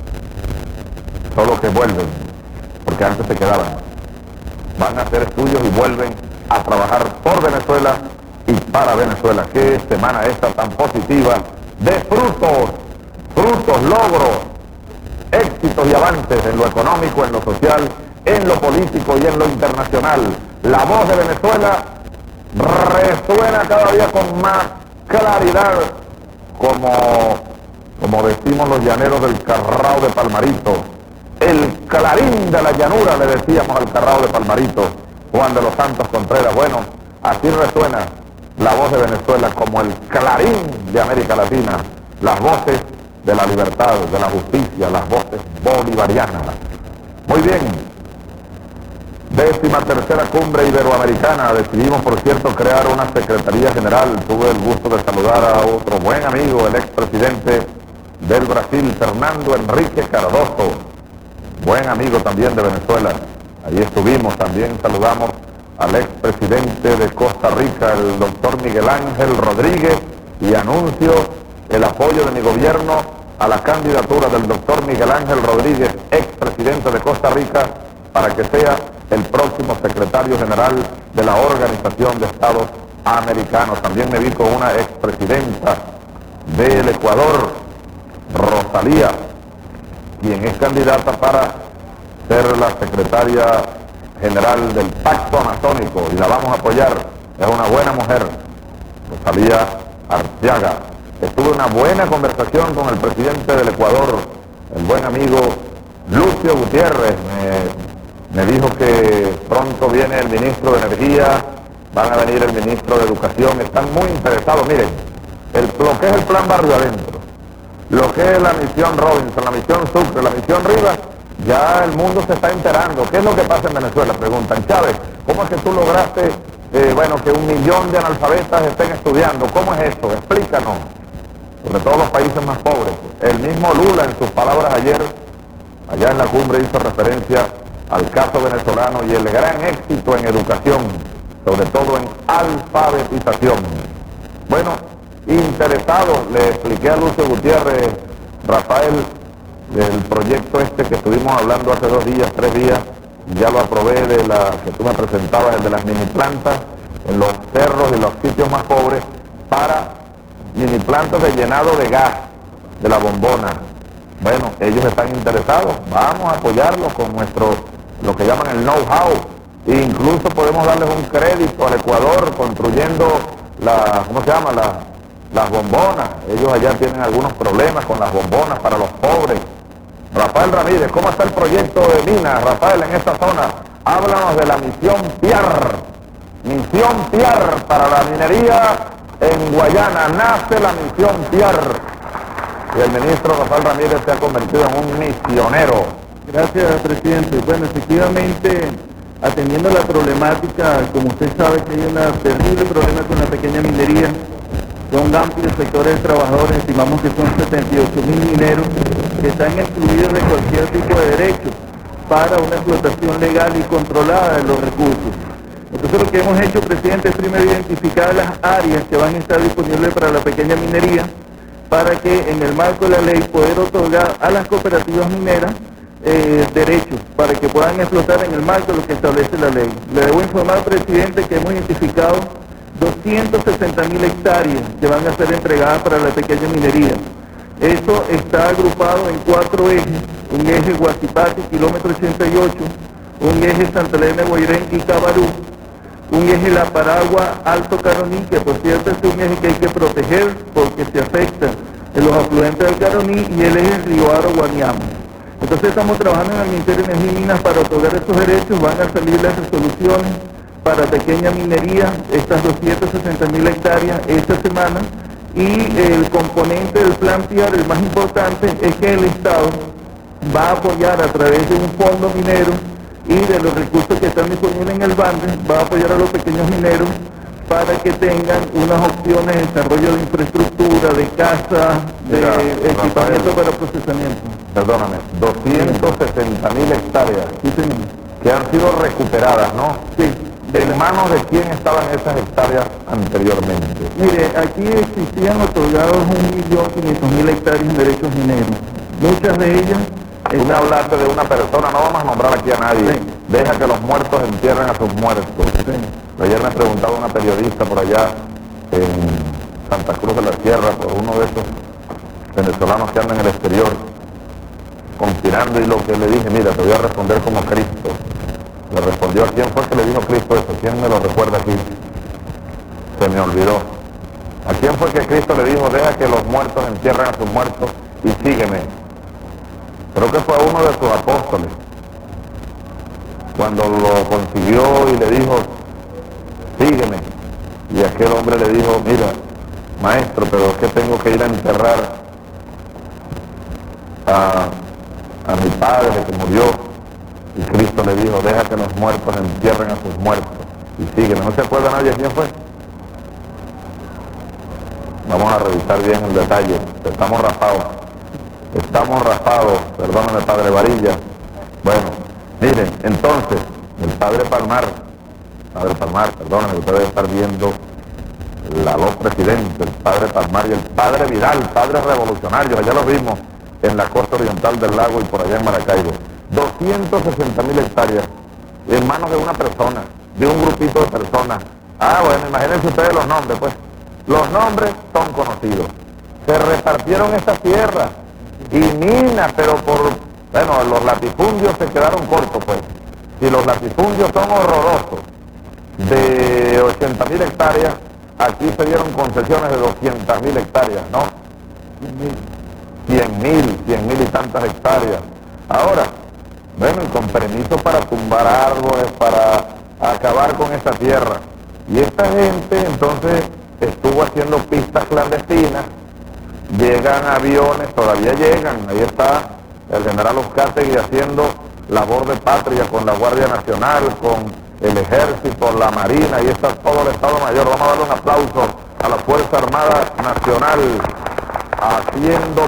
solo que vuelven, porque antes se quedaban. Van a hacer estudios y vuelven a trabajar por Venezuela y para Venezuela. Qué semana esta tan positiva de frutos, logros, éxitos y avances en lo económico, en lo social, en lo político y en lo internacional. La voz de Venezuela resuena cada día con más claridad, como decimos los llaneros del Carrao de Palmarito. El clarín de la llanura, le decíamos al Carrao de Palmarito, Juan de los Santos Contreras. Bueno, así resuena la voz de Venezuela como el clarín de América Latina, las voces de la libertad, de la justicia, las voces bolivarianas. Muy bien, 13ª Cumbre Iberoamericana. Decidimos, por cierto, crear una Secretaría General. Tuve el gusto de saludar a otro buen amigo, el expresidente del Brasil, Fernando Henrique Cardoso, buen amigo también de Venezuela. Ahí estuvimos, también saludamos al expresidente de Costa Rica, el doctor Miguel Ángel Rodríguez, y anuncio el apoyo de mi gobierno a la candidatura del doctor Miguel Ángel Rodríguez, expresidente de Costa Rica, para que sea el próximo secretario general de la Organización de Estados Americanos. También me vi con una expresidenta del Ecuador, Rosalía, quien es candidata para ser la secretaria general del Pacto Amazónico, y la vamos a apoyar. Es una buena mujer, Rosalía Arteaga. Estuve una buena conversación con el presidente del Ecuador, el buen amigo Lucio Gutiérrez. Me dijo que pronto viene el ministro de Energía, van a venir el ministro de Educación, están muy interesados. Miren, lo que es el Plan Barrio Adentro, lo que es la misión Robinson, la misión Sucre, la misión Rivas, ya el mundo se está enterando. ¿Qué es lo que pasa en Venezuela? Preguntan, Chávez, ¿cómo es que tú lograste, que 1 millón de analfabetas estén estudiando? ¿Cómo es esto? Explícanos. Sobre todo los países más pobres. El mismo Lula, en sus palabras ayer, allá en la cumbre, hizo referencia al caso venezolano y el gran éxito en educación, sobre todo en alfabetización. Bueno, interesados, le expliqué a Lucio Gutiérrez, Rafael, del proyecto este que estuvimos hablando hace 2 días, 3 días, ya lo aprobé, de la que tú me presentabas, el de las mini plantas en los cerros y los sitios más pobres, para mini plantas de llenado de gas de la bombona. Bueno, ellos están interesados, vamos a apoyarlos con nuestro, lo que llaman el know-how, Incluso podemos darles un crédito al Ecuador construyendo las bombonas. Ellos allá tienen algunos problemas con las bombonas para los pobres. Rafael Ramírez, ¿cómo está el proyecto de minas, Rafael, en esta zona? Háblanos de la misión PIAR. Misión PIAR para la minería en Guayana. Nace la misión PIAR. Y el ministro Rafael Ramírez se ha convertido en un misionero. Gracias, presidente. Bueno, efectivamente, atendiendo la problemática, como usted sabe que hay un terrible problema con la pequeña minería, son amplios sectores de trabajadores, estimamos que son 78.000 mineros que están excluidos de cualquier tipo de derecho para una explotación legal y controlada de los recursos. Entonces lo que hemos hecho, presidente, es primero identificar las áreas que van a estar disponibles para la pequeña minería, para que en el marco de la ley poder otorgar a las cooperativas mineras derechos para que puedan explotar en el marco de lo que establece la ley. Le debo informar, presidente, que hemos identificado 260.000 hectáreas que van a ser entregadas para la pequeña minería. Esto está agrupado en 4 ejes: un eje Guasipati, kilómetro 88, un eje Santa Elena de Guairén y Cabarú, un eje La Paragua, Alto Caroní, que por cierto es un eje que hay que proteger porque se afecta en los afluentes del Caroní, y el eje Río Aro Guaniamo. Entonces estamos trabajando en el Ministerio de Energía y Minas para otorgar estos derechos. Van a salir las resoluciones para pequeña minería, estas 260.000 hectáreas esta semana, y el componente del plan PIAR, el más importante, es que el Estado va a apoyar a través de un fondo minero y de los recursos que están disponibles en el BANDE, va a apoyar a los pequeños mineros para que tengan unas opciones de desarrollo de infraestructura, de casa, de equipamiento para procesamiento. Perdóname, 260.000 hectáreas Sí, señor. que han sido recuperadas, ¿no? Sí. ¿En manos de quién estaban esas hectáreas anteriormente? Mire, aquí existían otorgados 1.500.000 hectáreas en derechos mineros. Muchas de ellas... Tú me hablaste de una persona, no vamos a nombrar aquí a nadie. Sí. Deja que los muertos entierren a sus muertos. Sí. Ayer me preguntaba una periodista por allá en Santa Cruz de la Sierra, por uno de esos venezolanos que andan en el exterior, conspirando, y lo que le dije, mira, te voy a responder como Cristo. Le respondió: ¿a quién fue que le dijo Cristo eso? ¿Quién me lo recuerda aquí? Se me olvidó. ¿A quién fue que Cristo le dijo: deja que los muertos entierren a sus muertos y sígueme? Creo que fue a uno de sus apóstoles, cuando lo consiguió y le dijo: sígueme. Y aquel hombre le dijo: mira, maestro, pero es que tengo que ir a enterrar a mi padre que murió. Y Cristo le dijo: deja que los muertos entierren a sus muertos y sígueme. ¿No se acuerda nadie quién fue? Vamos a revisar bien el detalle. Estamos raspados, perdóname, padre Varilla. Bueno, miren, entonces, el padre Palmar, perdóname, usted debe estar viendo la voz presidente, el padre Palmar y el padre Vidal, padres revolucionarios, allá los vimos en la costa oriental del lago y por allá en Maracaibo. 260.000 hectáreas en manos de una persona, de un grupito de personas. Bueno, imagínense ustedes los nombres, pues. Los nombres son conocidos. Se repartieron estas tierras y minas, pero los latifundios se quedaron cortos, pues. Si los latifundios son horrorosos, de 80.000 hectáreas, aquí se dieron concesiones de 200.000 hectáreas, ¿no? 100.000 y tantas hectáreas. Ahora, bueno, y con permiso para tumbar árboles, para acabar con esta tierra. Y esta gente entonces estuvo haciendo pistas clandestinas, llegan aviones, todavía llegan, ahí está el general Uzcategui haciendo labor de patria con la Guardia Nacional, con el Ejército, la Marina, y está todo el Estado Mayor. Vamos a darle un aplauso a la Fuerza Armada Nacional, haciendo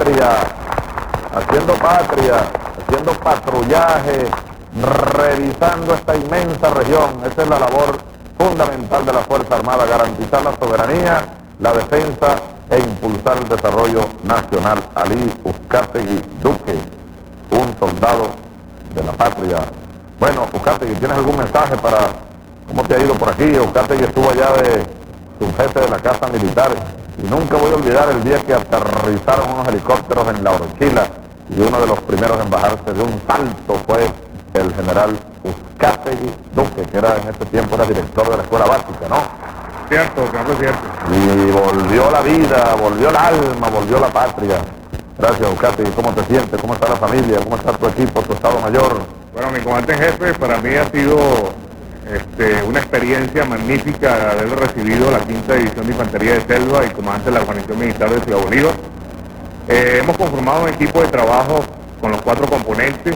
patrullaje, revisando esta inmensa región. Esa es la labor fundamental de la Fuerza Armada: garantizar la soberanía, la defensa e impulsar el desarrollo nacional. Ali Uzcategui Duque, un soldado de la patria. Bueno, Uzcategui, ¿tienes algún mensaje para cómo te ha ido por aquí? Uzcategui estuvo allá de subjefe de la Casa Militar, y nunca voy a olvidar el día que aterrizaron unos helicópteros en La Orochila, y uno de los primeros en bajarse de un salto fue el general Uzcategui. Uzcategui Duque, que era en ese tiempo era director de la escuela básica, ¿no? Cierto, señor presidente. Y volvió la vida, volvió el alma, volvió la patria. Gracias, Uzcategui. ¿Cómo te sientes? ¿Cómo está la familia? ¿Cómo está tu equipo, tu Estado Mayor? Bueno, mi comandante en jefe, para mí ha sido una experiencia magnífica haber recibido la 5ª División de Infantería de Selva y comandante de la Guarnición Militar de Ciudad Bolívar. Hemos conformado un equipo de trabajo con los 4 componentes,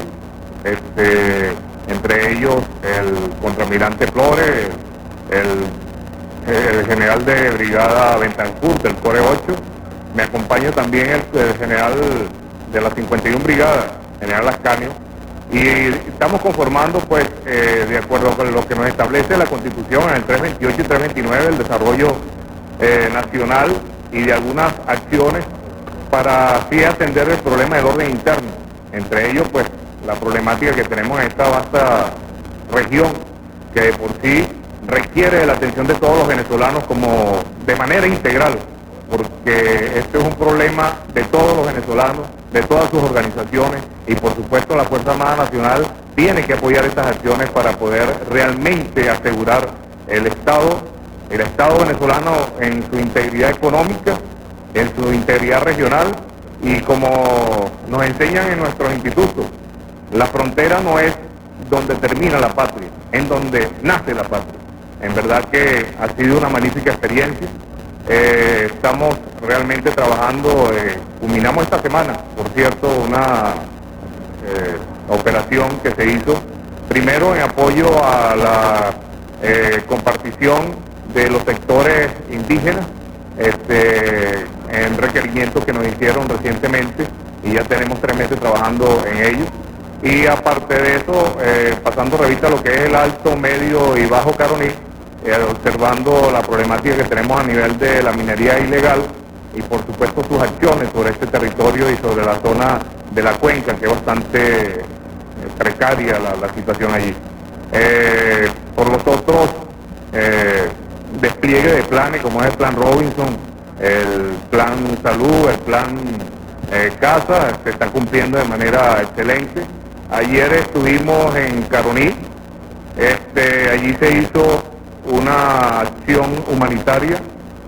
entre ellos el contraalmirante Flores, el general de brigada Bentancur del Core 8, me acompaña también el general de la 51 brigada, general Ascanio, y estamos conformando pues de acuerdo con lo que nos establece la Constitución en el 328 y 329 el desarrollo nacional y de algunas acciones para así atender el problema del orden interno, entre ellos pues la problemática que tenemos en esta vasta región que de por sí requiere de la atención de todos los venezolanos como de manera integral, porque este es un problema de todos los venezolanos, de todas sus organizaciones, y por supuesto la Fuerza Armada Nacional tiene que apoyar estas acciones para poder realmente asegurar el Estado venezolano en su integridad económica, en su integridad regional, y como nos enseñan en nuestros institutos, la frontera no es donde termina la patria, en donde nace la patria. En verdad que ha sido una magnífica experiencia. Estamos realmente trabajando, culminamos esta semana, por cierto, una operación que se hizo, primero en apoyo a la compartición de los sectores indígenas, en requerimientos que nos hicieron recientemente, y ya tenemos 3 meses trabajando en ello. Y aparte de eso, pasando revista a lo que es el Alto, Medio y Bajo Caroní, observando la problemática que tenemos a nivel de la minería ilegal y por supuesto sus acciones sobre este territorio y sobre la zona de la cuenca, que es bastante precaria la situación allí. Por los otros despliegue de planes, como es el Plan Robinson, el Plan Salud, el Plan Casa, se está cumpliendo de manera excelente. Ayer estuvimos en Caroní, allí se hizo una acción humanitaria,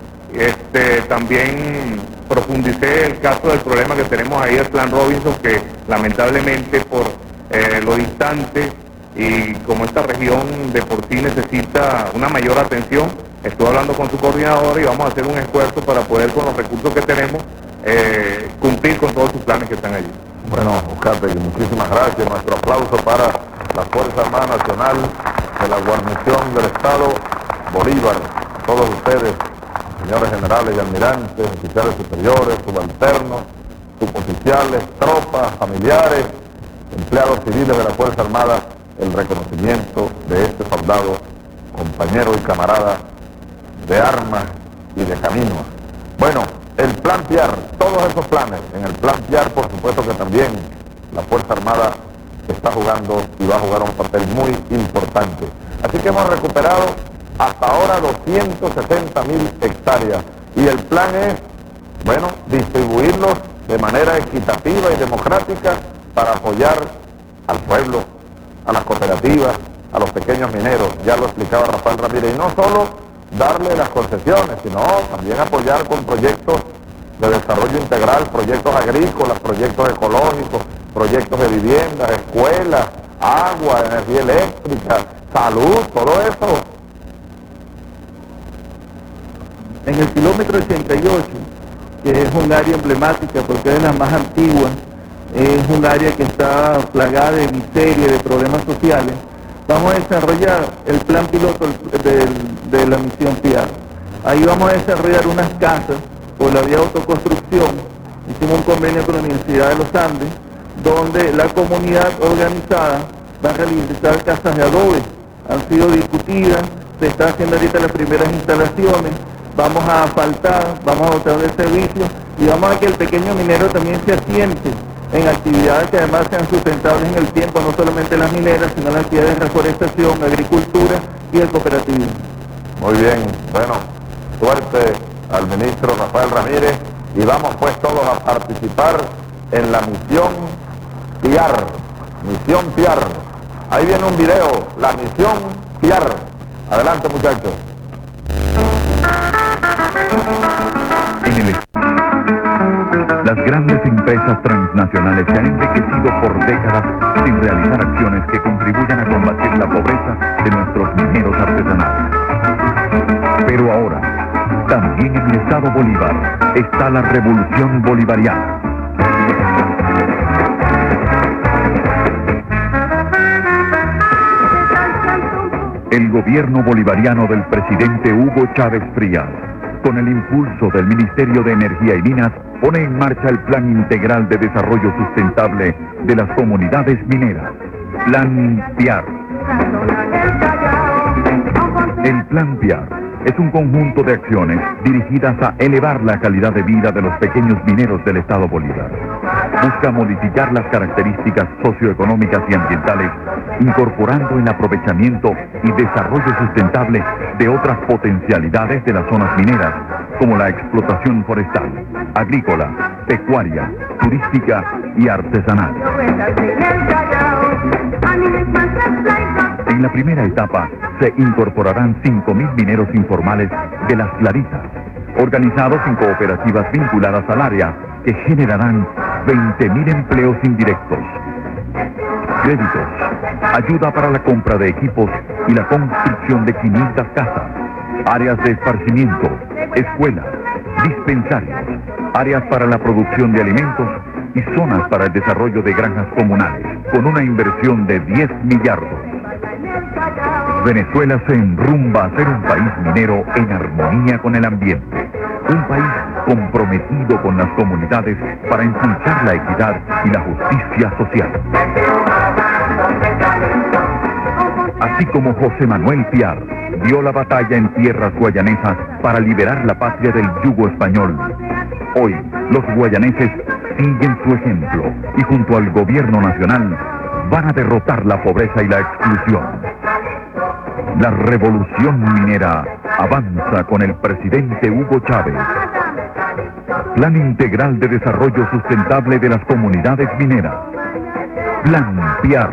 también profundicé el caso del problema que tenemos ahí, el Plan Robinson, que lamentablemente por lo distante y como esta región de por sí necesita una mayor atención, estoy hablando con su coordinador y vamos a hacer un esfuerzo para poder con los recursos que tenemos cumplir con todos sus planes que están allí. Bueno, Uzcategui, muchísimas gracias. Nuestro aplauso para la Fuerza Armada Nacional de la Guarnición del Estado Bolívar. Todos ustedes, señores generales y almirantes, oficiales superiores, subalternos, suboficiales, tropas, familiares, empleados civiles de la Fuerza Armada, el reconocimiento de este soldado, compañero y camarada de armas y de caminos. Bueno, el Plan Piar, todos esos planes, en el Plan Piar por supuesto que también la Fuerza Armada está jugando y va a jugar un papel muy importante. Así que hemos recuperado hasta ahora 260.000 hectáreas y el plan es, bueno, distribuirlos de manera equitativa y democrática para apoyar al pueblo, a las cooperativas, a los pequeños mineros, ya lo explicaba Rafael Ramírez, y no solo darle las concesiones, sino también apoyar con proyectos de desarrollo integral, proyectos agrícolas, proyectos ecológicos, proyectos de viviendas, escuelas, agua, energía eléctrica, salud, todo eso. En el kilómetro 88, que es un área emblemática porque es de las más antiguas, es un área que está plagada de miseria, de problemas sociales, vamos a desarrollar el plan piloto de la misión PIAR. Ahí vamos a desarrollar unas casas por la vía de autoconstrucción. Hicimos un convenio con la Universidad de los Andes, donde la comunidad organizada va a realizar casas de adobe. Han sido discutidas, se está haciendo ahorita las primeras instalaciones, vamos a asfaltar, vamos a dotar de servicios y vamos a que el pequeño minero también se asiente en actividades que además sean sustentables en el tiempo, no solamente las mineras, sino las actividades de reforestación, agricultura y el cooperativismo. Muy bien, bueno, suerte al ministro Rafael Ramírez y vamos pues todos a participar en la misión PIAR, Ahí viene un video, la misión PIAR. Adelante, muchachos. Las grandes empresas transnacionales se han enriquecido por décadas sin realizar acciones que contribuyan a combatir la pobreza de nuestros mineros artesanales. Pero ahora, también en el Estado Bolívar está la revolución bolivariana. El gobierno bolivariano del presidente Hugo Chávez Frías, con el impulso del Ministerio de Energía y Minas, pone en marcha el Plan Integral de Desarrollo Sustentable de las Comunidades Mineras, Plan PIAR. El Plan PIAR es un conjunto de acciones dirigidas a elevar la calidad de vida de los pequeños mineros del Estado Bolívar. Busca modificar las características socioeconómicas y ambientales, incorporando el aprovechamiento y desarrollo sustentable de otras potencialidades de las zonas mineras, como la explotación forestal, agrícola, pecuaria, turística y artesanal. En la primera etapa se incorporarán 5.000 mineros informales de Las Claritas, organizados en cooperativas vinculadas al área, que generarán 20.000 empleos indirectos. Créditos, ayuda para la compra de equipos y la construcción de 500 casas, áreas de esparcimiento, escuelas, dispensarios, áreas para la producción de alimentos y zonas para el desarrollo de granjas comunales, con una inversión de 10 millardos. Venezuela se enrumba a ser un país minero en armonía con el ambiente, un país comprometido con las comunidades para impulsar la equidad y la justicia social. Así como José Manuel Piar dio la batalla en tierras guayanesas para liberar la patria del yugo español, hoy los guayaneses siguen su ejemplo y junto al gobierno nacional van a derrotar la pobreza y la exclusión. La revolución minera avanza con el presidente Hugo Chávez. Plan Integral de Desarrollo Sustentable de las Comunidades Mineras. Plan PIAR.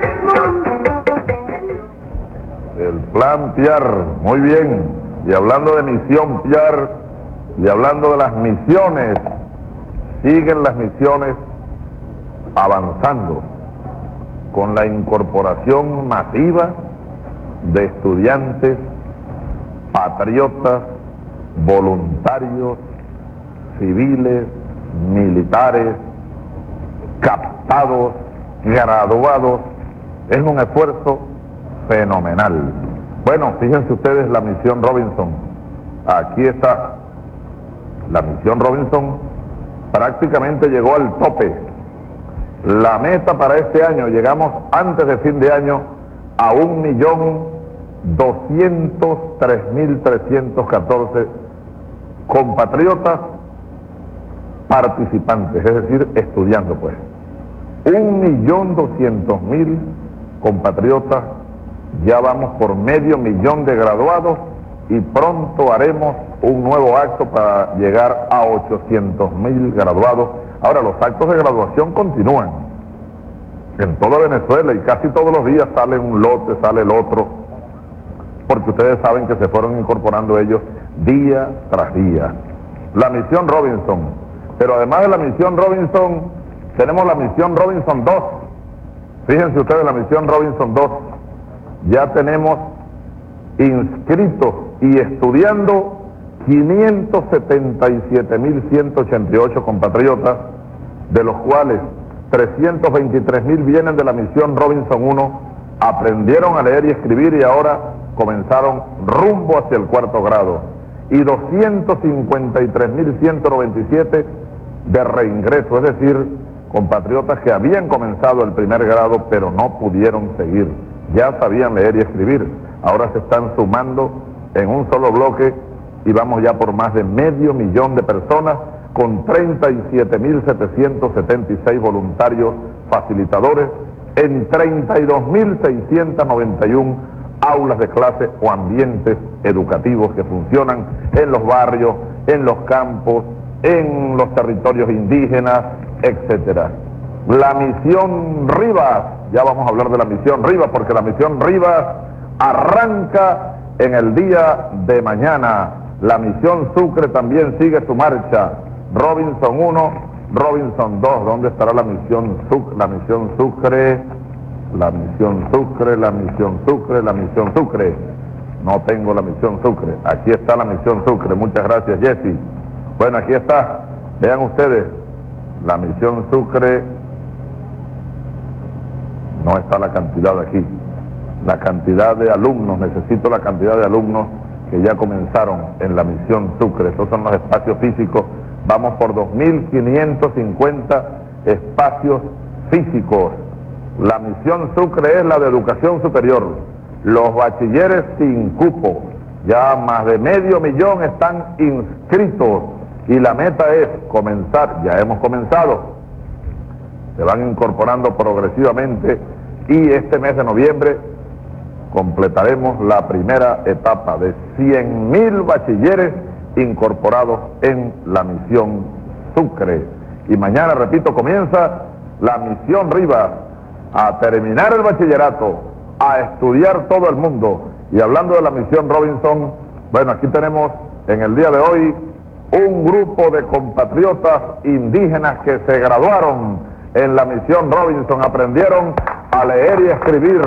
El Plan PIAR, muy bien. Y hablando de misión PIAR, y hablando de las misiones, siguen las misiones avanzando con la incorporación masiva de estudiantes, patriotas, voluntarios, civiles, militares, captados, graduados. Es un esfuerzo fenomenal. Bueno, fíjense ustedes la misión Robinson. Aquí está. La misión Robinson prácticamente llegó al tope. La meta para este año, llegamos antes de fin de año a 1.203.314 compatriotas participantes, es decir, estudiando pues. 1.200.000 compatriotas, ya vamos por 500.000 de graduados y pronto haremos un nuevo acto para llegar a 800.000 graduados. Ahora, los actos de graduación continúan en toda Venezuela y casi todos los días sale un lote, sale el otro, porque ustedes saben que se fueron incorporando ellos día tras día. La misión Robinson, pero además de la misión Robinson, tenemos la misión Robinson 2. Fíjense ustedes, la misión Robinson 2, ya tenemos inscritos y estudiando 577.188 compatriotas, de los cuales 323.000 vienen de la misión Robinson 1, aprendieron a leer y escribir y ahora comenzaron rumbo hacia el 4º grado, y 253.197 de reingreso, es decir, compatriotas que habían comenzado el 1er grado pero no pudieron seguir, ya sabían leer y escribir, ahora se están sumando en un solo bloque y vamos ya por más de 500.000 de personas, con 37.776 voluntarios facilitadores en 32.691 aulas de clase o ambientes educativos que funcionan en los barrios, en los campos, en los territorios indígenas, etcétera. la misión Rivas. Ya vamos a hablar de la misión Rivas, porque la misión Rivas arranca en el día de mañana. La misión Sucre también sigue su marcha. Robinson 1, Robinson 2. ¿Dónde estará la misión Sucre? La misión Sucre, la misión Sucre, la misión Sucre, la misión Sucre. No tengo la misión Sucre. Aquí está la misión Sucre. Muchas gracias, Jesse. Bueno, aquí está. Vean ustedes. La misión Sucre. No está la cantidad aquí. La cantidad de alumnos. Necesito la cantidad de alumnos que ya comenzaron en la misión Sucre. Estos son los espacios físicos. Vamos por 2.550 espacios físicos. La misión Sucre es la de educación superior. Los bachilleres sin cupo, ya más de 500.000 están inscritos y la meta es comenzar, ya hemos comenzado, se van incorporando progresivamente y este mes de noviembre completaremos la primera etapa de 100.000 bachilleres incorporados en la misión Sucre. Y mañana, repito, comienza la misión Rivas a terminar el bachillerato, a estudiar todo el mundo. Y hablando de la misión Robinson, bueno, aquí tenemos en el día de hoy un grupo de compatriotas indígenas que se graduaron en la misión Robinson, aprendieron a leer y escribir,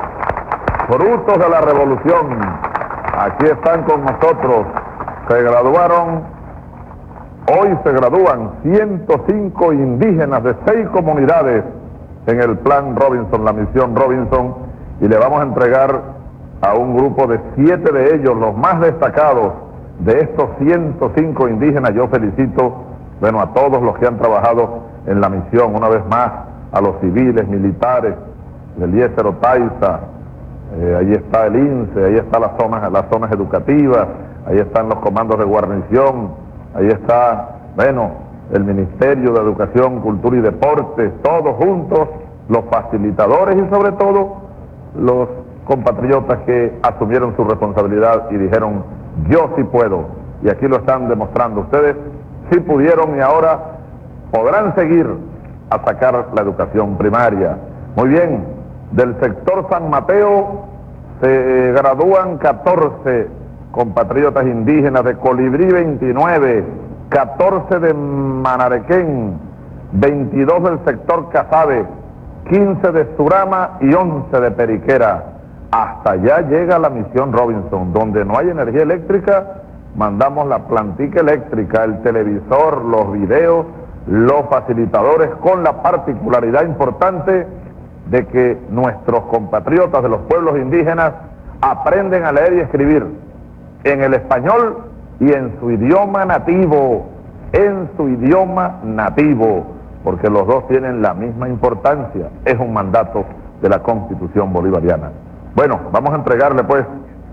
frutos de la revolución. Aquí están con nosotros, se graduaron, hoy se gradúan 105 indígenas de 6 comunidades en el plan Robinson, la misión Robinson. Y le vamos a entregar a un grupo de 7 de ellos, los más destacados de estos 105 indígenas. Yo felicito, bueno, a todos los que han trabajado en la misión, una vez más, a los civiles, militares, Eliezer Otaiza, ahí está el INSE, ahí están las zonas educativas, ahí están los comandos de guarnición, ahí está, bueno, el Ministerio de Educación, Cultura y Deportes, todos juntos, los facilitadores y sobre todo los compatriotas que asumieron su responsabilidad y dijeron, yo sí puedo. Y aquí lo están demostrando. Ustedes sí pudieron y ahora podrán seguir a sacar la educación primaria. Muy bien, del sector San Mateo se gradúan 14 compatriotas indígenas, de Colibrí 29, 14 de Manarequén, 22 del sector Casabe, 15 de Surama y 11 de Periquera. Hasta allá llega la misión Robinson. Donde no hay energía eléctrica, mandamos la plantica eléctrica, el televisor, los videos, los facilitadores, con la particularidad importante de que nuestros compatriotas de los pueblos indígenas aprenden a leer y escribir en el español y en su idioma nativo, porque los dos tienen la misma importancia, es un mandato de la Constitución bolivariana. Bueno, vamos a entregarle pues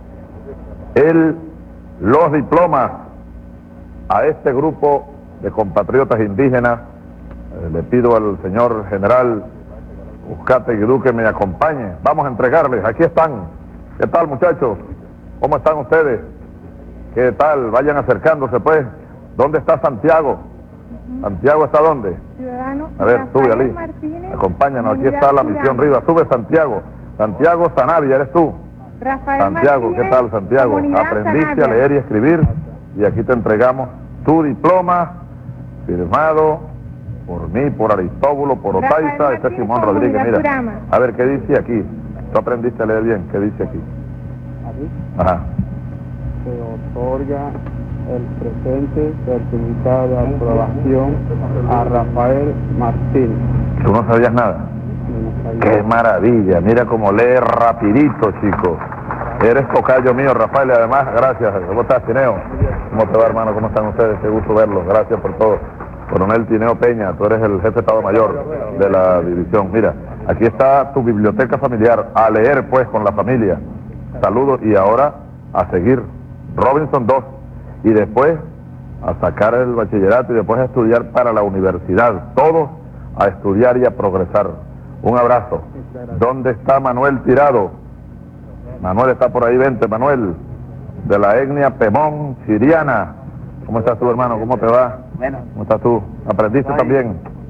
los diplomas a este grupo de compatriotas indígenas. Le pido al señor general Uzcategui que me acompañe. Vamos a entregarles, aquí están. ¿Qué tal, muchachos? ¿Cómo están ustedes? ¿Qué tal? Vayan acercándose pues. ¿Dónde está Santiago? ¿Santiago está dónde? Ciudadano a ver, sube Ali. Martínez, Acompáñanos, aquí está la misión Rivas. Sube Santiago. Santiago Sanavia, ¿eres tú? Rafael Santiago, Martínez, ¿qué tal, Santiago? Comunidad Aprendiste Sanavia. a leer y escribir y aquí te entregamos tu diploma firmado por mí, por Aristóbulo, por Rafael Otaiza. Este es Martínez, Simón Rodríguez, Comunidad mira. Surama. A ver, ¿qué dice aquí? ¿Tú aprendiste a leer bien? ¿Qué dice aquí? Ajá. Se otorga el presente certificado de aprobación a Rafael Martínez. ¿Tú no sabías nada? ¡Qué maravilla! Mira cómo lee rapidito, chico. Eres tocayo mío, Rafael, y además, gracias. ¿Cómo estás, Tineo? ¿Cómo te va, hermano? ¿Cómo están ustedes? Qué gusto verlos. Gracias por todo. Coronel Tineo Peña, tú eres el jefe de Estado Mayor de la división. Mira, aquí está tu biblioteca familiar. A leer, pues, con la familia. Saludos. Y ahora, a seguir. Robinson 2. Y después, a sacar el bachillerato y después a estudiar para la universidad. Todos a estudiar y a progresar. Un abrazo. ¿Dónde está Manuel Tirado? Manuel está por ahí, vente, Manuel. De la etnia Pemón, Siriana. ¿Cómo estás tú, hermano? ¿Cómo te va? Bueno. ¿Cómo estás tú? ¿Aprendiste también?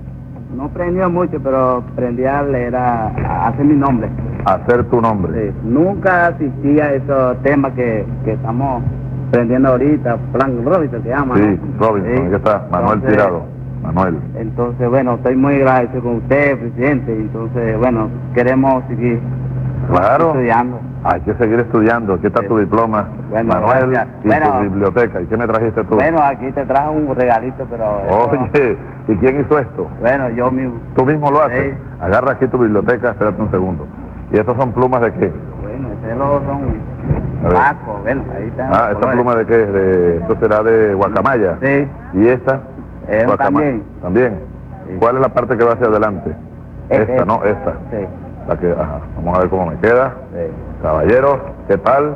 No aprendió mucho, pero aprendí a leer, a hacer mi nombre. Hacer tu nombre. Sí, nunca asistí a esos temas que estamos aprendiendo ahorita, Frank Robinson se llama, Sí, ¿no? Robinson, Sí. aquí está, Manuel Entonces, Tirado. Manuel. Entonces, bueno, estoy muy agradecido con usted, presidente. Entonces, bueno, queremos seguir Claro. estudiando. Hay que seguir estudiando. Aquí está Sí. tu diploma, Bueno, Manuel, gracias. y Bueno. tu biblioteca. ¿Y qué me trajiste tú? Bueno, aquí te trajo un regalito, pero... Oye, ¿y quién hizo esto? Bueno, yo mismo. ¿Tú mismo lo haces? Sí. Agarra aquí tu biblioteca, espérate un segundo. ¿Y estos son plumas de qué? Bueno, esos son A ver. bacos, bueno, ahí están. Ah, ¿esta pluma de qué? Esto será de guacamaya. Sí. ¿Y esta? También. ¿También? Sí. ¿Cuál es la parte que va hacia adelante? Esta, ¿no? Esta. Sí. La que, ajá. Vamos a ver cómo me queda. Sí. Caballeros, ¿qué tal?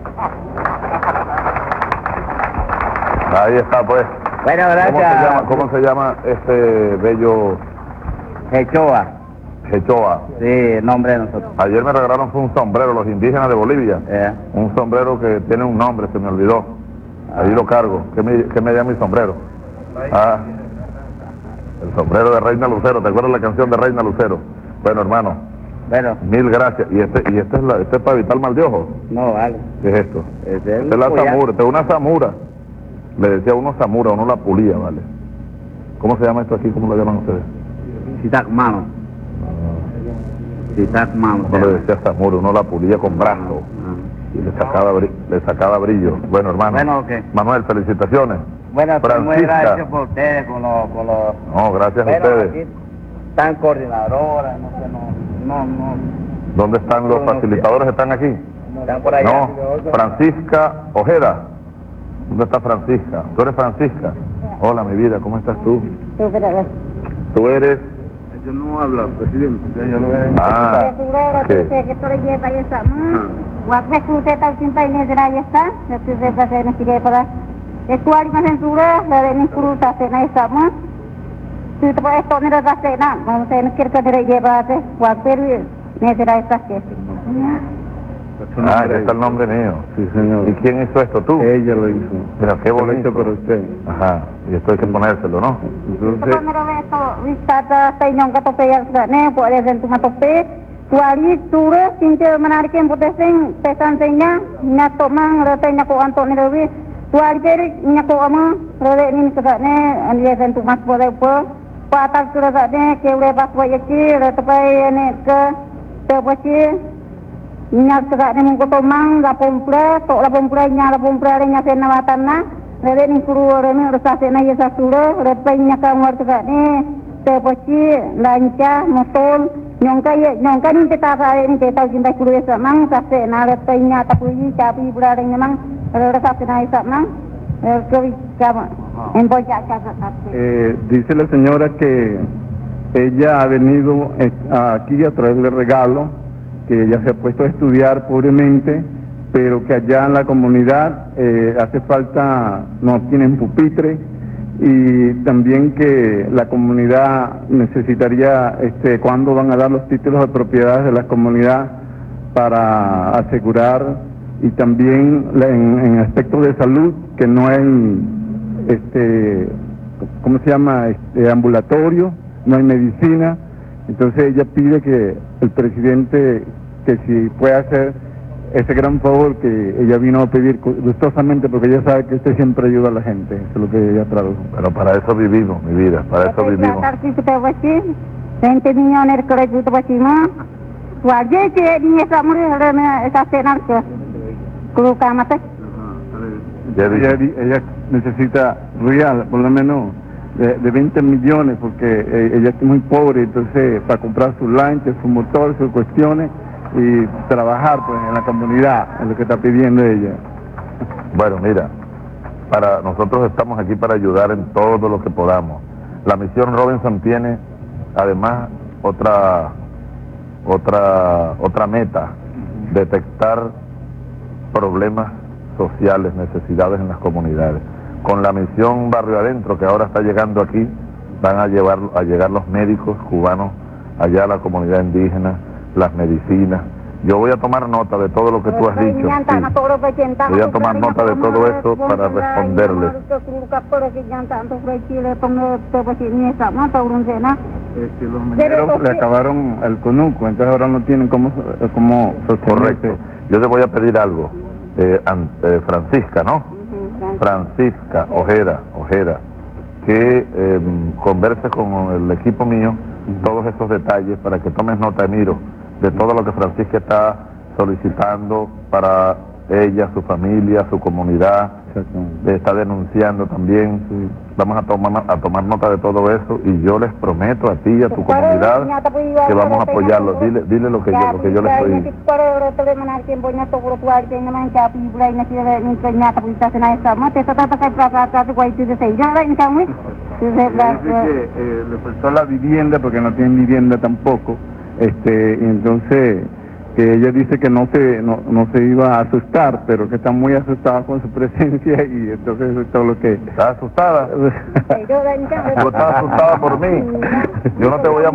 Ahí está, pues. Bueno, gracias. ¿Cómo se llama este bello Hechoa. Hechoa? Sí, el nombre de nosotros. Ayer me regalaron un sombrero, los indígenas de Bolivia. Un sombrero que tiene un nombre, se me olvidó. Ahí lo cargo. ¿Qué me llama mi sombrero? Ah, el sombrero de Reina Lucero. ¿Te acuerdas la canción de Reina Lucero? Bueno, hermano, Bueno, mil gracias. ¿Y este es para evitar mal de ojo? no, vale. ¿Qué es esto? Este es Esta es la collar. samura, esta es una samura. Le decía uno samura, uno la pulía, ¿vale? ¿Cómo se llama esto aquí? ¿Cómo lo llaman ustedes? Sitak mano. Sitak mano. Uno le decía samura, uno la pulía con brazo y le sacaba brillo. Bueno, hermano. Bueno, ok. Manuel, felicitaciones. Bueno, estoy muy Francisca. agradecido por ustedes, con los... No, gracias a Bueno, ustedes. aquí están coordinadoras, no sé, no. ¿Dónde están los facilitadores? ¿Están aquí? Están por allá. No, Francisca Ojeda. ¿Dónde está Francisca? ¿Tú eres Francisca? Hola, mi vida, ¿cómo estás tú? Tú eres... Yo no hablo, presidente. Ah, ¿qué? Ah, ya está el nombre mío. Sí, señor. ¿Y quién hizo esto? ¿Tú? Ella lo hizo. Mira, qué Lo bonito. hizo para usted. Ajá, y esto hay que ponérselo, ¿no? Entonces, Nya tegak ni mungko tomang la pompre tok la pompre nya nya sena watana rede ni kuru rene rasa sena ya sasure repe nya ka ngor tegak ni te poci lanca motol nyongka ni teta ka ni teta cinta kuru ya samang sase na repe nya tapuyi capi burare nya mang rasa sena ya samang ke kama en boya dice la señora que ella ha venido aquí a traerle regalo, que ella se ha puesto a estudiar pobremente, pero que allá en la comunidad hace falta, no tienen pupitre, y también que la comunidad necesitaría, cuándo van a dar los títulos de propiedad de la comunidad para asegurar, y también en aspectos de salud, que no hay, ¿cómo se llama?, ambulatorio, no hay medicina. Entonces ella pide que el presidente, que si puede hacer ese gran favor que ella vino a pedir gustosamente, porque ella sabe que usted siempre ayuda a la gente. Eso es lo que ella tradujo. Pero para eso vivimos, mi vida, para eso vivimos. 20 millones de juta bachima. Wajib je ni samur esa senar ke. Kuluka mate. Ella necesita real, por lo menos de 20 millones, porque ella es muy pobre, entonces para comprar sus lanchas, su motor, sus cuestiones y trabajar pues en la comunidad, es lo que está pidiendo ella. Bueno, mira, nosotros estamos aquí para ayudar en todo lo que podamos. La misión Robinson tiene además otra meta: detectar problemas sociales, necesidades en las comunidades. Con la misión Barrio Adentro, que ahora está llegando aquí, van a llegar los médicos cubanos allá a la comunidad indígena, las medicinas. Yo voy a tomar nota de todo lo que tú has dicho. Sí. Voy a tomar nota de todo esto para responderles. que los mineros le acabaron el conuco, entonces ahora no tienen cómo sostenerse. Correcto. Yo te voy a pedir algo, Francisca, ¿no? Francisca Ojeda, que converse con el equipo mío todos estos detalles para que tomes nota, Emiro, de todo lo que Francisca está solicitando para ella, su familia, su comunidad, está denunciando también. Sí. Vamos a tomar nota de todo eso y yo les prometo a ti y a tu comunidad que vamos a apoyarlos. Dile lo que yo les estoy. Le faltó la vivienda porque no tienen vivienda tampoco, y entonces que ella dice que no se iba a asustar, pero que está muy asustada con su presencia y entonces eso es todo lo que... ¿Estás asustada? ¿Tú estás asustada por mí? Yo no te voy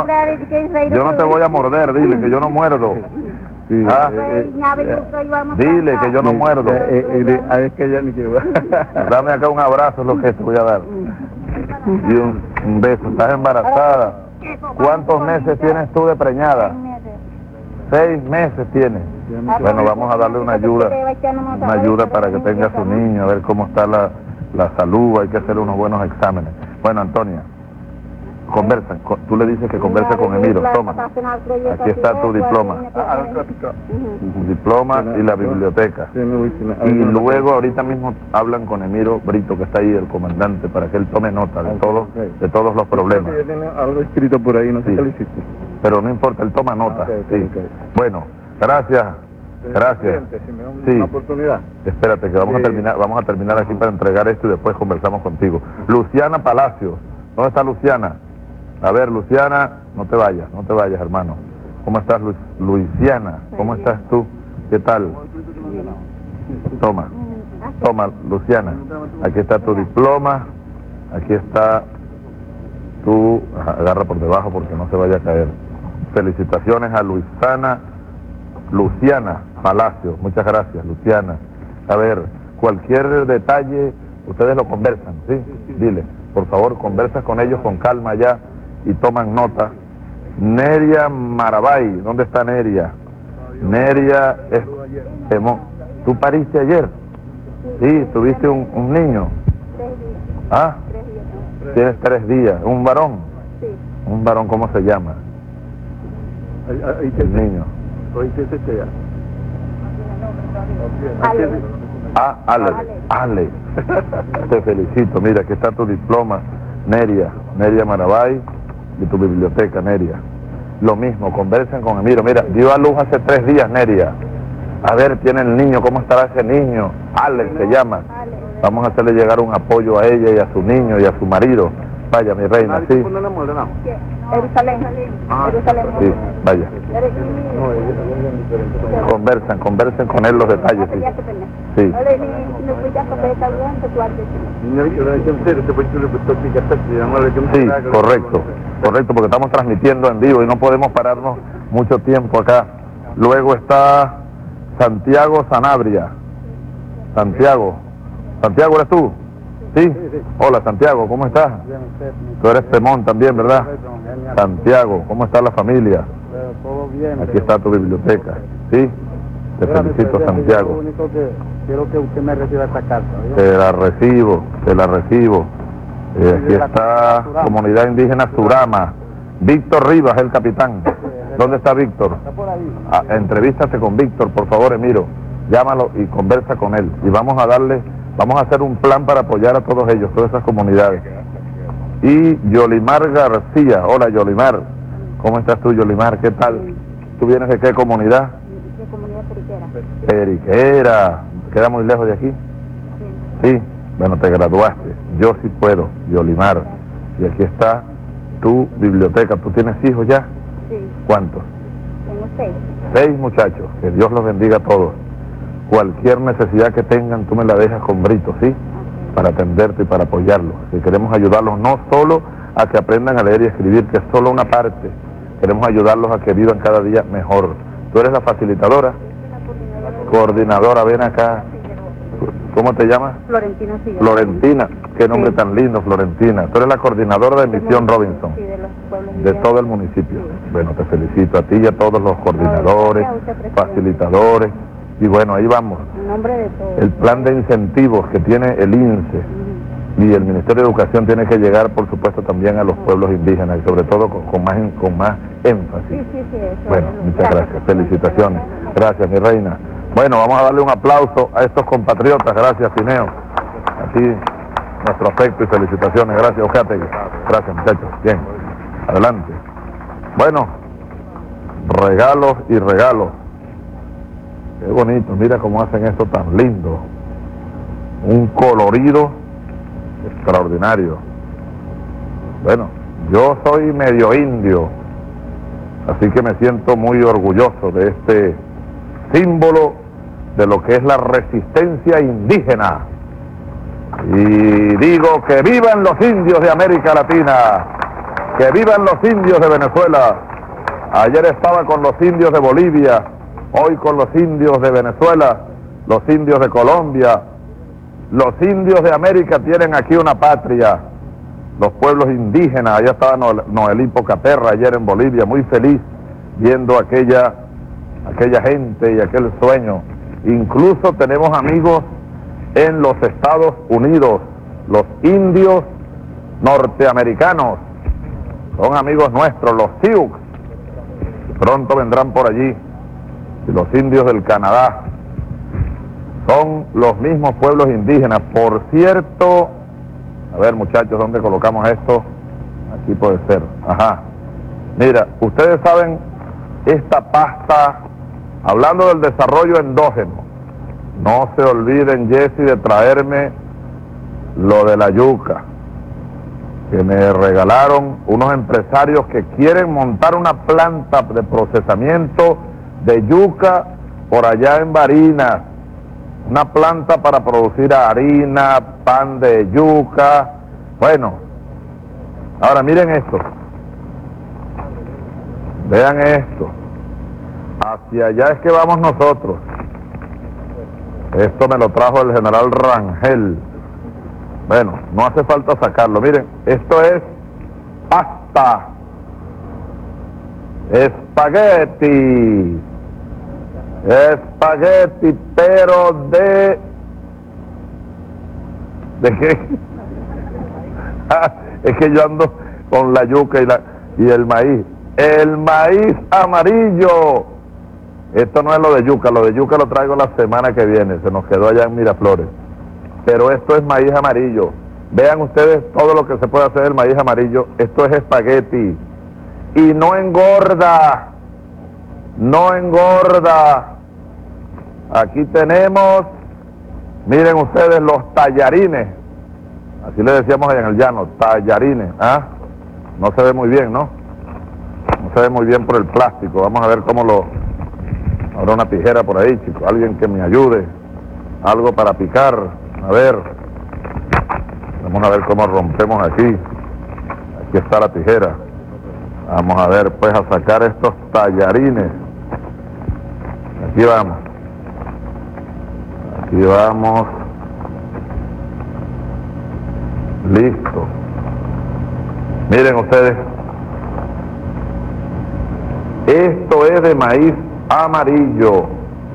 a morder, dile que yo no muerdo. Sí, dile que yo no muerdo. Es que ella ni quiere. Dame acá un abrazo, es lo que te voy a dar. Y un beso. ¿Estás embarazada? ¿Cuántos meses tienes tú de preñada? 6 meses tiene. Bueno, vamos a darle una ayuda para que tenga su niño, a ver cómo está la salud, hay que hacer unos buenos exámenes. Bueno, Antonia, conversan, tú le dices que converse con Emiro, toma, aquí está tu diploma, diploma y la biblioteca. Y luego ahorita mismo hablan con Emiro Brito, que está ahí, el comandante, para que él tome nota de todos los problemas. Tiene algo escrito por ahí, no sé qué le hiciste. Pero no importa, él toma nota. Sí. Bueno, gracias. Si me da una oportunidad. Espérate que vamos a terminar aquí para entregar esto y después conversamos contigo. Luciana Palacios, ¿dónde está Luciana? A ver, Luciana, no te vayas, hermano. ¿Cómo estás, Luisiana? ¿Cómo estás tú? ¿Qué tal? Toma, Luciana. Aquí está tu diploma, aquí está tu... Agarra por debajo porque no se vaya a caer. Felicitaciones a Luciana Palacios. Muchas gracias, Luciana. A ver, cualquier detalle, ustedes lo conversan, ¿sí? Dile, por favor, conversas con ellos con calma ya y toman nota. Neria Marabay, ¿dónde está Neria? Neria ¿Tú pariste ayer? Sí, tuviste un niño. ¿Ah? Tienes 3 días. ¿Un varón? Sí. ¿Un varón cómo se llama? El niño. Ale. Te felicito. Mira, aquí está tu diploma, Neria Marabay, y tu biblioteca, Neria. Lo mismo, conversen con Emiro. Mira, dio a luz hace 3 días, Neria. A ver, tiene el niño, ¿cómo estará ese niño? Ale se llama. Vamos a hacerle llegar un apoyo a ella y a su niño y a su marido. Vaya, mi reina, sí. Jerusalén. Sí, vaya. Conversen con él los detalles. Sí. Sí, correcto, porque estamos transmitiendo en vivo y no podemos pararnos mucho tiempo acá. Luego está Santiago Sanabria. Santiago, ¿eres tú? ¿Sí? Hola, Santiago, ¿cómo estás? Tú eres Temón también, ¿verdad? Santiago, ¿cómo está la familia? Todo bien. Aquí está tu biblioteca, ¿sí? Te felicito, Santiago. Quiero que usted me reciba esta carta. Te la recibo. Aquí está Comunidad Indígena Surama. Víctor Rivas, el capitán. ¿Dónde está Víctor? Está por ahí. Entrevístate con Víctor, por favor, Emiro. Llámalo y conversa con él. Y vamos a hacer un plan para apoyar a todos ellos, todas esas comunidades. Y Yolimar García. Hola, Yolimar. ¿Cómo estás tú, Yolimar? ¿Qué tal? ¿Tú vienes de qué comunidad? De comunidad periquera. Periquera. ¿Queda muy lejos de aquí? Sí. Bueno, te graduaste. Yo sí puedo, Yolimar. Y aquí está tu biblioteca. ¿Tú tienes hijos ya? Sí. ¿Cuántos? Tengo 6. 6 muchachos. Que Dios los bendiga a todos. Cualquier necesidad que tengan, tú me la dejas con Brito, ¿sí? Para atenderte y para apoyarlos. Que queremos ayudarlos no solo a que aprendan a leer y escribir, que es solo una parte. Queremos ayudarlos a que vivan cada día mejor. ¿Tú eres la facilitadora? Coordinadora, ven acá. ¿Cómo te llamas? Florentina Silva. Florentina, qué nombre Sí. tan lindo, Florentina. Tú eres la coordinadora de Misión Robinson, Sí, de los pueblos de indígenas. todo el municipio. Bueno, te felicito a ti y a todos los coordinadores, Gracias a usted, presidente. facilitadores. Y bueno, ahí vamos. En nombre de todos. El plan de incentivos que tiene el INSE y el Ministerio de Educación tiene que llegar, por supuesto, también a los pueblos indígenas y sobre todo con más énfasis. Sí, eso Bueno, es. muchas gracias. Felicitaciones. Gracias, mi reina. Bueno, vamos a darle un aplauso a estos compatriotas. Gracias, Tineo. A ti, nuestro afecto y felicitaciones. Gracias, Ojátegui. Gracias, muchachos. Bien, adelante. Bueno, regalos y regalos. Qué bonito, mira cómo hacen esto tan lindo. Un colorido extraordinario. Bueno, yo soy medio indio, así que me siento muy orgulloso de este símbolo de lo que es la resistencia indígena. Y digo que vivan los indios de América Latina, que vivan los indios de Venezuela. Ayer estaba con los indios de Bolivia, hoy con los indios de Venezuela, los indios de Colombia. Los indios de América tienen aquí una patria, los pueblos indígenas. Allá estaba Noelí Pocaterra ayer en Bolivia, muy feliz viendo aquella gente y aquel sueño. Incluso tenemos amigos en los Estados Unidos, los indios norteamericanos, son amigos nuestros, los Sioux, pronto vendrán por allí, y los indios del Canadá, son los mismos pueblos indígenas. Por cierto, a ver muchachos, ¿dónde colocamos esto? Aquí puede ser, ajá. Mira, ustedes saben, esta pasta, hablando del desarrollo endógeno, no se olviden, Jessy, de traerme lo de la yuca, que me regalaron unos empresarios que quieren montar una planta de procesamiento de yuca por allá en Barinas, una planta para producir harina, pan de yuca. Bueno, ahora miren esto, vean esto, hacia allá es que vamos nosotros. Esto me lo trajo el general Rangel. Bueno, no hace falta sacarlo. Miren, esto es pasta, espagueti, pero ¿de qué? Es que yo ando con la yuca y el maíz amarillo. Esto no es lo de yuca lo traigo la semana que viene, se nos quedó allá en Miraflores. Pero esto es maíz amarillo. Vean ustedes todo lo que se puede hacer del maíz amarillo. Esto es espagueti. Y no engorda. Aquí tenemos, miren ustedes, los tallarines. Así le decíamos allá en el llano, tallarines. ¿Ah? No se ve muy bien, ¿no? No se ve muy bien por el plástico. Vamos a ver cómo habrá una tijera por ahí, chicos. Alguien que me ayude. Algo para picar. A ver. Vamos a ver cómo rompemos aquí. Aquí está la tijera. Vamos a ver, pues, a sacar estos tallarines. Aquí vamos. Listo. Miren ustedes. Esto es de maíz amarillo.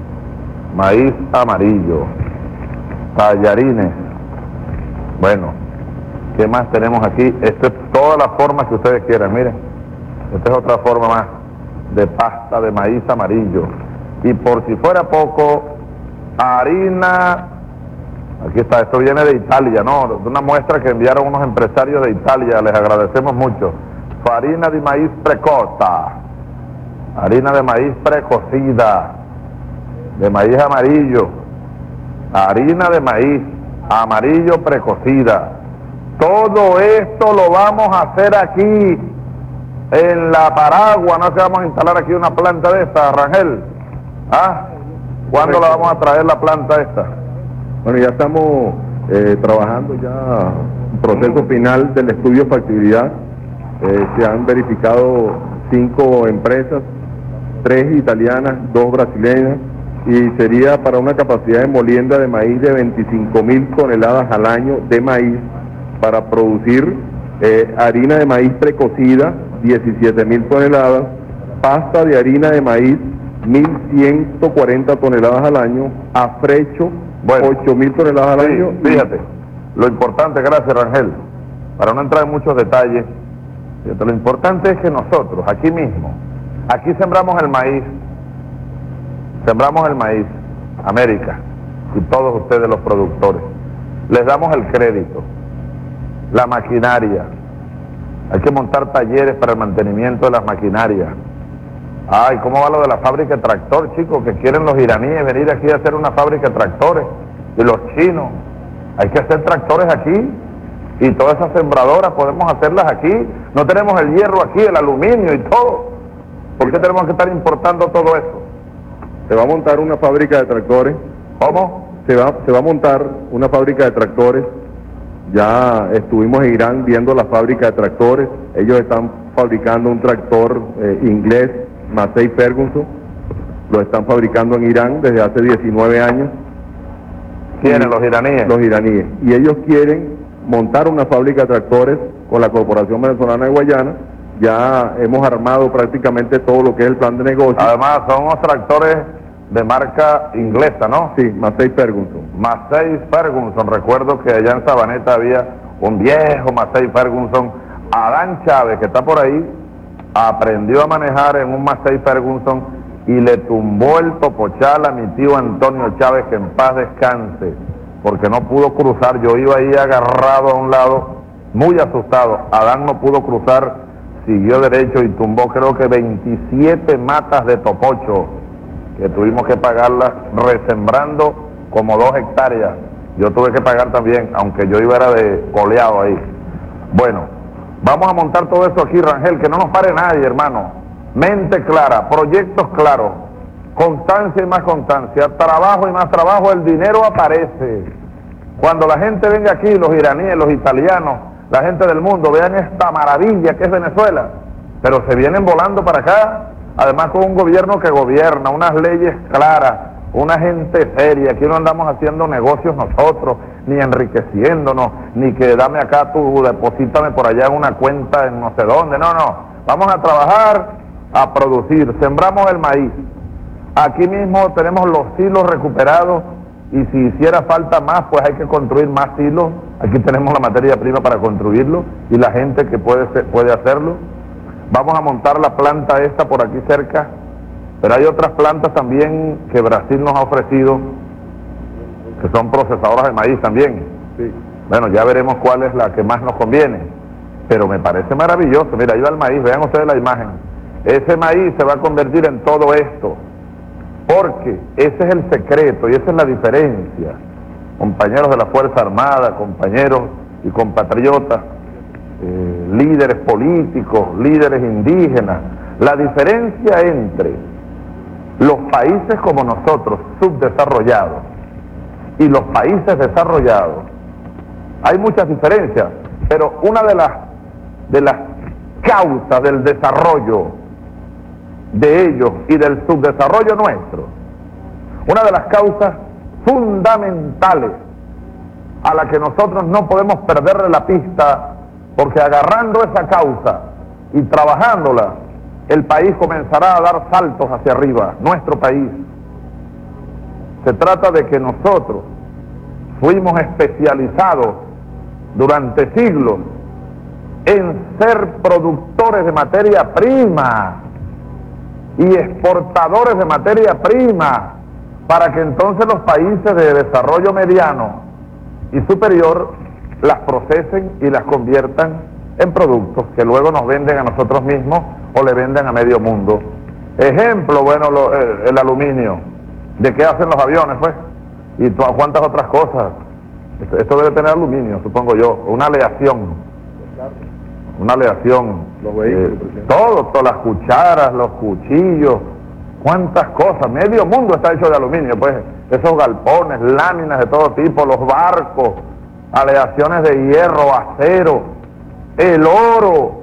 Tallarines. Bueno, ¿qué más tenemos aquí? Esto es todas las formas que ustedes quieran, miren. Esta es otra forma más de pasta de maíz amarillo. Y por si fuera poco, harina. Aquí está, esto viene de Italia, ¿no? De una muestra que enviaron unos empresarios de Italia, les agradecemos mucho. Farina de maíz precota. Harina de maíz precocida, de maíz amarillo, harina de maíz amarillo precocida. Todo esto lo vamos a hacer aquí en La Paragua. No se vamos a instalar aquí una planta de esta, Rangel. ¿Ah? ¿Cuándo la vamos a traer la planta esta? Bueno, ya estamos trabajando ya en proceso final del estudio de factibilidad. Se han verificado 5 empresas, 3 italianas, 2 brasileñas, y sería para una capacidad de molienda de maíz de 25.000 toneladas al año de maíz para producir harina de maíz precocida, 17.000 toneladas, pasta de harina de maíz, 1.140 toneladas al año, afrecho, 8.000 toneladas al año. Fíjate, lo importante, gracias Rangel, para no entrar en muchos detalles, fíjate, lo importante es que nosotros, aquí mismo, aquí sembramos el maíz, América, y todos ustedes los productores, les damos el crédito, la maquinaria, hay que montar talleres para el mantenimiento de las maquinarias. Ay, ¿cómo va lo de la fábrica de tractor, chicos? Que quieren los iraníes venir aquí a hacer una fábrica de tractores, y los chinos, hay que hacer tractores aquí, y todas esas sembradoras podemos hacerlas aquí, no tenemos el hierro aquí, el aluminio y todo, ¿por qué tenemos que estar importando todo eso? Se va a montar una fábrica de tractores. ¿Cómo? Se va a montar una fábrica de tractores. Ya estuvimos en Irán viendo la fábrica de tractores. Ellos están fabricando un tractor inglés, Massey Ferguson. Lo están fabricando en Irán desde hace 19 años. ¿Quiénes? ¿Los iraníes? Los iraníes. Y ellos quieren montar una fábrica de tractores con la Corporación Venezolana de Guayana. Ya hemos armado prácticamente todo lo que es el plan de negocio. Además, son unos tractores de marca inglesa, ¿no? Sí, Massey Ferguson. Massey Ferguson, recuerdo que allá en Sabaneta había un viejo Massey Ferguson. Adán Chávez, que está por ahí, aprendió a manejar en un Massey Ferguson y le tumbó el topochal a mi tío Antonio Chávez, que en paz descanse, porque no pudo cruzar. Yo iba ahí agarrado a un lado, muy asustado. Adán no pudo cruzar, siguió derecho y tumbó creo que 27 matas de topocho, que tuvimos que pagarlas resembrando como 2 hectáreas. Yo tuve que pagar también, aunque yo iba era de coleado ahí. Bueno, vamos a montar todo eso aquí, Rangel, que no nos pare nadie, hermano. Mente clara, proyectos claros, constancia y más constancia, trabajo y más trabajo, el dinero aparece. Cuando la gente venga aquí, los iraníes, los italianos, la gente del mundo, vean esta maravilla que es Venezuela, pero se vienen volando para acá, además con un gobierno que gobierna, unas leyes claras, una gente seria. Aquí no andamos haciendo negocios nosotros, ni enriqueciéndonos, ni que dame acá tú, deposítame por allá en una cuenta en no sé dónde. No, vamos a trabajar, a producir. Sembramos el maíz, aquí mismo tenemos los silos recuperados, y si hiciera falta más, pues hay que construir más silos. Aquí tenemos la materia prima para construirlo y la gente que puede hacerlo. Vamos a montar la planta esta por aquí cerca, pero hay otras plantas también que Brasil nos ha ofrecido, que son procesadoras de maíz también. Sí. Bueno, ya veremos cuál es la que más nos conviene, pero me parece maravilloso. Mira, ahí va el maíz, vean ustedes la imagen. Ese maíz se va a convertir en todo esto, porque ese es el secreto y esa es la diferencia, compañeros de la Fuerza Armada, compañeros y compatriotas, líderes políticos, líderes indígenas. La diferencia entre los países como nosotros, subdesarrollados, y los países desarrollados, hay muchas diferencias, pero una de las causas del desarrollo de ellos y del subdesarrollo nuestro, una de las causas fundamentales a la que nosotros no podemos perderle la pista, porque agarrando esa causa y trabajándola, el país comenzará a dar saltos hacia arriba, nuestro país. Se trata de que nosotros fuimos especializados durante siglos en ser productores de materia prima y exportadores de materia prima, para que entonces los países de desarrollo mediano y superior las procesen y las conviertan en productos que luego nos venden a nosotros mismos o le venden a medio mundo. Ejemplo, bueno, el aluminio. ¿De qué hacen los aviones, pues? Y cuántas otras cosas. Esto debe tener aluminio, supongo yo. Una aleación. Los vehículos. Todas las cucharas, los cuchillos, cuántas cosas. Medio mundo está hecho de aluminio, pues. Esos galpones, láminas de todo tipo, los barcos, aleaciones de hierro, acero, el oro,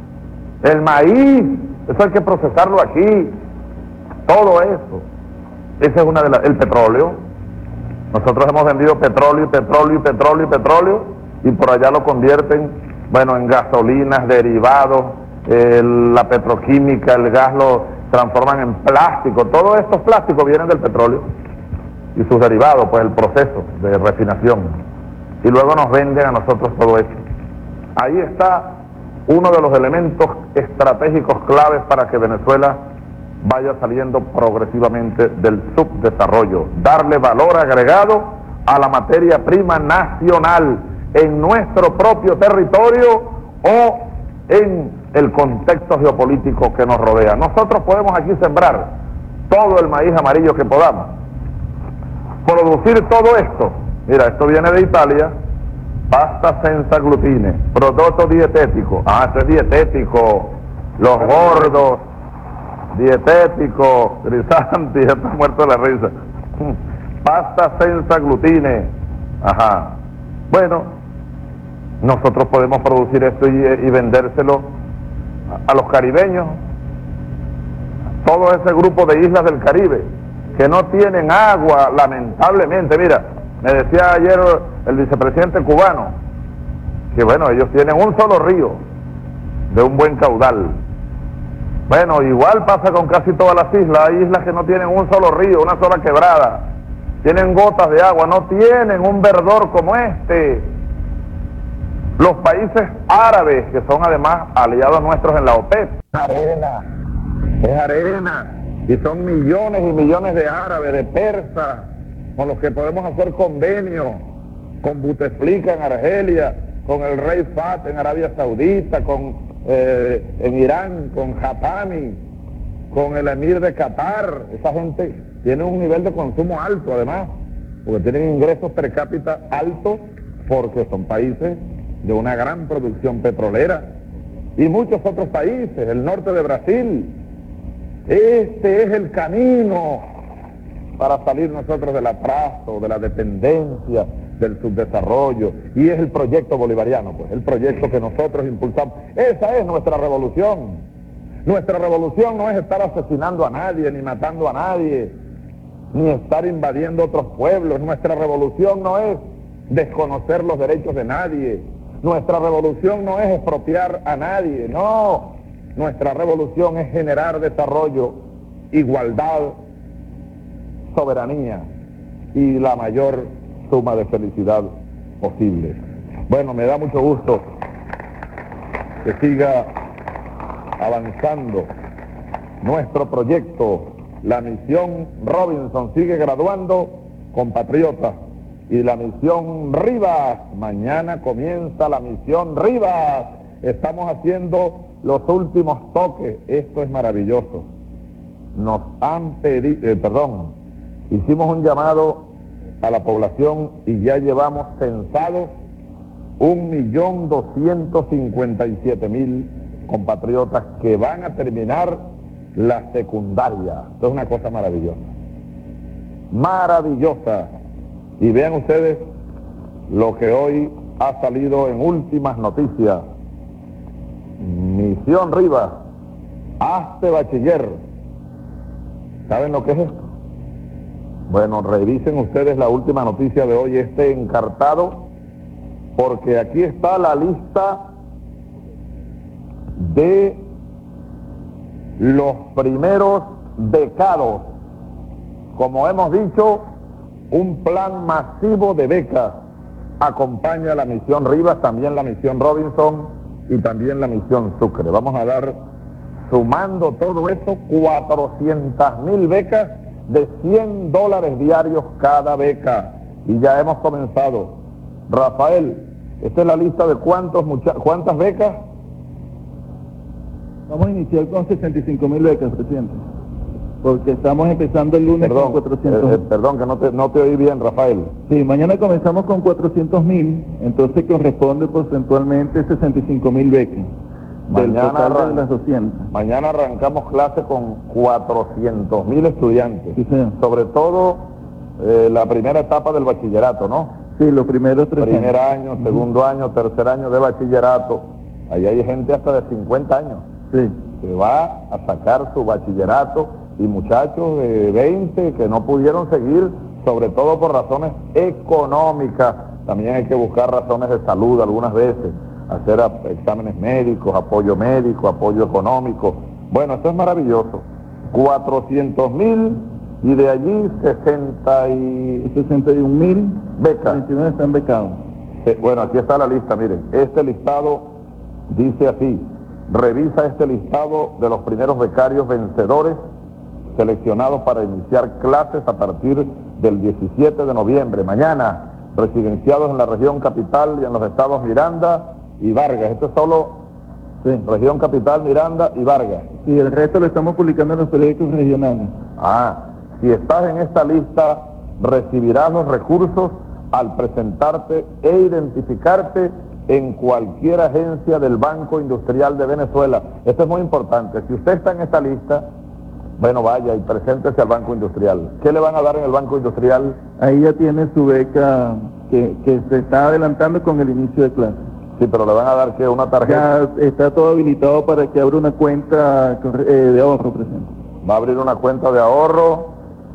el maíz, eso hay que procesarlo aquí, todo eso. Esa es una de las... El petróleo. Nosotros hemos vendido petróleo y petróleo y petróleo y petróleo, y por allá lo convierten, bueno, en gasolinas, derivados, la petroquímica, el gas lo transforman en plástico. Todos estos plásticos vienen del petróleo y sus derivados, pues el proceso de refinación. Y luego nos venden a nosotros todo eso. Ahí está uno de los elementos estratégicos claves para que Venezuela vaya saliendo progresivamente del subdesarrollo, darle valor agregado a la materia prima nacional en nuestro propio territorio o en el contexto geopolítico que nos rodea. Nosotros podemos aquí sembrar todo el maíz amarillo que podamos, producir todo esto. Mira, esto viene de Italia, pasta senza glutine, producto dietético. Esto es dietético, los gordos, dietético, Grisanti, ya está muerto de la risa. Pasta senza glutine. Ajá. Bueno, nosotros podemos producir esto y vendérselo a los caribeños, todo ese grupo de islas del Caribe que no tienen agua, lamentablemente. Mira, me decía ayer el vicepresidente cubano que bueno, ellos tienen un solo río de un buen caudal. Bueno, igual pasa con casi todas las islas. Hay islas que no tienen un solo río, una sola quebrada, tienen gotas de agua, no tienen un verdor como este. Los países árabes, que son además aliados nuestros en la OPEP, es arena, y son millones y millones de árabes, de persas, con los que podemos hacer convenios, con Bouteflika en Argelia, con el rey Fahd en Arabia Saudita, en Irán, con Hatami, con el emir de Qatar. Esa gente tiene un nivel de consumo alto además, porque tienen ingresos per cápita altos, porque son países de una gran producción petrolera, y muchos otros países, el norte de Brasil. Este es el camino para salir nosotros del atraso, de la dependencia, del subdesarrollo, y es el proyecto bolivariano, pues el proyecto que nosotros impulsamos. Esa es nuestra revolución. Nuestra revolución no es estar asesinando a nadie, ni matando a nadie, ni estar invadiendo otros pueblos. Nuestra revolución no es desconocer los derechos de nadie. Nuestra revolución no es expropiar a nadie, no. Nuestra revolución es generar desarrollo, igualdad, soberanía y la mayor suma de felicidad posible. Bueno, me da mucho gusto que siga avanzando nuestro proyecto. La misión Robinson sigue graduando compatriotas, y la misión Rivas, mañana comienza la misión Rivas. Estamos haciendo los últimos toques. Esto es maravilloso. Nos han pedido, hicimos un llamado a la población y ya llevamos censados 1.257.000 compatriotas que van a terminar la secundaria. Esto es una cosa maravillosa. Maravillosa. Y vean ustedes lo que hoy ha salido en últimas noticias. Misión Rivas, hazte bachiller. ¿Saben lo que es esto? Bueno, revisen ustedes la última noticia de hoy, este encartado, porque aquí está la lista de los primeros becados. Como hemos dicho, un plan masivo de becas acompaña la misión Rivas, también la misión Robinson y también la misión Sucre. Vamos a dar, sumando todo eso, 400.000 becas de $100 diarios cada beca. Y ya hemos comenzado. Rafael, esta es la lista de cuántas becas. Vamos a iniciar con 65.000 becas, presidente, porque estamos empezando el lunes con 400. Perdón, que no te oí bien, Rafael. Sí, mañana comenzamos con 400.000, entonces corresponde porcentualmente 65.000 becas. Mañana, de las 200. Mañana arrancamos clase con 400.000 estudiantes. Sí, señor. Sobre todo la primera etapa del bachillerato, ¿no? Sí, los primeros 3 años. Primer año, segundo año, tercer año de bachillerato. Ahí hay gente hasta de 50 años. Sí. Que va a sacar su bachillerato y muchachos de 20 que no pudieron seguir, sobre todo por razones económicas. También hay que buscar razones de salud algunas veces, hacer exámenes médicos, apoyo médico, apoyo económico. Bueno, esto es maravilloso. 400.000 y de allí 61.000 becas. 29 están becados. Bueno, aquí está la lista, miren. Este listado dice así: revisa este listado de los primeros becarios vencedores seleccionados para iniciar clases a partir del 17 de noviembre, mañana, residenciados en la región capital y en los estados Miranda y Vargas. Esto es solo región capital, Miranda y Vargas. Y el resto lo estamos publicando en los periódicos regionales. Si estás en esta lista, recibirás los recursos al presentarte e identificarte en cualquier agencia del Banco Industrial de Venezuela. Esto es muy importante. Si usted está en esta lista, bueno, vaya y preséntese al Banco Industrial. ¿Qué le van a dar en el Banco Industrial? Ahí ya tiene su beca que se está adelantando con el inicio de clase. Sí, pero le van a dar, ¿qué? ¿Una tarjeta? Ya está todo habilitado para que abra una cuenta de ahorro, presidente. Va a abrir una cuenta de ahorro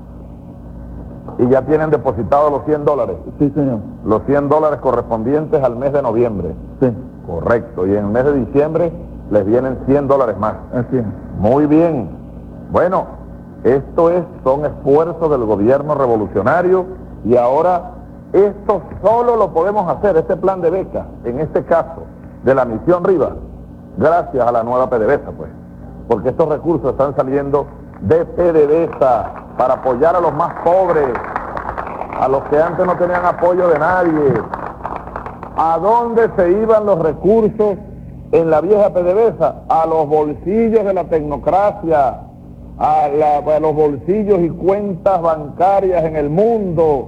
y ya tienen depositados los $100. Sí, señor. Los $100 correspondientes al mes de noviembre. Sí. Correcto. Y en el mes de diciembre les vienen $100 más. Así es. Muy bien. Bueno, son esfuerzos del gobierno revolucionario y ahora esto solo lo podemos hacer, este plan de beca, en este caso, de la Misión Rivas, gracias a la nueva PDVSA, pues, porque estos recursos están saliendo de PDVSA para apoyar a los más pobres, a los que antes no tenían apoyo de nadie. ¿A dónde se iban los recursos en la vieja PDVSA? A los bolsillos de la tecnocracia, a los bolsillos y cuentas bancarias en el mundo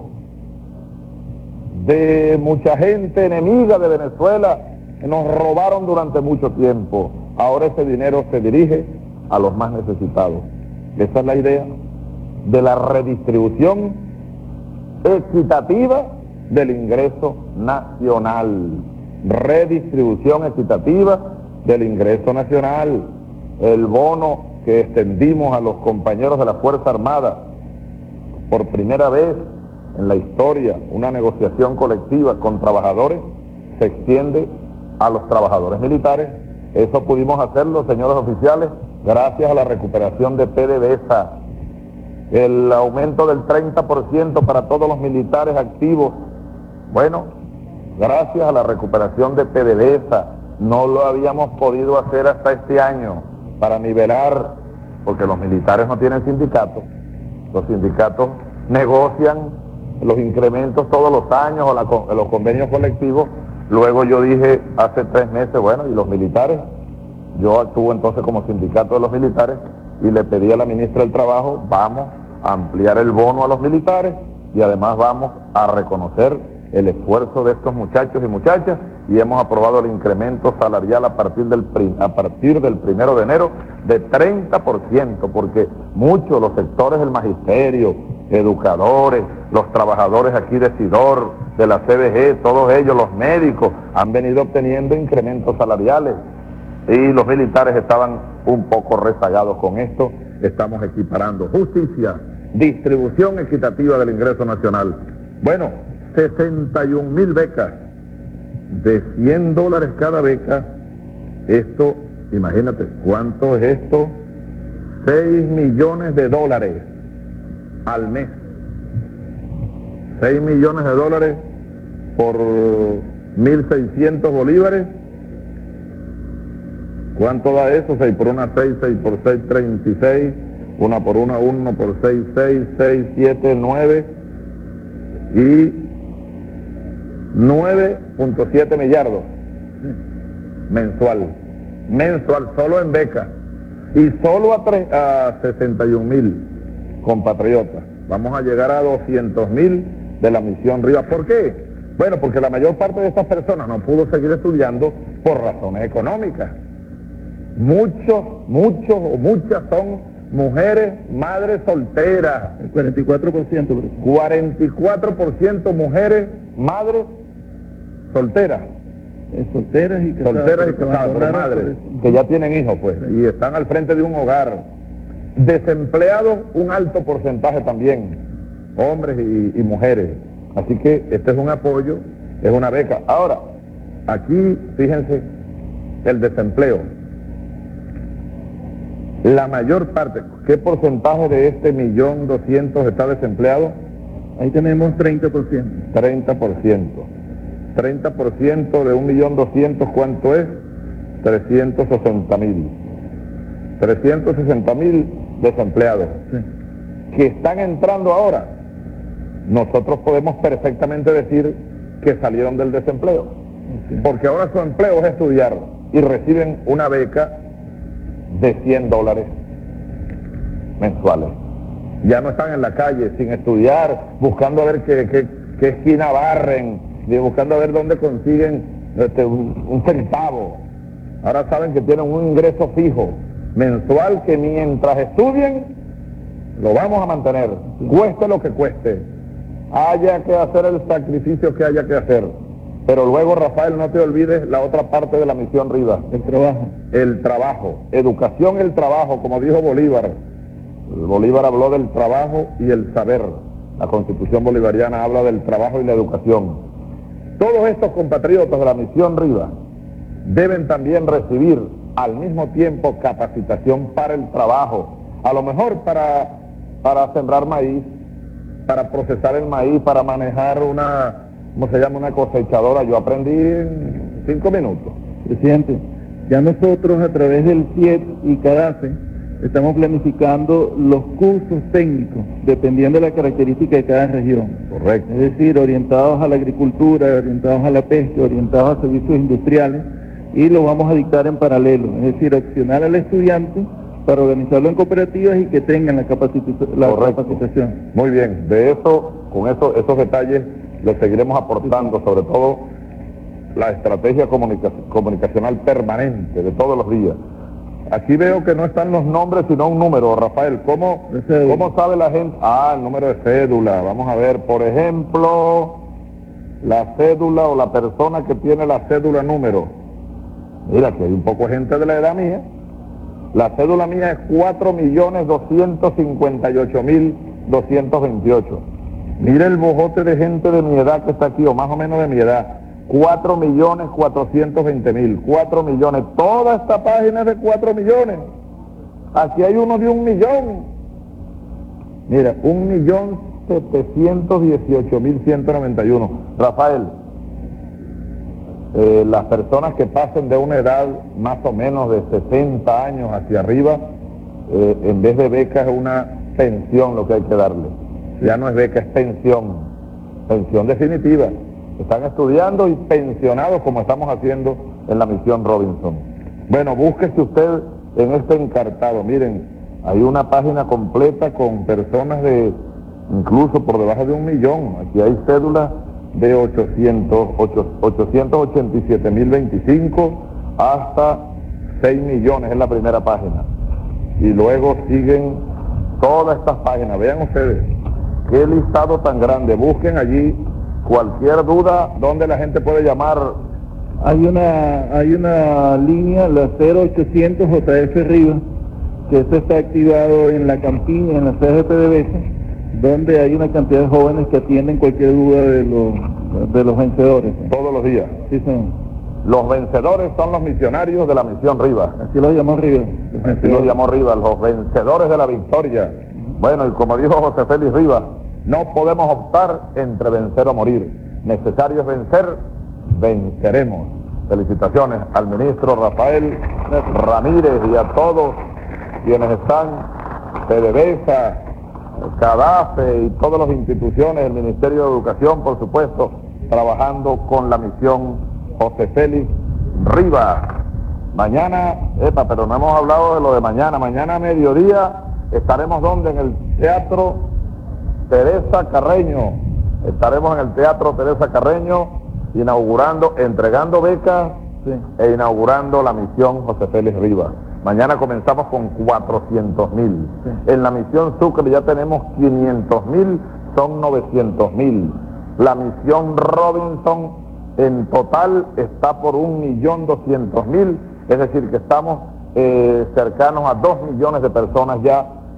de mucha gente enemiga de Venezuela que nos robaron durante mucho tiempo. Ahora ese dinero se dirige a los más necesitados. Esa es la idea de la redistribución equitativa del ingreso nacional. Redistribución equitativa del ingreso nacional. El bono que extendimos a los compañeros de la Fuerza Armada, por primera vez en la historia, una negociación colectiva con trabajadores, se extiende a los trabajadores militares. Eso pudimos hacerlo, señores oficiales, gracias a la recuperación de PDVSA. El aumento del 30% para todos los militares activos, bueno, gracias a la recuperación de PDVSA. No lo habíamos podido hacer hasta este año para nivelar, porque los militares no tienen sindicatos. Los sindicatos negocian los incrementos todos los años o los convenios colectivos. Luego yo dije hace 3 meses, bueno, ¿y los militares? Yo actúo entonces como sindicato de los militares y le pedí a la ministra del Trabajo, vamos a ampliar el bono a los militares y además vamos a reconocer el esfuerzo de estos muchachos y muchachas, y hemos aprobado el incremento salarial a partir del 1 de enero de 30%, porque muchos, los sectores del magisterio, educadores, los trabajadores aquí de SIDOR, de la CBG, todos ellos, los médicos, han venido obteniendo incrementos salariales y los militares estaban un poco rezagados con esto. Estamos equiparando justicia, distribución equitativa del ingreso nacional. Bueno, 61.000 becas de $100 cada beca. Esto, imagínate, ¿cuánto es esto? $6 millones al mes. $6 millones por 1.600 bolívares. ¿Cuánto da eso? 6 por 1, 6, 6 por 6, 36. 1 por 1, 1 por 6, 6, 6, 7, 9. Y 9.7 millardos mensual, solo en becas, y solo a 61.000 compatriotas. Vamos a llegar a 200.000 de la Misión Rivas. ¿Por qué? Bueno, porque la mayor parte de estas personas no pudo seguir estudiando por razones económicas. Muchos o muchas son mujeres, madres solteras. El 44%. 44% mujeres, madres solteras. Solteras y casadas. Solteras y casadas, por madres, que ya tienen hijos, pues, y están al frente de un hogar. Desempleados, un alto porcentaje también, hombres y mujeres. Así que este es un apoyo, es una beca. Ahora, aquí, fíjense, el desempleo. La mayor parte, ¿qué porcentaje de este 1.200.000 está desempleado? Ahí tenemos 30%. 30%. 30% de 1.200.000, ¿cuánto es? 360.000. 360.000 desempleados. Sí. Que están entrando ahora. Nosotros podemos perfectamente decir que salieron del desempleo. Sí. Porque ahora su empleo es estudiar y reciben una beca de $100 mensuales. Ya no están en la calle sin estudiar, buscando a ver qué esquina barren, buscando a ver dónde consiguen un centavo. Ahora saben que tienen un ingreso fijo mensual que mientras estudien lo vamos a mantener, cueste lo que cueste, haya que hacer el sacrificio que haya que hacer. Pero luego, Rafael, no te olvides la otra parte de la misión Rivas. El trabajo. El trabajo. Educación, el trabajo, como dijo Bolívar. Bolívar habló del trabajo y el saber. La Constitución bolivariana habla del trabajo y la educación. Todos estos compatriotas de la misión Rivas deben también recibir al mismo tiempo capacitación para el trabajo. A lo mejor para sembrar maíz, para procesar el maíz, para manejar una cosechadora. Yo aprendí en 5 minutos. Presidente, ya nosotros a través del CIET y CADACE estamos planificando los cursos técnicos, dependiendo de la característica de cada región. Correcto. Es decir, orientados a la agricultura, orientados a la pesca, orientados a servicios industriales, y lo vamos a dictar en paralelo, es decir, opcional al estudiante para organizarlo en cooperativas y que tengan la capacitación. Muy bien, con esos detalles les seguiremos aportando, sobre todo la estrategia comunicacional permanente de todos los días. Aquí veo que no están los nombres, sino un número. Rafael, ¿cómo sabe la gente? El número de cédula. Vamos a ver, por ejemplo, la cédula o la persona que tiene la cédula número. Mira, que hay un poco de gente de la edad mía. La cédula mía es 4.258.228. Mira el bojote de gente de mi edad que está aquí, o más o menos de mi edad. 4.420.000, 4 millones, toda esta página es de 4 millones, aquí hay uno de 1 millón, mira, 1.718.191, Rafael, las personas que pasen de una edad más o menos de 60 años hacia arriba, en vez de beca es una pensión lo que hay que darle, ya no es beca, es pensión definitiva. Están estudiando y pensionados como estamos haciendo en la misión Robinson. Bueno, búsquese usted en este encartado. Miren, hay una página completa con personas de incluso por debajo de 1 millón. Aquí hay cédulas de 887.025 hasta 6 millones en la primera página. Y luego siguen todas estas páginas. Vean ustedes, qué listado tan grande. Busquen allí. Cualquier duda, ¿dónde la gente puede llamar? Hay una línea, la 0800 JF Rivas, que esto está activado en la campiña, en la CGP de Besa, donde hay una cantidad de jóvenes que atienden cualquier duda de los vencedores. Todos los días. Sí, señor. Los vencedores son los misionarios de la misión Rivas. Así los llamó Rivas. Así los llamó Rivas, los vencedores de la victoria. Bueno, y como dijo José Félix Rivas, no podemos optar entre vencer o morir. Necesario es vencer, venceremos. Felicitaciones al ministro Rafael Ramírez y a todos quienes están, PDVSA, CADACE y todas las instituciones, el Ministerio de Educación, por supuesto, trabajando con la misión José Félix Rivas. Mañana, pero no hemos hablado de lo de mañana. Mañana a mediodía estaremos ¿dónde? En el Teatro Teresa Carreño. Estaremos en el Teatro Teresa Carreño inaugurando, entregando becas e inaugurando la misión José Félix Rivas. Mañana comenzamos con 400.000. En la misión Sucre ya tenemos 500.000, son 900.000. La misión Robinson en total está por 1.200.000, es decir que estamos cercanos a 2 millones de personas ya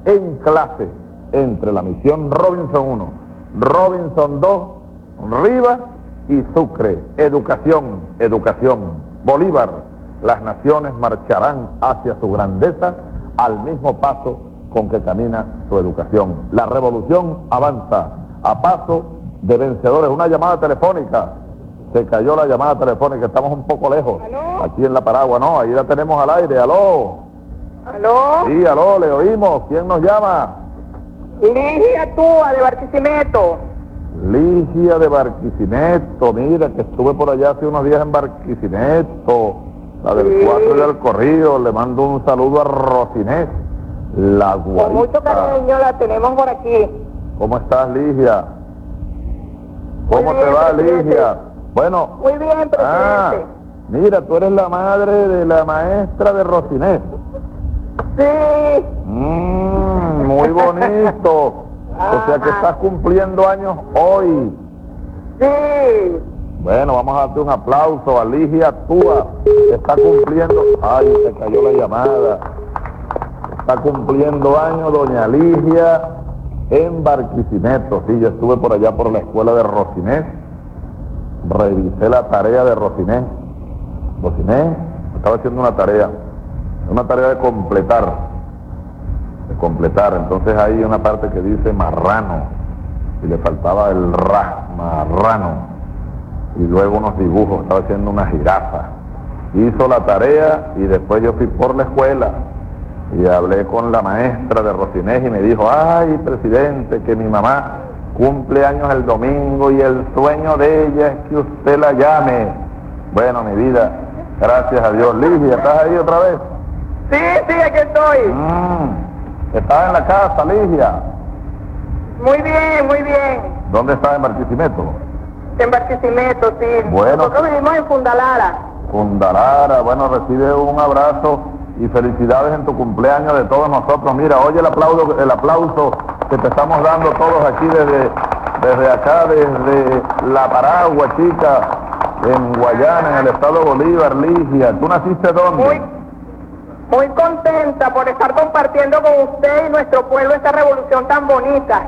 en clase entre la misión Robinson 1, Robinson 2, Rivas y Sucre. Educación, educación. Bolívar, las naciones marcharán hacia su grandeza al mismo paso con que camina su educación. La revolución avanza a paso de vencedores. Una llamada telefónica. Se cayó la llamada telefónica, estamos un poco lejos. ¿Aló? Aquí en la Paragua, no, ahí la tenemos al aire. ¿Aló? ¿Aló? Sí, aló, le oímos. ¿Quién nos llama? Ligia Túa, de Barquisimeto. Ligia de Barquisimeto, mira que estuve por allá hace unos días en Barquisimeto, la del Sí. 4 y del corrido. Le mando un saludo a Rocinés, la guarita. Con mucho cariño la tenemos por aquí. ¿Cómo estás, Ligia? ¿Cómo Muy te bien, va, presidente. Ligia? Bueno, Muy bien, presidente. mira, tú eres la madre de la maestra de Rocinés. Sí. Muy bonito. O sea que estás cumpliendo años hoy. Sí. Bueno, vamos a darte un aplauso a Ligia Túa, que está cumpliendo... Ay, se cayó la llamada. Está cumpliendo años doña Ligia en Barquisimeto. Sí, yo estuve por allá por la escuela de Rocinés. Revisé la tarea de Rocinés. Rocinés estaba haciendo una tarea de completar. Entonces hay una parte que dice marrano y le faltaba el ra, marrano, y luego unos dibujos, estaba haciendo una jirafa. Hizo la tarea y después yo fui por la escuela y hablé con la maestra de Rocinés y me dijo: ay, presidente, que mi mamá cumple años el domingo y el sueño de ella es que usted la llame. Bueno, mi vida, gracias a Dios. Ligia, ¿estás ahí otra vez? Sí, aquí estoy. ¿Estás en la casa, Ligia? Muy bien, muy bien. ¿Dónde estás, en Barquisimeto? En Barquisimeto, sí. Bueno. Nosotros vivimos en Fundalara. Fundalara, bueno, recibe un abrazo y felicidades en tu cumpleaños de todos nosotros. Mira, oye el aplauso que te estamos dando todos aquí desde acá, desde la Paragua, chica, en Guayana, en el estado de Bolívar. Ligia, ¿tú naciste dónde? Muy contenta por estar compartiendo con usted y nuestro pueblo esta revolución tan bonita.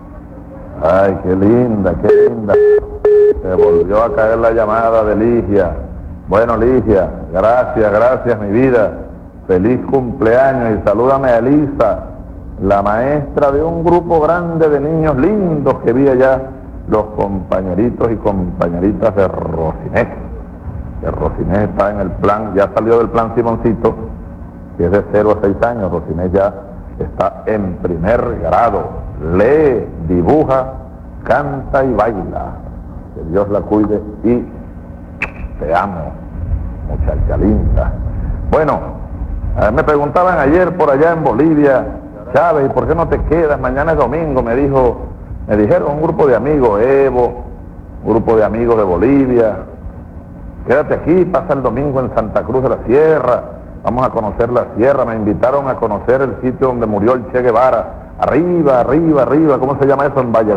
Ay, qué linda, qué linda. Se volvió a caer la llamada de Ligia. Bueno, Ligia, gracias, mi vida. Feliz cumpleaños y salúdame a Elisa, la maestra de un grupo grande de niños lindos que vi allá, los compañeritos y compañeritas de Rocinés. Que Rocinés está en el plan, ya salió del plan Simoncito, que es de 0 a 6 años. Rocinés ya está en primer grado. Lee, dibuja, canta y baila. Que Dios la cuide y te amo, muchacha linda. Bueno, me preguntaban ayer por allá en Bolivia: Chávez, ¿y por qué no te quedas? Mañana es domingo, me dijeron un grupo de amigos, Evo, un grupo de amigos de Bolivia. Quédate aquí, pasa el domingo en Santa Cruz de la Sierra, vamos a conocer la sierra. Me invitaron a conocer el sitio donde murió el Che Guevara. Arriba, ¿cómo se llama eso? En Valle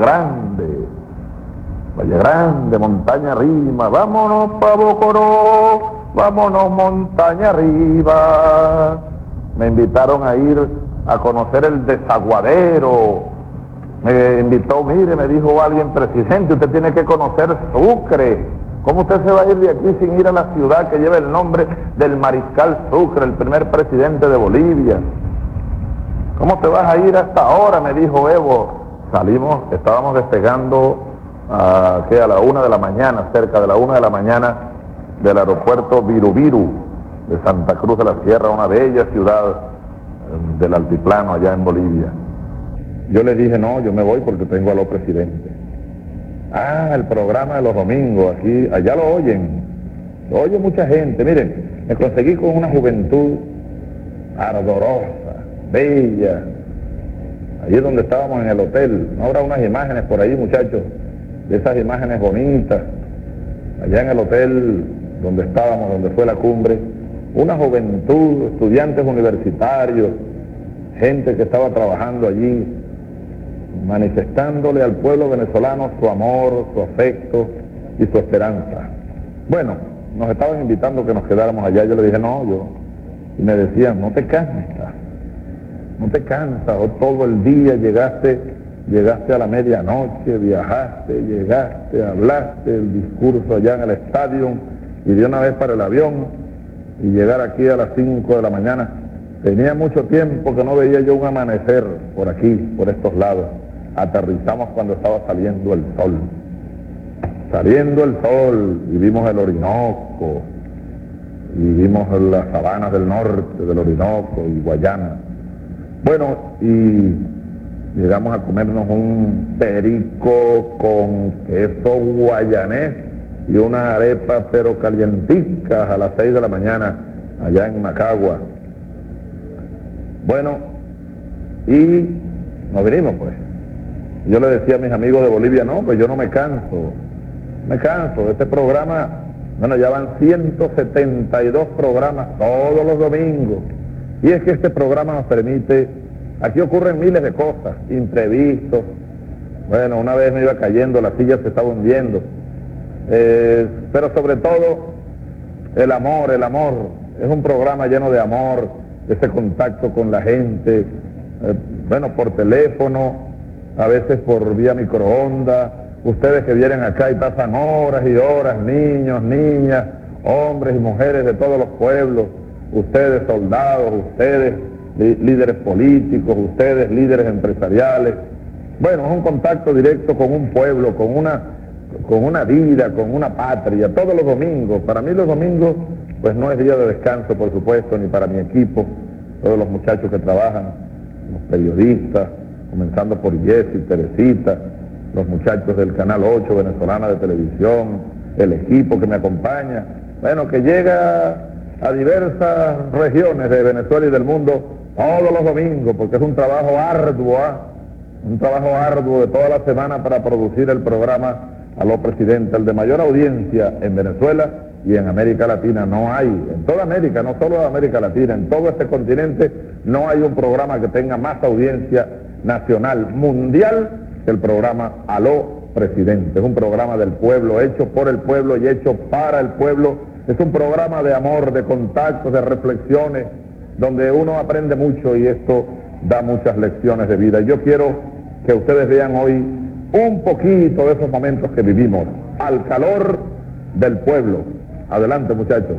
Grande, montaña arriba. Vámonos pa' Bocoró, vámonos montaña arriba. Me invitaron a ir a conocer el Desaguadero. Me invitó, mire, me dijo alguien: presidente, usted tiene que conocer Sucre. ¿Cómo usted se va a ir de aquí sin ir a la ciudad que lleva el nombre del mariscal Sucre, el primer presidente de Bolivia? ¿Cómo te vas a ir hasta ahora?, me dijo Evo. Estábamos despegando a la 1 de la mañana, cerca de la 1 de la mañana, del aeropuerto Virubiru de Santa Cruz de la Sierra, una bella ciudad del altiplano allá en Bolivia. Yo le dije: no, yo me voy porque tengo a los presidentes. El programa de los domingos, allá lo oye mucha gente. Miren, me conseguí con una juventud ardorosa, bella. Allí donde estábamos en el hotel, ¿no habrá unas imágenes por ahí, muchachos? De esas imágenes bonitas, allá en el hotel donde estábamos, donde fue la cumbre, una juventud, estudiantes universitarios, gente que estaba trabajando allí, manifestándole al pueblo venezolano su amor, su afecto y su esperanza. Bueno, nos estaban invitando que nos quedáramos allá. Yo le dije: no, y me decían: no te cases, no te cansas, o todo el día llegaste a la medianoche, viajaste, llegaste, hablaste, el discurso allá en el estadio, y de una vez para el avión, y llegar aquí a las 5 de la mañana. Tenía mucho tiempo que no veía yo un amanecer por aquí, por estos lados. Aterrizamos cuando estaba saliendo el sol. Saliendo el sol, y vimos el Orinoco, y vimos las sabanas del norte del Orinoco y Guayana. Bueno, y llegamos a comernos un perico con queso guayanés y una arepa pero calienticas a las 6 de la mañana allá en Macagua. Bueno, y nos vinimos pues. Yo le decía a mis amigos de Bolivia, no, pues yo no me canso de este programa. Bueno, ya van 172 programas todos los domingos. Y es que este programa nos permite, aquí ocurren miles de cosas, imprevistos. Bueno, una vez me iba cayendo, la silla se estaba hundiendo. Pero sobre todo, el amor. Es un programa lleno de amor, ese contacto con la gente, bueno, por teléfono, a veces por vía microondas. Ustedes que vienen acá y pasan horas y horas, niños, niñas, hombres y mujeres de todos los pueblos, ustedes soldados, ustedes líderes políticos, ustedes líderes empresariales. Bueno, es un contacto directo con un pueblo, con una vida, con una patria, todos los domingos. Para mí los domingos, pues no es día de descanso, por supuesto, ni para mi equipo, todos los muchachos que trabajan, los periodistas, comenzando por Jessy, Teresita, los muchachos del Canal 8 venezolana de televisión, el equipo que me acompaña, bueno, que llega a diversas regiones de Venezuela y del mundo todos los domingos, porque es un trabajo arduo, de toda la semana para producir el programa Aló Presidente, el de mayor audiencia en Venezuela y en América Latina. No hay, en toda América, no solo en América Latina, en todo este continente no hay un programa que tenga más audiencia nacional, mundial, que el programa Aló Presidente. Es un programa del pueblo, hecho por el pueblo y hecho para el pueblo. Es un programa de amor, de contactos, de reflexiones, donde uno aprende mucho y esto da muchas lecciones de vida. Yo quiero que ustedes vean hoy un poquito de esos momentos que vivimos, al calor del pueblo. Adelante, muchachos.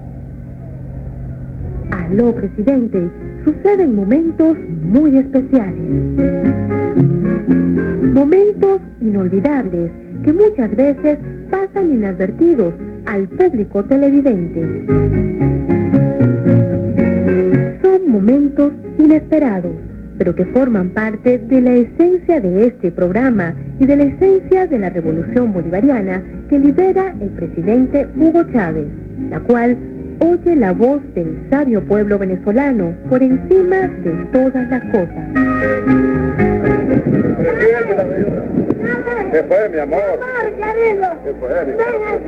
Aló, presidente. Suceden momentos muy especiales. Momentos inolvidables que muchas veces pasan inadvertidos al público televidente. Son momentos inesperados, pero que forman parte de la esencia de este programa y de la esencia de la revolución bolivariana que lidera el presidente Hugo Chávez, la cual oye la voz del sabio pueblo venezolano por encima de todas las cosas. ¿Qué fue, mi amor? ¿Qué fue, mi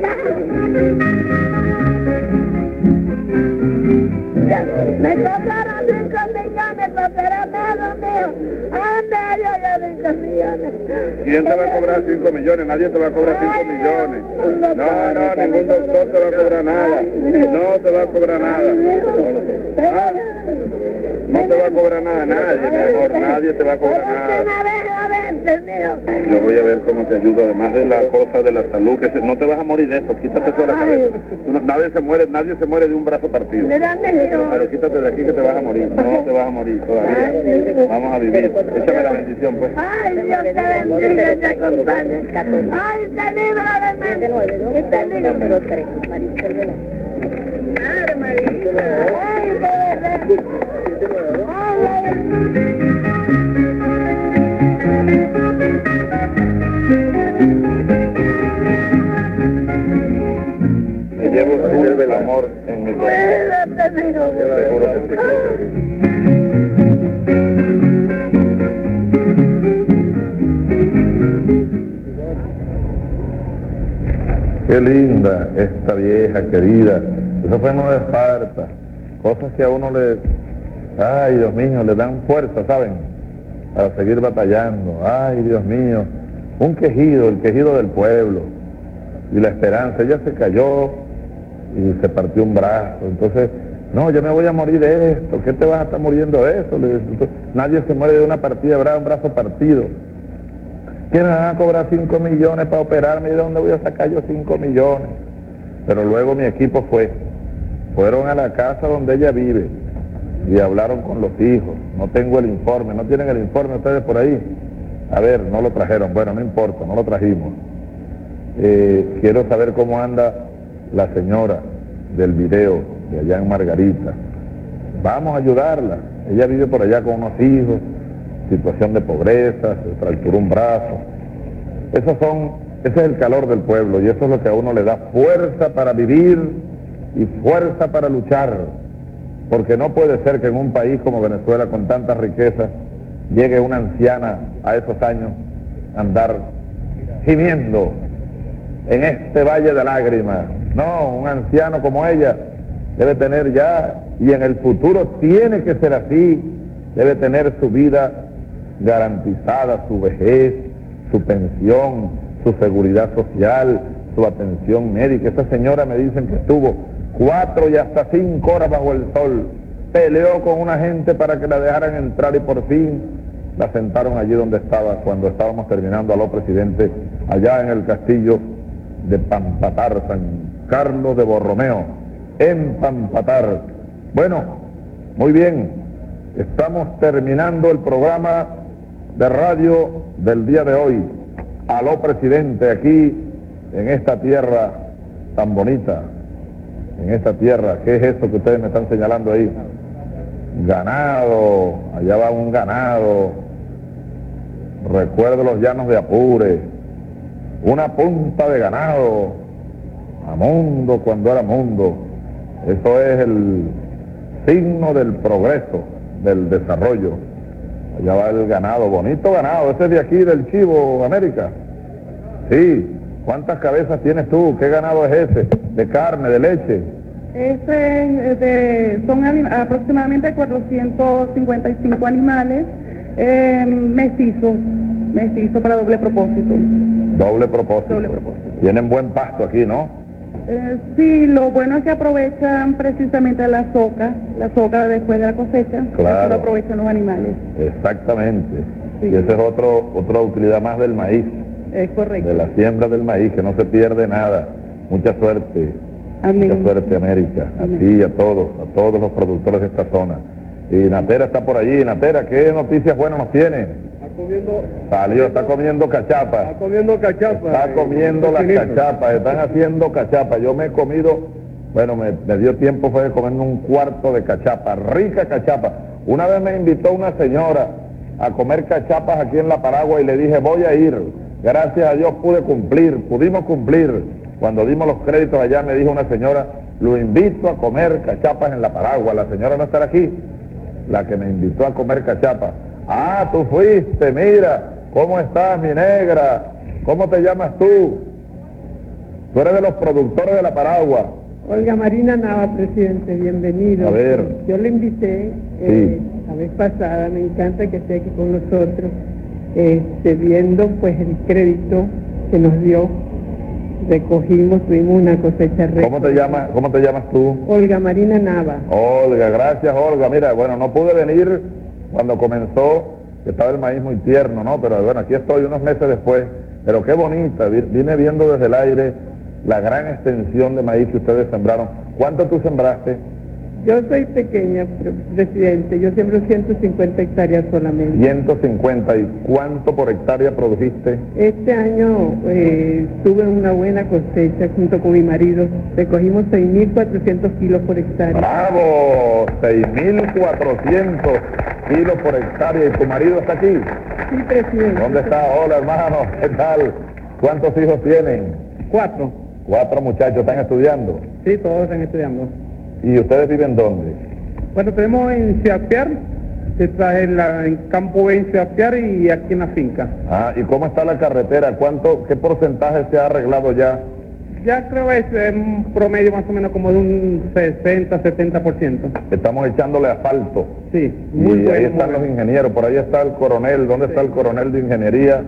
Me compraron 5 millones, pero nada mío. ¿Dónde yo 5 millones? ¿Quién te va a cobrar 5 millones? Nadie te va a cobrar 5 millones. No, ningún doctor te va a cobrar nada. No te va a cobrar nada. No te va a cobrar nada nadie, mi amor. Nadie te va a cobrar nada. Yo voy a ver cómo te ayudo, además de la cosa de la salud, que no te vas a morir de eso, quítate toda la cabeza. Nadie se muere de un brazo partido. Pero quítate de aquí que te vas a morir, no te vas a morir todavía. Vamos a vivir. Échame la bendición, pues. Ay, Dios te bendiga y te acompañe. Ay, te libra de mí. Te libra. Número 3, Maricel Velasco. Ay, Maricel. Ay, de Me llevo siempre el amor en mi corazón. Seguro que sí. Qué linda esta vieja querida. Eso fue no de Esparta. Cosas que a uno le... Ay, Dios mío, le dan fuerza, ¿saben? Para seguir batallando. Ay, Dios mío. Un quejido, el quejido del pueblo. Y la esperanza. Ella se cayó y se partió un brazo. Entonces No, yo me voy a morir de esto. ¿Qué te vas a estar muriendo de eso? Le dice, nadie se muere de una partida, ¿verdad? Un brazo partido. ¿Quién me van a cobrar 5 millones para operarme? ¿Y de dónde voy a sacar yo 5 millones? Pero luego mi equipo fueron a la casa donde ella vive y hablaron con los hijos. No tengo el informe. ¿No tienen el informe ustedes por ahí? A ver, no lo trajeron. Bueno, no importa, no lo trajimos. Quiero saber cómo anda la señora del video de allá en Margarita. Vamos a ayudarla. Ella vive por allá con unos hijos, situación de pobreza, se fracturó un brazo. Ese es el calor del pueblo y eso es lo que a uno le da fuerza para vivir y fuerza para luchar. Porque no puede ser que en un país como Venezuela, con tantas riquezas, llegue una anciana a esos años a andar gimiendo en este valle de lágrimas. No, un anciano como ella debe tener ya, y en el futuro tiene que ser así, debe tener su vida garantizada, su vejez, su pensión, su seguridad social, su atención médica. Esa señora me dicen que estuvo 4 y hasta 5 horas bajo el sol, peleó con una gente para que la dejaran entrar y por fin la sentaron allí donde estaba cuando estábamos terminando a lo presidente, allá en el castillo de Pampatar, San Carlos de Borromeo, en Pampatar. Bueno, muy bien, estamos terminando el programa de radio del día de hoy. Aló presidente, aquí en esta tierra tan bonita, en esta tierra, ¿qué es eso que ustedes me están señalando ahí? Ganado, allá va un ganado, recuerdo los llanos de Apure, una punta de ganado, a mundo cuando era mundo. Eso es el signo del progreso, del desarrollo. Allá va el ganado, bonito ganado, ese es de aquí, del Chivo, América. Sí, ¿cuántas cabezas tienes tú? ¿Qué ganado es ese? ¿De carne, de leche? Son aproximadamente 455 animales, mestizos para doble propósito. Doble propósito. Tienen buen pasto aquí, ¿no? Sí, lo bueno es que aprovechan precisamente la soca después de la cosecha, claro. Lo aprovechan los animales. Exactamente. Sí. Y esa es otra utilidad más del maíz. Es correcto. De la siembra del maíz, que no se pierde nada. Mucha suerte. Amén. Mucha suerte, América. Amén. A ti y a todos los productores de esta zona. Y Natera está por allí. Natera, ¿qué noticias buenas nos tiene? Está comiendo cachapa. Está comiendo cachapa. Está comiendo las cachapas, están haciendo cachapa. Yo me he comido, bueno, me dio tiempo fue de comerme un cuarto de cachapa, rica cachapa. Una vez me invitó una señora a comer cachapas aquí en La Paragua y le dije, voy a ir. Gracias a Dios pudimos cumplir. Cuando dimos los créditos allá me dijo una señora, lo invito a comer cachapas en La Paragua. La señora no estará aquí, la que me invitó a comer cachapas. Ah, tú fuiste, mira, ¿cómo estás, mi negra? ¿Cómo te llamas tú? Tú eres de los productores de La Paragua. Olga Marina Nava, presidente, bienvenido. A ver. Yo le invité Sí. la vez pasada, me encanta que esté aquí con nosotros, viendo pues el crédito que nos dio, recogimos, tuvimos una cosecha récord. ¿Cómo te llamas tú? Olga Marina Nava. Olga, gracias Olga. Mira, bueno, no pude venir cuando comenzó, que estaba el maíz muy tierno, ¿no? Pero bueno, aquí estoy unos meses después. Pero qué bonita, vine viendo desde el aire la gran extensión de maíz que ustedes sembraron. ¿Cuánto tú sembraste? Yo soy pequeña, presidente, yo siembro 150 hectáreas solamente. 150, ¿y cuánto por hectárea produjiste? Este año tuve una buena cosecha junto con mi marido, recogimos 6.400 kilos por hectárea. ¡Bravo! 6.400 kilos por hectárea. ¿Y tu marido está aquí? Sí, presidente. ¿Dónde está? Hola, hermano, ¿qué tal? ¿Cuántos hijos tienen? 4. 4 muchachos, ¿están estudiando? Sí, todos están estudiando. ¿Y ustedes viven dónde? Bueno, tenemos en Ciudad Piar, en Campo B en Ciudad Piar y aquí en la finca. Ah, ¿y cómo está la carretera? ¿Qué porcentaje se ha arreglado ya? Ya creo que es un promedio más o menos como de un 60-70%. Estamos echándole asfalto. Sí, muy bueno. Y ahí están los ingenieros, por ahí está el coronel. ¿Dónde está el coronel de ingeniería?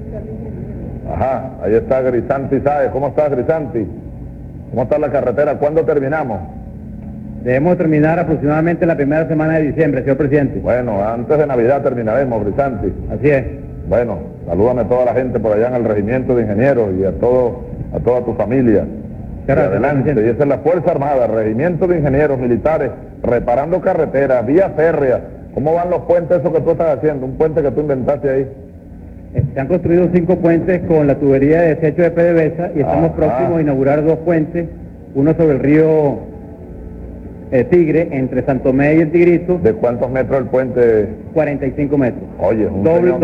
Ajá, ahí está Grisanti, ¿sabes? ¿Cómo estás, Grisanti? ¿Cómo está la carretera? ¿Cuándo terminamos? Debemos terminar aproximadamente la primera semana de diciembre, señor presidente. Bueno, antes de Navidad terminaremos, Brisanti. Así es. Bueno, salúdame a toda la gente por allá en el regimiento de ingenieros y a toda tu familia. Gracias, adelante, presidente. y esa es la Fuerza Armada, regimiento de ingenieros militares, reparando carreteras, vía férrea. ¿Cómo van los puentes esos que tú estás haciendo? Un puente que tú inventaste ahí. Se han construido 5 puentes con la tubería de desecho de PDVSA y estamos Ajá. próximos a inaugurar 2 puentes, uno sobre el río Tigre, entre Santo Tomé y el Tigrito. ¿De cuántos metros el puente? 45 metros. Oye, un señor.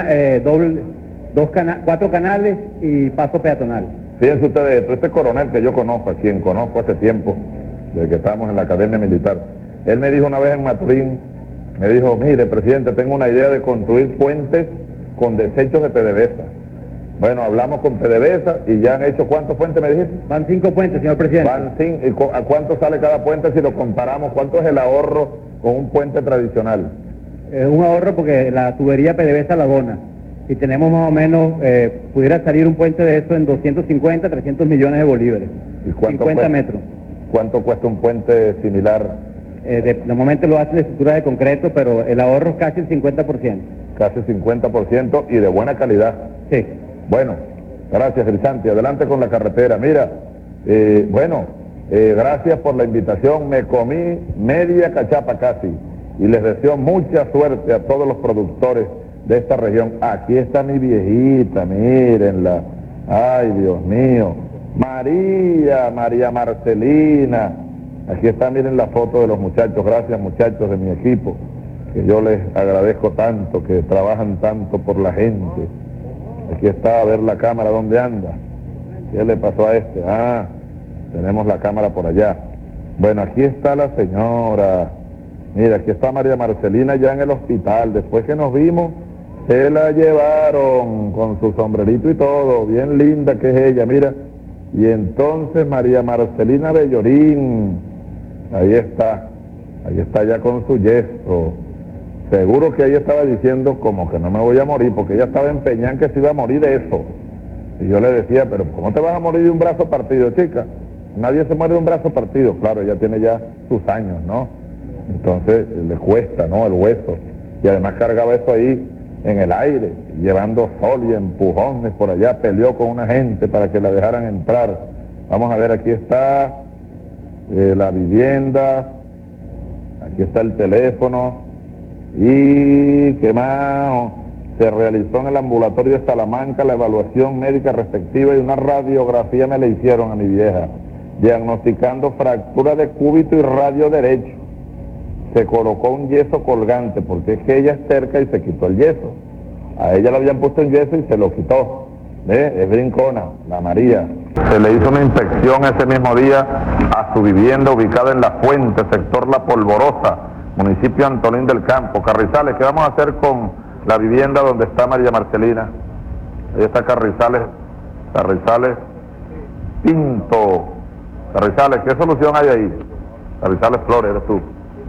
4 canales y paso peatonal. Fíjense ustedes esto, este coronel que yo conozco, a quien conozco hace tiempo, desde que estábamos en la Academia Militar, él me dijo una vez en Maturín, me dijo, mire, presidente, tengo una idea de construir puentes con desechos de PDVSA. Bueno, hablamos con PDVSA y ya han hecho, ¿cuántos puentes me dijiste? Van 5 puentes, señor presidente. Van 5, ¿a cuánto sale cada puente si lo comparamos? ¿Cuánto es el ahorro con un puente tradicional? Un ahorro porque la tubería PDVSA la dona. Y tenemos más o menos, pudiera salir un puente de eso en 250, 300 millones de bolívares. ¿Y cuánto 50 cuesta? metros. ¿Cuánto cuesta un puente similar? De momento lo hacen de estructura de concreto, pero el ahorro es casi el 50%. Casi 50% y de buena calidad. Sí. Bueno, gracias, Grisanti. Adelante con la carretera. Mira, gracias por la invitación. Me comí media cachapa casi y les deseo mucha suerte a todos los productores de esta región. Aquí está mi viejita, mírenla. Ay, Dios mío. María Marcelina. Aquí está, miren la foto de los muchachos. Gracias, muchachos de mi equipo, que yo les agradezco tanto, que trabajan tanto por la gente. Aquí está, a ver la cámara, ¿dónde anda? ¿Qué le pasó a este? Ah, tenemos la cámara por allá. Bueno, aquí está la señora. Mira, aquí está María Marcelina ya en el hospital. Después que nos vimos, se la llevaron con su sombrerito y todo. Bien linda que es ella, mira. Y entonces María Marcelina Bellorín, ahí está ya con su yeso. Seguro que ella estaba diciendo como que no me voy a morir, porque ella estaba empeñada en que se iba a morir de eso. Y yo le decía, pero ¿cómo te vas a morir de un brazo partido, chica? Nadie se muere de un brazo partido. Claro, ella tiene ya sus años, ¿no? Entonces le cuesta, ¿no? El hueso. Y además cargaba eso ahí en el aire, llevando sol y empujones por allá, peleó con una gente para que la dejaran entrar. Vamos a ver, aquí está la vivienda, aquí está el teléfono, y ¿qué más? Se realizó en el ambulatorio de Salamanca la evaluación médica respectiva y una radiografía me la hicieron a mi vieja, diagnosticando fractura de cúbito y radio derecho. Se colocó un yeso colgante, porque es que ella es cerca y se quitó el yeso. A ella le habían puesto un yeso y se lo quitó. Es brincona, la María. Se le hizo una inspección ese mismo día a su vivienda ubicada en La Fuente, sector La Polvorosa, municipio Antolín del Campo. Carrizales, ¿qué vamos a hacer con la vivienda donde está María Marcelina? Ahí está Carrizales Pinto. Carrizales, ¿qué solución hay ahí? Carrizales Flores, eres tú.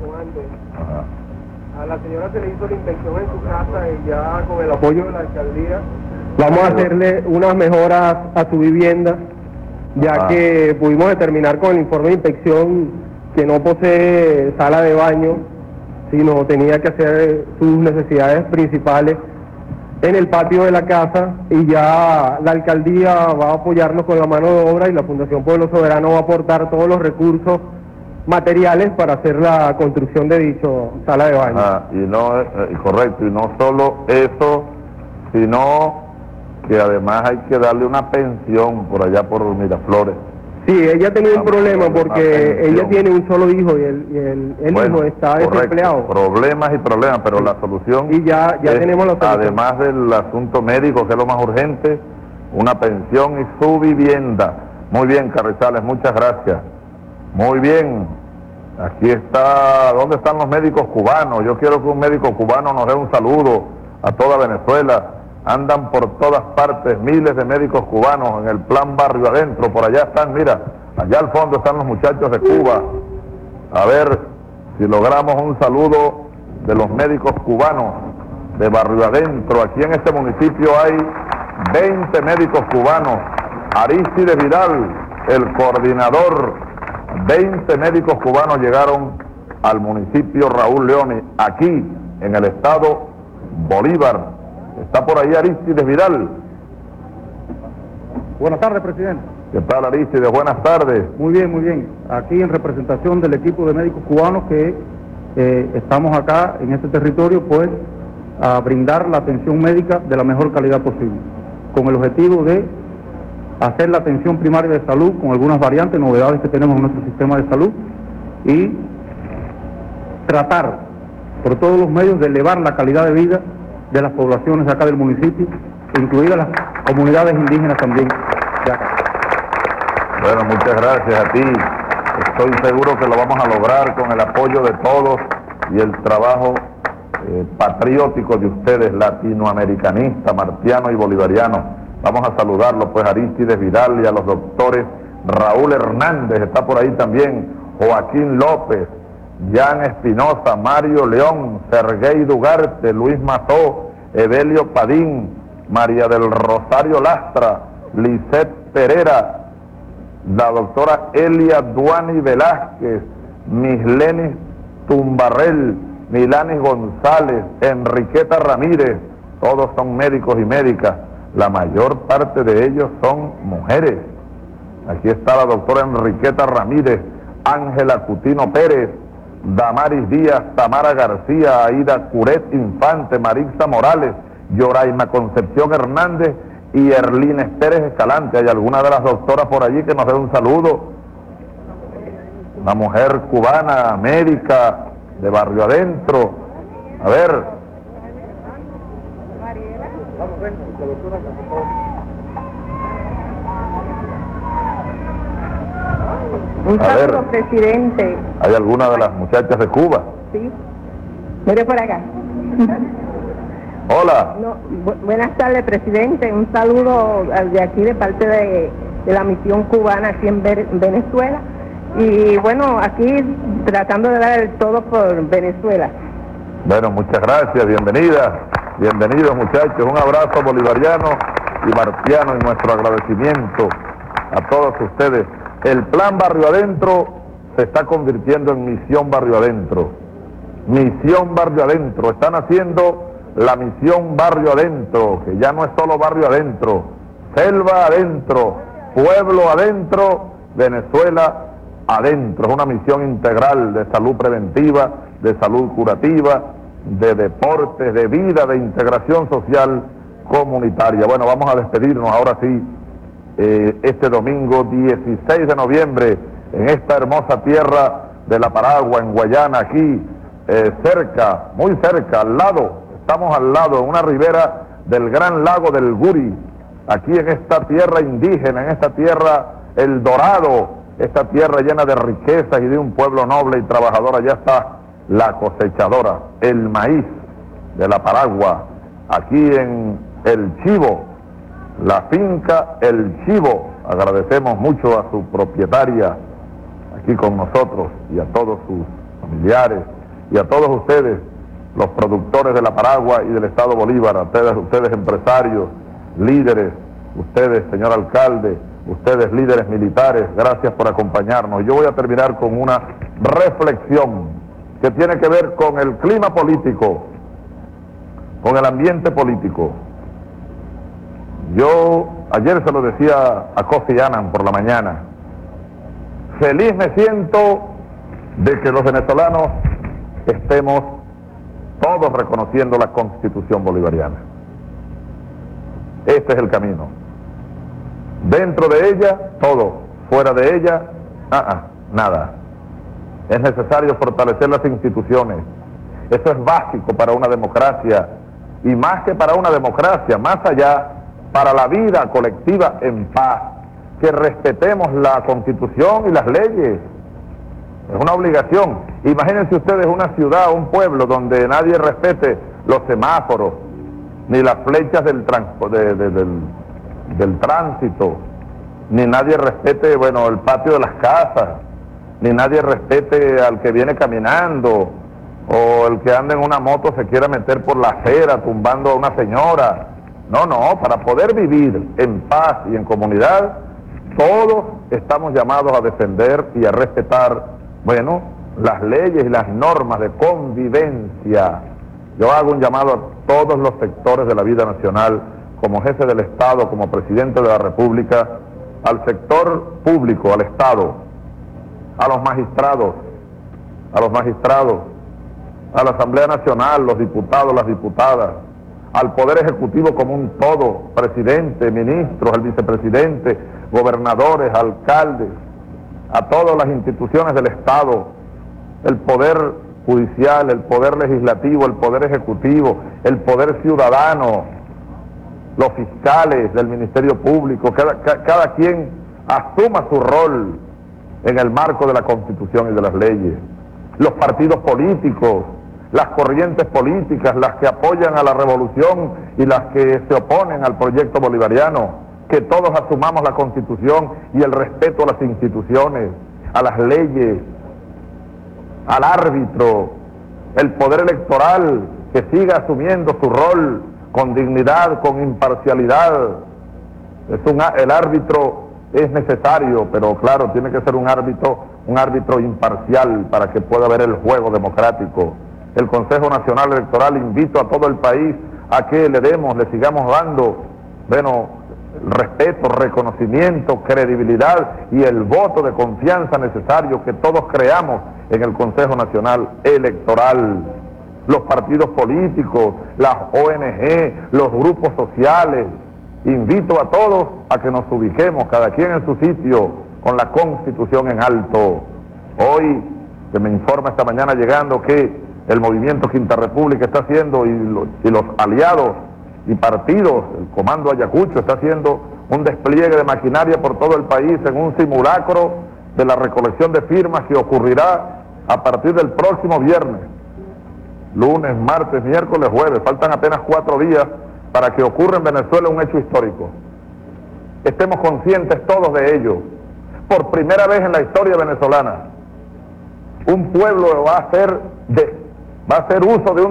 A la señora se le hizo la inspección en su casa y ya con el apoyo de la alcaldía vamos a hacerle unas mejoras a su vivienda, ya que pudimos determinar con el informe de inspección que no posee sala de baño, sino tenía que hacer sus necesidades principales en el patio de la casa, y ya la alcaldía va a apoyarnos con la mano de obra y la Fundación Pueblo Soberano va a aportar todos los recursos materiales para hacer la construcción de dicho sala de baño. Correcto, y no solo eso, sino que además hay que darle una pensión por allá por Miraflores. Sí, ella tenía un problema porque ella tiene un solo hijo y el hijo está desempleado. Problemas y problemas, pero la solución y ya tenemos la solución. Además del asunto médico, que es lo más urgente, una pensión y su vivienda. Muy bien, Carrizales, muchas gracias. Muy bien, aquí está, ¿dónde están los médicos cubanos? Yo quiero que un médico cubano nos dé un saludo a toda Venezuela. Andan por todas partes miles de médicos cubanos en el plan Barrio Adentro, por allá están, mira, allá al fondo están los muchachos de Cuba. A ver si logramos un saludo de los médicos cubanos de Barrio Adentro. Aquí en este municipio hay 20 médicos cubanos. Arístides Vidal, el coordinador. 20 médicos cubanos llegaron al municipio Raúl Leoni, aquí en el estado Bolívar. Está por ahí Aristides Vidal. Buenas tardes, presidente. ¿Qué tal, Aristides? Buenas tardes. Muy bien, muy bien. Aquí en representación del equipo de médicos cubanos que estamos acá en este territorio, pues, a brindar la atención médica de la mejor calidad posible, con el objetivo de hacer la atención primaria de salud con algunas variantes, novedades que tenemos en nuestro sistema de salud, y tratar por todos los medios de elevar la calidad de vida de las poblaciones de acá del municipio, incluidas las comunidades indígenas también de acá. Bueno, muchas gracias a ti. Estoy seguro que lo vamos a lograr con el apoyo de todos y el trabajo patriótico de ustedes, latinoamericanista, martiano y bolivariano. Vamos a saludarlo, pues, a Aristides Vidal y a los doctores Raúl Hernández, está por ahí también, Joaquín López, Jan Espinosa, Mario León, Sergey Dugarte, Luis Mató, Evelio Padín, María del Rosario Lastra, Lisette Pereira, la doctora Elia Duani Velázquez, Mislenis Tumbarrel, Milanis González, Enriqueta Ramírez, todos son médicos y médicas, la mayor parte de ellos son mujeres. Aquí está la doctora Enriqueta Ramírez, Ángela Cutino Pérez, Damaris Díaz, Tamara García, Aida Curet Infante, Marixa Morales, Yoraima Concepción Hernández y Erlines Pérez Escalante. Hay alguna de las doctoras por allí que nos dé un saludo. Una mujer cubana, médica, de Barrio Adentro. A ver. Un saludo, presidente. ¿Hay alguna de las muchachas de Cuba? Sí. Mire por acá. Hola. No, buenas tardes, presidente. Un saludo de aquí de parte de la misión cubana aquí en Venezuela. Y bueno, aquí tratando de dar el todo por Venezuela. Bueno, muchas gracias, bienvenidas, bienvenidos muchachos, un abrazo bolivariano y martiano y nuestro agradecimiento a todos ustedes. El plan Barrio Adentro se está convirtiendo en Misión Barrio Adentro. Misión Barrio Adentro, están haciendo la Misión Barrio Adentro, que ya no es solo Barrio Adentro, selva adentro, pueblo adentro, Venezuela adentro. Es una misión integral de salud preventiva, de salud curativa, de deportes, de vida, de integración social comunitaria. Bueno, vamos a despedirnos ahora sí, este domingo 16 de noviembre, en esta hermosa tierra de La Paragua, en Guayana, aquí, cerca, muy cerca, al lado, estamos al lado, en una ribera del gran lago del Guri, aquí en esta tierra indígena, en esta tierra El Dorado, esta tierra llena de riquezas y de un pueblo noble y trabajador. Allá está la cosechadora, el maíz de La Paragua, aquí en El Chivo, la finca El Chivo. Agradecemos mucho a su propietaria aquí con nosotros y a todos sus familiares y a todos ustedes, los productores de La Paragua y del Estado Bolívar, a ustedes empresarios, líderes, ustedes, señor alcalde, ustedes líderes militares, gracias por acompañarnos. Yo voy a terminar con una reflexión que tiene que ver con el clima político, con el ambiente político. Yo ayer se lo decía a Kofi Annan por la mañana, feliz me siento de que los venezolanos estemos todos reconociendo la Constitución bolivariana. Este es el camino. Dentro de ella, todo. Fuera de ella, nada. Es necesario fortalecer las instituciones. Eso es básico para una democracia. Y más que para una democracia, más allá, para la vida colectiva en paz. Que respetemos la Constitución y las leyes. Es una obligación. Imagínense ustedes una ciudad, un pueblo donde nadie respete los semáforos, ni las flechas del tránsito, ni nadie respete, bueno, el patio de las casas, ni nadie respete al que viene caminando, o el que anda en una moto se quiera meter por la acera tumbando a una señora. No, para poder vivir en paz y en comunidad todos estamos llamados a defender y a respetar, bueno, las leyes y las normas de convivencia. Yo hago un llamado a todos los sectores de la vida nacional, como jefe del Estado, como presidente de la República, al sector público, al Estado, a los magistrados, a la Asamblea Nacional, los diputados, las diputadas, al Poder Ejecutivo como un todo, presidente, ministros, el vicepresidente, gobernadores, alcaldes, a todas las instituciones del Estado, el Poder Judicial, el Poder Legislativo, el Poder Ejecutivo, el Poder Ciudadano, los fiscales del Ministerio Público, cada quien asuma su rol en el marco de la Constitución y de las leyes. Los partidos políticos, las corrientes políticas, las que apoyan a la revolución y las que se oponen al proyecto bolivariano, que todos asumamos la Constitución y el respeto a las instituciones, a las leyes, al árbitro, el poder electoral, que siga asumiendo su rol con dignidad, con imparcialidad. El árbitro es necesario, pero claro, tiene que ser un árbitro imparcial para que pueda haber el juego democrático. El Consejo Nacional Electoral, invito a todo el país a que le sigamos dando, bueno, respeto, reconocimiento, credibilidad y el voto de confianza necesario que todos creamos en el Consejo Nacional Electoral. Los partidos políticos, las ONG, los grupos sociales, invito a todos a que nos ubiquemos, cada quien en su sitio, con la Constitución en alto. Hoy, se me informa esta mañana llegando que el movimiento Quinta República está haciendo, y los aliados y partidos, el Comando Ayacucho está haciendo un despliegue de maquinaria por todo el país en un simulacro de la recolección de firmas que ocurrirá a partir del próximo viernes, lunes, martes, miércoles, jueves. Faltan apenas 4 días para que ocurra en Venezuela un hecho histórico. Estemos conscientes todos de ello. Por primera vez en la historia venezolana, un pueblo va a hacer uso de un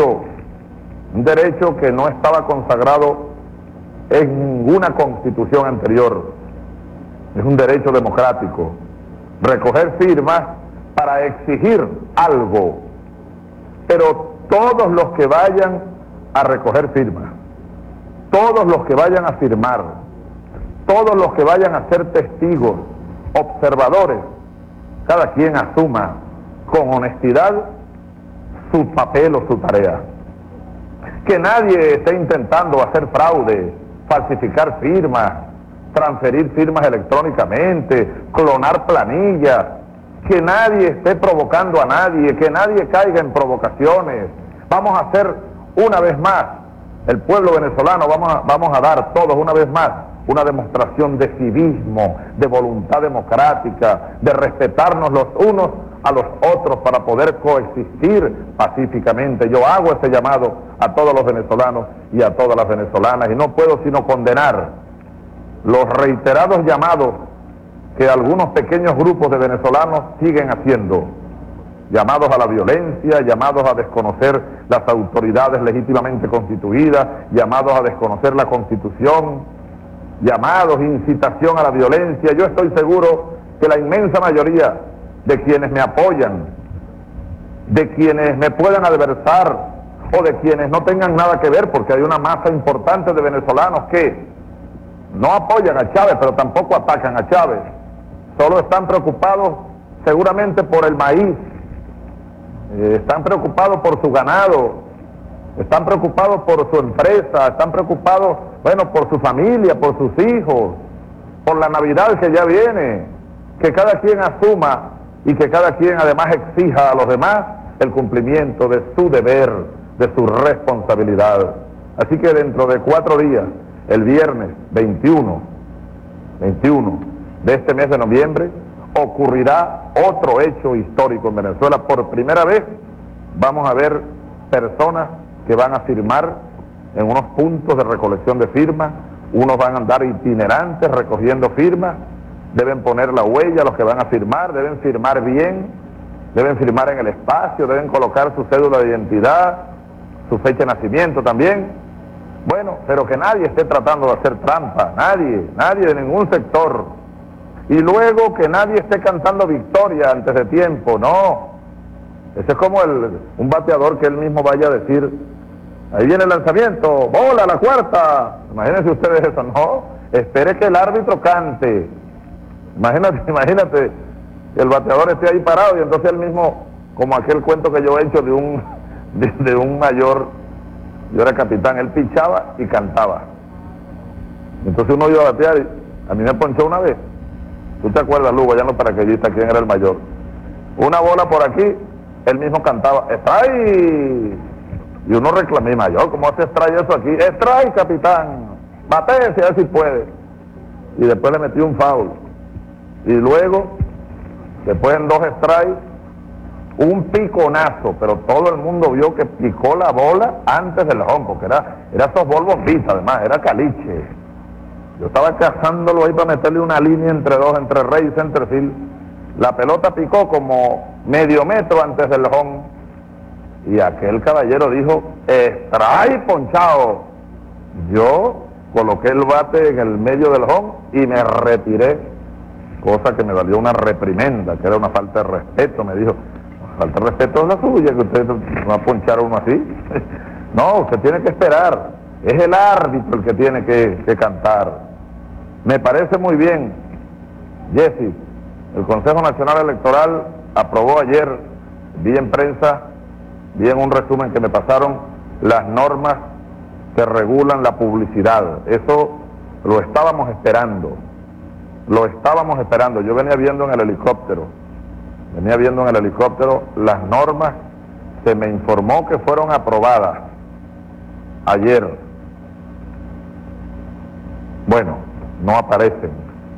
derecho que no estaba consagrado en ninguna constitución anterior. Es un derecho democrático. Recoger firmas para exigir algo. Pero todos los que vayan a recoger firmas, todos los que vayan a firmar, todos los que vayan a ser testigos, observadores, cada quien asuma con honestidad su papel o su tarea. Que nadie esté intentando hacer fraude, falsificar firmas, transferir firmas electrónicamente, clonar planillas, que nadie esté provocando a nadie, que nadie caiga en provocaciones. Vamos a hacer una vez más, el pueblo venezolano, vamos a dar todos una vez más una demostración de civismo, de voluntad democrática, de respetarnos los unos a los otros para poder coexistir pacíficamente. Yo hago ese llamado a todos los venezolanos y a todas las venezolanas, y no puedo sino condenar los reiterados llamados que algunos pequeños grupos de venezolanos siguen haciendo, llamados a la violencia, llamados a desconocer las autoridades legítimamente constituidas, llamados a desconocer la Constitución, llamados, incitación a la violencia. Yo estoy seguro que la inmensa mayoría de quienes me apoyan, de quienes me puedan adversar o de quienes no tengan nada que ver, porque hay una masa importante de venezolanos que no apoyan a Chávez, pero tampoco atacan a Chávez, solo están preocupados seguramente por el maíz, están preocupados por su ganado, están preocupados por su empresa, están preocupados, bueno, por su familia, por sus hijos, por la Navidad que ya viene. Que cada quien asuma y que cada quien además exija a los demás el cumplimiento de su deber, de su responsabilidad. Así que dentro de 4 días, el viernes 21 de este mes de noviembre, ocurrirá otro hecho histórico en Venezuela. Por primera vez vamos a ver personas que van a firmar en unos puntos de recolección de firmas. Unos van a andar itinerantes recogiendo firmas, deben poner la huella los que van a firmar, deben firmar bien, deben firmar en el espacio, deben colocar su cédula de identidad, su fecha de nacimiento también. Bueno, pero que nadie esté tratando de hacer trampa, nadie de ningún sector, Y luego que nadie esté cantando victoria antes de tiempo, no. Ese es como un bateador que él mismo vaya a decir, ahí viene el lanzamiento, bola, la cuarta. Imagínense ustedes eso, no. Espere que el árbitro cante. Imagínate que el bateador esté ahí parado y entonces él mismo, como aquel cuento que yo he hecho de un mayor, yo era capitán, él pichaba y cantaba. Entonces uno iba a batear y a mí me ponchó una vez. ¿Tú te acuerdas, Lugo, allá en los paracaidistas, quién era el mayor? Una bola por aquí, él mismo cantaba, ¡strike! Y uno reclamó, mayor, ¿cómo hace strike eso aquí? ¡Strike, capitán! ¡Batese, a ver si puede! Y después le metí un foul. Y luego, después en 2 strikes, un piconazo, pero todo el mundo vio que picó la bola antes del home, porque era esos bombitas, además, era caliche. Yo estaba cazándolo ahí para meterle una línea entre dos, entre Rey y centerfield. La pelota picó como medio metro antes del home. Y aquel caballero dijo, strike ponchado. Yo coloqué el bate en el medio del home y me retiré. Cosa que me valió una reprimenda, que era una falta de respeto. Me dijo, falta de respeto es la suya, que usted no va a ponchar a uno así. No, usted tiene que esperar. Es el árbitro el que tiene que cantar. Me parece muy bien, Jesse, el Consejo Nacional Electoral aprobó ayer, vi en prensa, vi en un resumen que me pasaron, las normas que regulan la publicidad. Eso lo estábamos esperando, yo venía viendo en el helicóptero las normas, se me informó que fueron aprobadas ayer. Bueno, no aparecen.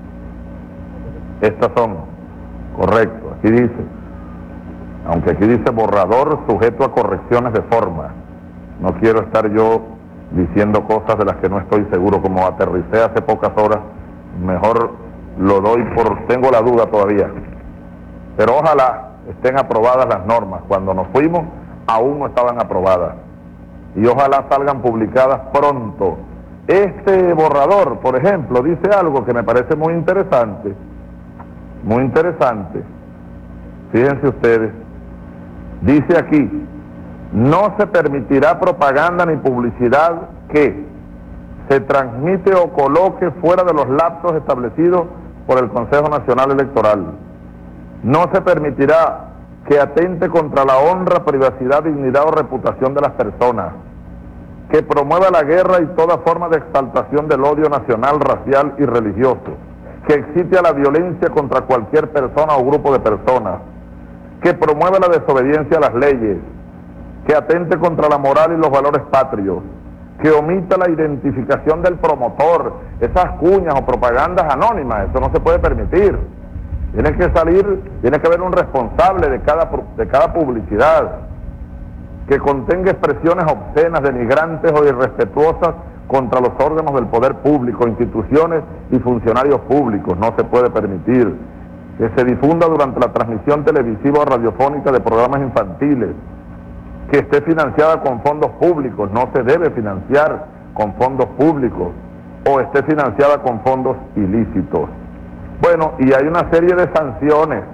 Estas son, correcto, aquí dice, aunque aquí dice borrador sujeto a correcciones de forma. No quiero estar yo diciendo cosas de las que no estoy seguro, como aterricé hace pocas horas, mejor lo doy tengo la duda todavía. Pero ojalá estén aprobadas las normas. Cuando nos fuimos, aún no estaban aprobadas. Y ojalá salgan publicadas pronto. Este borrador, por ejemplo, dice algo que me parece muy interesante. Muy interesante. Fíjense ustedes. Dice aquí, no se permitirá propaganda ni publicidad que se transmite o coloque fuera de los lapsos establecidos por el Consejo Nacional Electoral. No se permitirá que atente contra la honra, privacidad, dignidad o reputación de las personas, que promueva la guerra y toda forma de exaltación del odio nacional, racial y religioso, que excite a la violencia contra cualquier persona o grupo de personas, que promueva la desobediencia a las leyes, que atente contra la moral y los valores patrios, que omita la identificación del promotor, esas cuñas o propagandas anónimas, eso no se puede permitir. Tiene que haber un responsable de cada publicidad, que contenga expresiones obscenas, denigrantes o irrespetuosas contra los órganos del poder público, instituciones y funcionarios públicos, no se puede permitir. Que se difunda durante la transmisión televisiva o radiofónica de programas infantiles, que esté financiada con fondos públicos, no se debe financiar con fondos públicos, o esté financiada con fondos ilícitos. Bueno, y hay una serie de sanciones.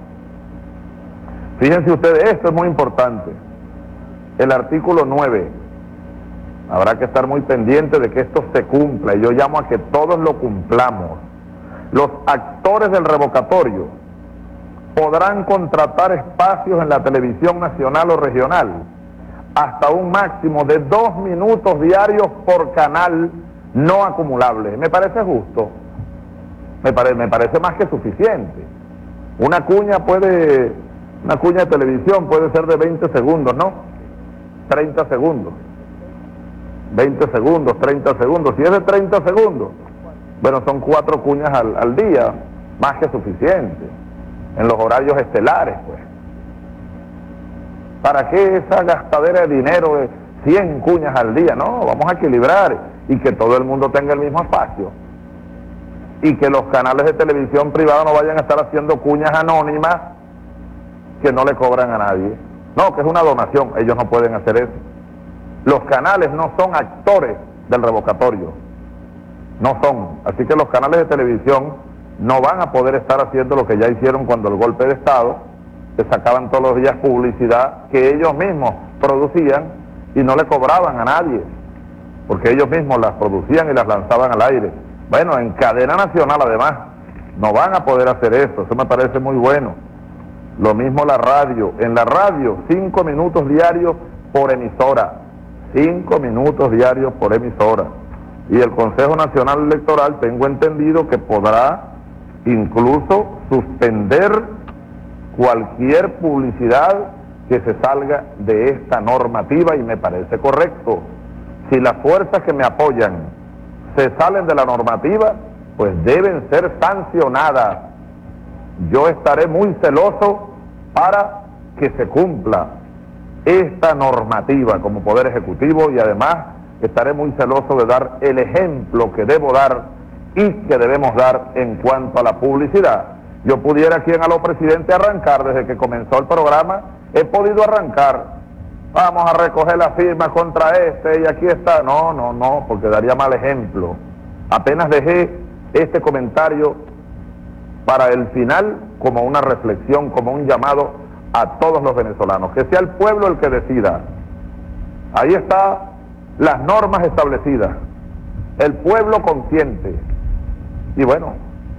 Fíjense ustedes, esto es muy importante. El artículo 9, habrá que estar muy pendiente de que esto se cumpla, y yo llamo a que todos lo cumplamos. Los actores del revocatorio podrán contratar espacios en la televisión nacional o regional hasta un máximo de 2 minutos diarios por canal no acumulable. Me parece justo, me parece más que suficiente. Una cuña de televisión puede ser de 20 segundos, ¿no? 30 segundos, 20 segundos, 30 segundos. Si es de 30 segundos, bueno, son 4 cuñas al día, más que suficiente, en los horarios estelares, pues. ¿Para qué esa gastadera de dinero de 100 cuñas al día? No, vamos a equilibrar y que todo el mundo tenga el mismo espacio. Y que los canales de televisión privada no vayan a estar haciendo cuñas anónimas que no le cobran a nadie. No, que es una donación, ellos no pueden hacer eso. Los canales no son actores del revocatorio, no son. Así que los canales de televisión no van a poder estar haciendo lo que ya hicieron cuando el golpe de Estado, que sacaban todos los días publicidad que ellos mismos producían y no le cobraban a nadie, porque ellos mismos las producían y las lanzaban al aire. Bueno, en cadena nacional además, no van a poder hacer eso me parece muy bueno. Lo mismo la radio, en la radio 5 minutos diarios por emisora, 5 minutos diarios por emisora. Y el Consejo Nacional Electoral tengo entendido que podrá incluso suspender cualquier publicidad que se salga de esta normativa y me parece correcto. Si las fuerzas que me apoyan se salen de la normativa, pues deben ser sancionadas. Yo estaré muy celoso para que se cumpla esta normativa como Poder Ejecutivo y además estaré muy celoso de dar el ejemplo que debo dar y que debemos dar en cuanto a la publicidad. Yo pudiera aquí en Aló Presidente arrancar, desde que comenzó el programa, he podido arrancar. Vamos a recoger la firma contra este y aquí está. No, porque daría mal ejemplo. Apenas dejé este comentario para el final como una reflexión, como un llamado a todos los venezolanos, que sea el pueblo el que decida. Ahí están las normas establecidas, el pueblo consciente. Y bueno,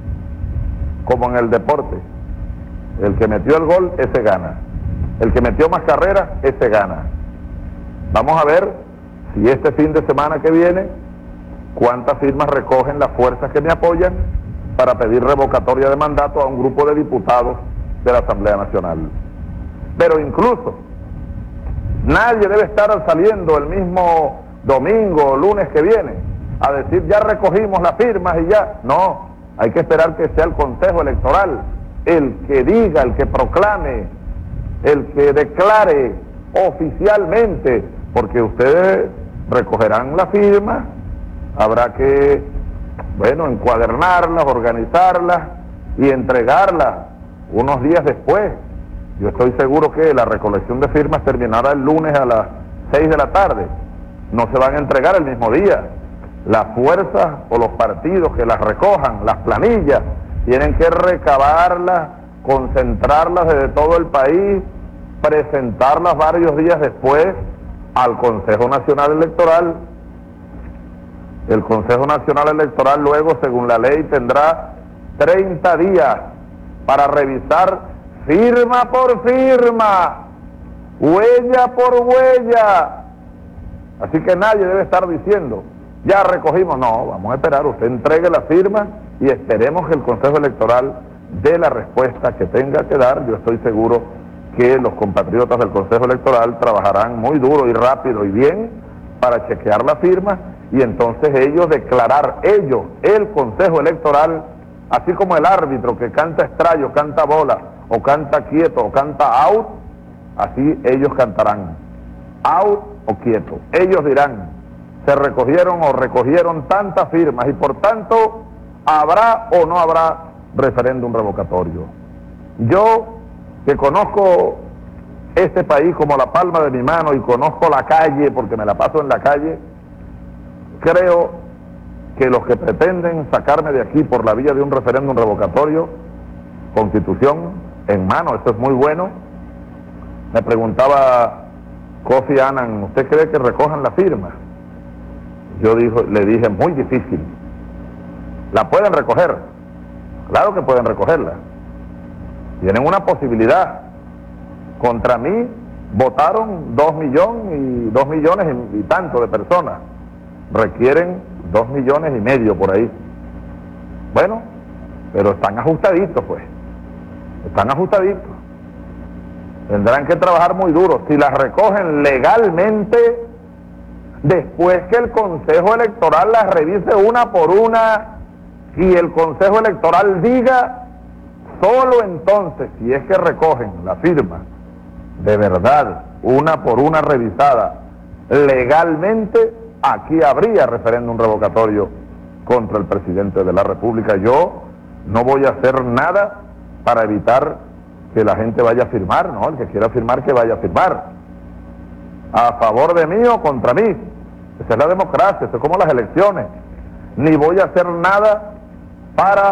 como en el deporte, el que metió el gol, ese gana. El que metió más carreras, ese gana. Vamos a ver si este fin de semana que viene, cuántas firmas recogen las fuerzas que me apoyan para pedir revocatoria de mandato a un grupo de diputados de la Asamblea Nacional. Pero incluso, nadie debe estar saliendo el mismo domingo o lunes que viene a decir ya recogimos las firmas y ya. No, hay que esperar que sea el Consejo Electoral el que diga, el que proclame, el que declare oficialmente, porque ustedes recogerán la firma, habrá que, bueno, encuadernarlas, organizarlas y entregarlas unos días después. Yo estoy seguro que la recolección de firmas terminará el lunes a las 6 de la tarde. No se van a entregar el mismo día. Las fuerzas o los partidos que las recojan, las planillas, tienen que recabarlas, concentrarlas desde todo el país, presentarlas varios días después al Consejo Nacional Electoral. El Consejo Nacional Electoral luego, según la ley, tendrá 30 días para revisar firma por firma, huella por huella. Así que nadie debe estar diciendo, ya recogimos. No, vamos a esperar, usted entregue la firma y esperemos que el Consejo Electoral dé la respuesta que tenga que dar. Yo estoy seguro que los compatriotas del Consejo Electoral trabajarán muy duro y rápido y bien para chequear la firma y entonces ellos declarar, el Consejo Electoral, así como el árbitro que canta strike o canta bola, o canta quieto, o canta out, así ellos cantarán, out o quieto. Ellos dirán, se recogieron o recogieron tantas firmas y por tanto, ¿habrá o no habrá referéndum revocatorio? Yo, que conozco este país como la palma de mi mano y conozco la calle, porque me la paso en la calle, creo que los que pretenden sacarme de aquí por la vía de un referéndum revocatorio, Constitución en mano, eso es muy bueno. Me preguntaba Kofi Annan, ¿usted cree que recojan la firma? Yo le dije, muy difícil. ¿La pueden recoger? Claro que pueden recogerla. Tienen una posibilidad. Contra mí votaron 2 millones y tanto de personas. Requieren 2,5 millones por ahí. Bueno, pero están ajustaditos pues. Están ajustaditos. Tendrán que trabajar muy duro. Si las recogen legalmente, después que el Consejo Electoral las revise una por una y el Consejo Electoral diga, solo entonces, si es que recogen la firma, de verdad, una por una revisada legalmente, aquí habría referéndum revocatorio contra el presidente de la República. Yo no voy a hacer nada para evitar que la gente vaya a firmar, ¿no? El que quiera firmar, que vaya a firmar. A favor de mí o contra mí. Esa es la democracia, eso es como las elecciones. Ni voy a hacer nada para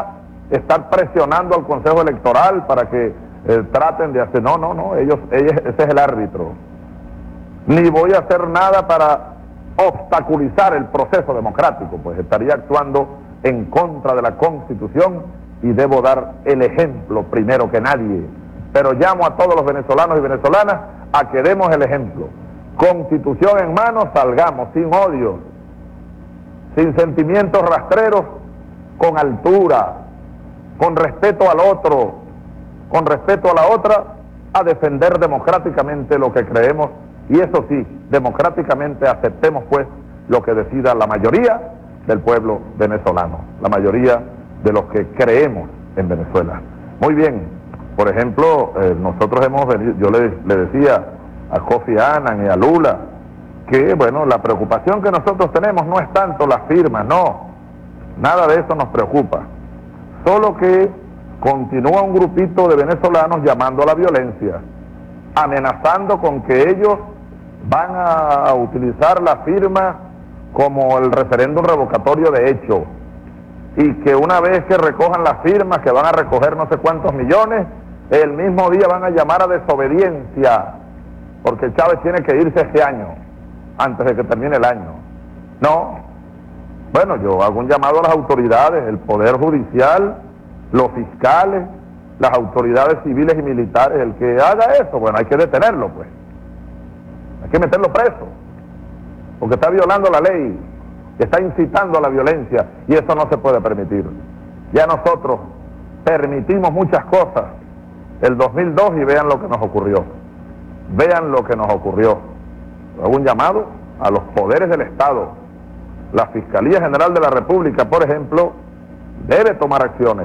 estar presionando al Consejo Electoral para que traten de hacer, no, ese es el árbitro. Ni voy a hacer nada para obstaculizar el proceso democrático, pues estaría actuando en contra de la Constitución y debo dar el ejemplo primero que nadie. Pero llamo a todos los venezolanos y venezolanas a que demos el ejemplo. Constitución en mano, salgamos sin odio, sin sentimientos rastreros, con altura, con respeto al otro, con respeto a la otra, a defender democráticamente lo que creemos, y eso sí, democráticamente aceptemos pues lo que decida la mayoría del pueblo venezolano, la mayoría de los que creemos en Venezuela. Muy bien, por ejemplo, nosotros hemos venido, yo le decía a Kofi Annan y a Lula que, bueno, la preocupación que nosotros tenemos no es tanto las firmas, no, nada de eso nos preocupa, solo que continúa un grupito de venezolanos llamando a la violencia, amenazando con que ellos van a utilizar la firma como el referéndum revocatorio de hecho, y que una vez que recojan las firmas, que van a recoger no sé cuántos millones, el mismo día van a llamar a desobediencia, porque Chávez tiene que irse este año, antes de que termine el año. No, bueno, yo hago un llamado a las autoridades, el Poder Judicial, los fiscales, las autoridades civiles y militares, el que haga eso, bueno, hay que detenerlo pues, hay que meterlo preso, porque está violando la ley, está incitando a la violencia, y eso no se puede permitir. Ya nosotros permitimos muchas cosas el 2002 y vean lo que nos ocurrió, vean lo que nos ocurrió. Hago un llamado a los poderes del Estado, la Fiscalía General de la República, por ejemplo, debe tomar acciones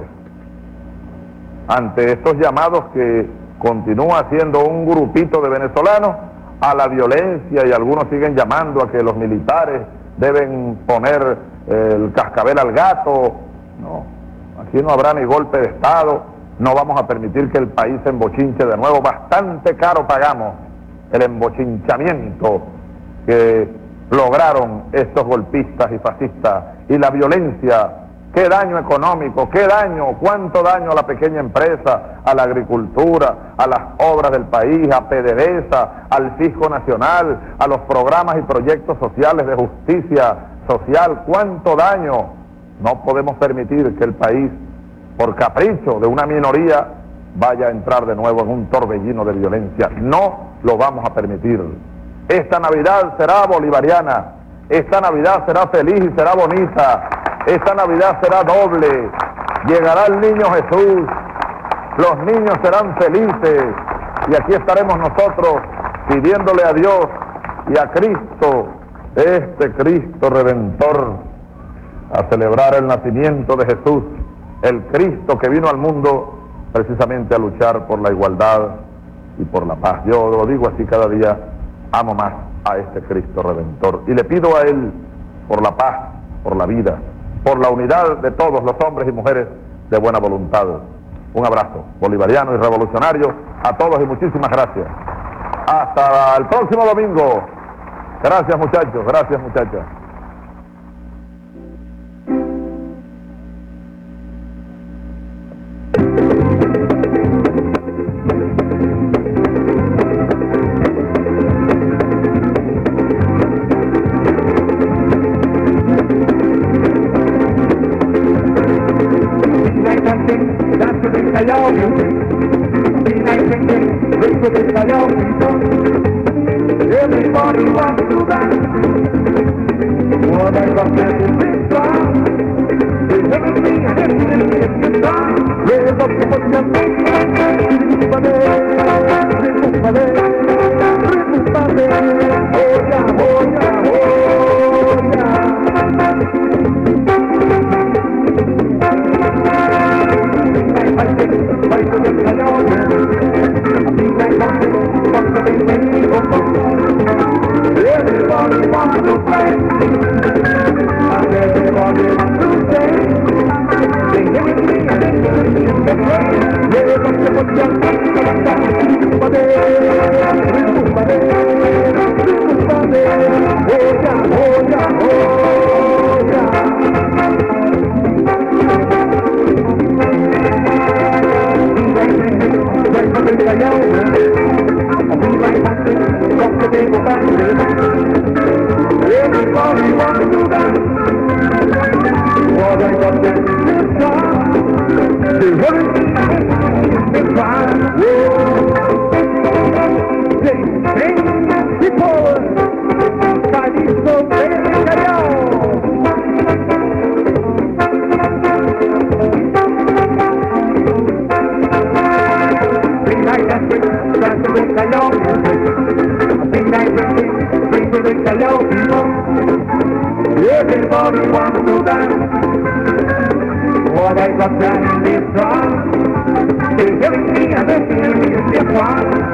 ante estos llamados que continúa haciendo un grupito de venezolanos a la violencia, y algunos siguen llamando a que los militares deben poner el cascabel al gato. No, aquí no habrá ni golpe de Estado, no vamos a permitir que el país se embochinche de nuevo, bastante caro pagamos el embochinchamiento que lograron estos golpistas y fascistas, y la violencia. Qué daño económico, qué daño, cuánto daño a la pequeña empresa, a la agricultura, a las obras del país, a PDVSA, al Fisco Nacional, a los programas y proyectos sociales de justicia social, cuánto daño. No podemos permitir que el país, por capricho de una minoría, vaya a entrar de nuevo en un torbellino de violencia. No lo vamos a permitir. Esta Navidad será bolivariana, esta Navidad será feliz y será bonita. Esta Navidad será doble, llegará el niño Jesús, los niños serán felices, y aquí estaremos nosotros pidiéndole a Dios y a Cristo, este Cristo Redentor, a celebrar el nacimiento de Jesús, el Cristo que vino al mundo precisamente a luchar por la igualdad y por la paz. Yo lo digo así cada día, amo más a este Cristo Redentor, y le pido a Él por la paz, por la vida, por la unidad de todos los hombres y mujeres de buena voluntad. Un abrazo bolivariano y revolucionario a todos y muchísimas gracias. Hasta el próximo domingo. Gracias muchachos, gracias muchachas. Everybody wants to dance. What I got is this song. It's everything and everything is this song. Raise up the foot and make everybody wants to play, and everybody wants to stay. Sing everything and everything is the same. Raise up the foot and make What I got there is fun. The world is fun. People, Calixto del Callao. Everybody wants to dance. What I got done is wrong. They're giving me a little bit of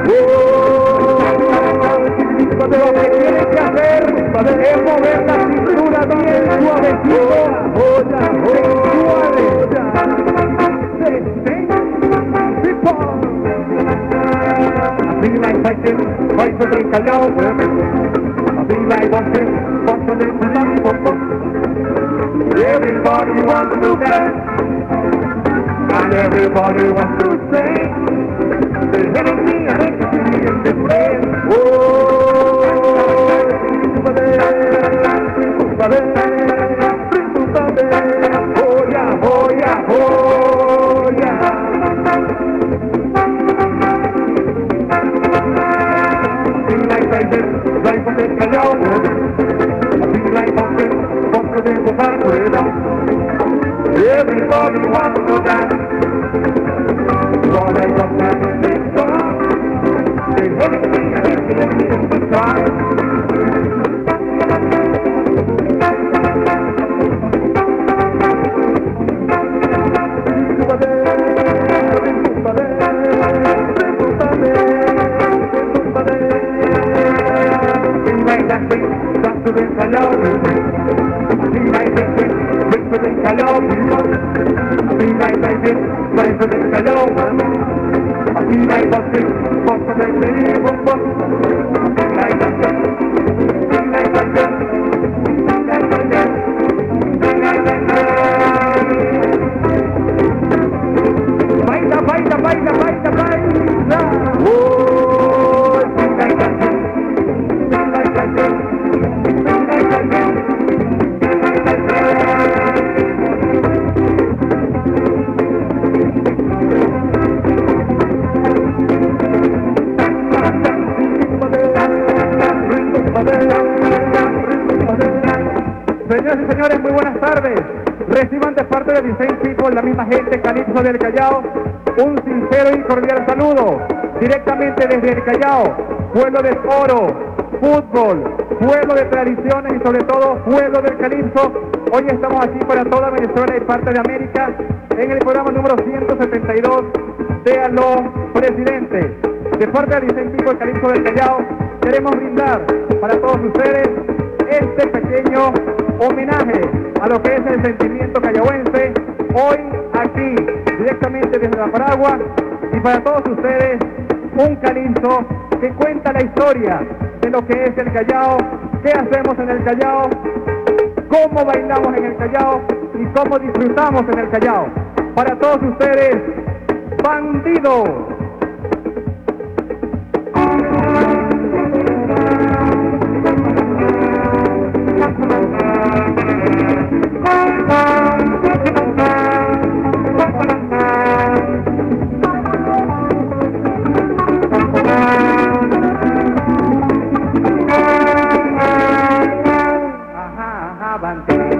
Cuando lo que tienes que hacer es mover la cintura bien suavecito. I feel like fighting, fight for the Callao. I feel like watching the Everybody wants to dance, and everybody wants to sing. They're hitting me, and I'm hitting in the brain. Oh yeah, oh yeah, oh yeah. Feel like fighting, right from the Callao. I feel like bumping. Everybody wants to dance. What I got dance is fun. They hit me and hit me in the time. Señoras y señores, muy buenas tardes. Reciban de parte de Design People, la misma gente Calixto del Callao, un sincero y cordial saludo. Directamente desde el Callao, pueblo del oro, fútbol, pueblo de tradiciones y sobre todo pueblo del Calixto. Hoy estamos aquí para toda Venezuela y parte de América en el programa número 172 de Aló Presidente. De parte de Design People, Calixto del Callao, queremos brindar para todos ustedes este pequeño homenaje a lo que es el sentimiento callahuense, hoy aquí, directamente desde la Paragua, y para todos ustedes, un Calixto que cuenta la historia de lo que es el Callao, qué hacemos en el Callao, cómo bailamos en el Callao y cómo disfrutamos en el Callao. Para todos ustedes, Bandido. Bandido.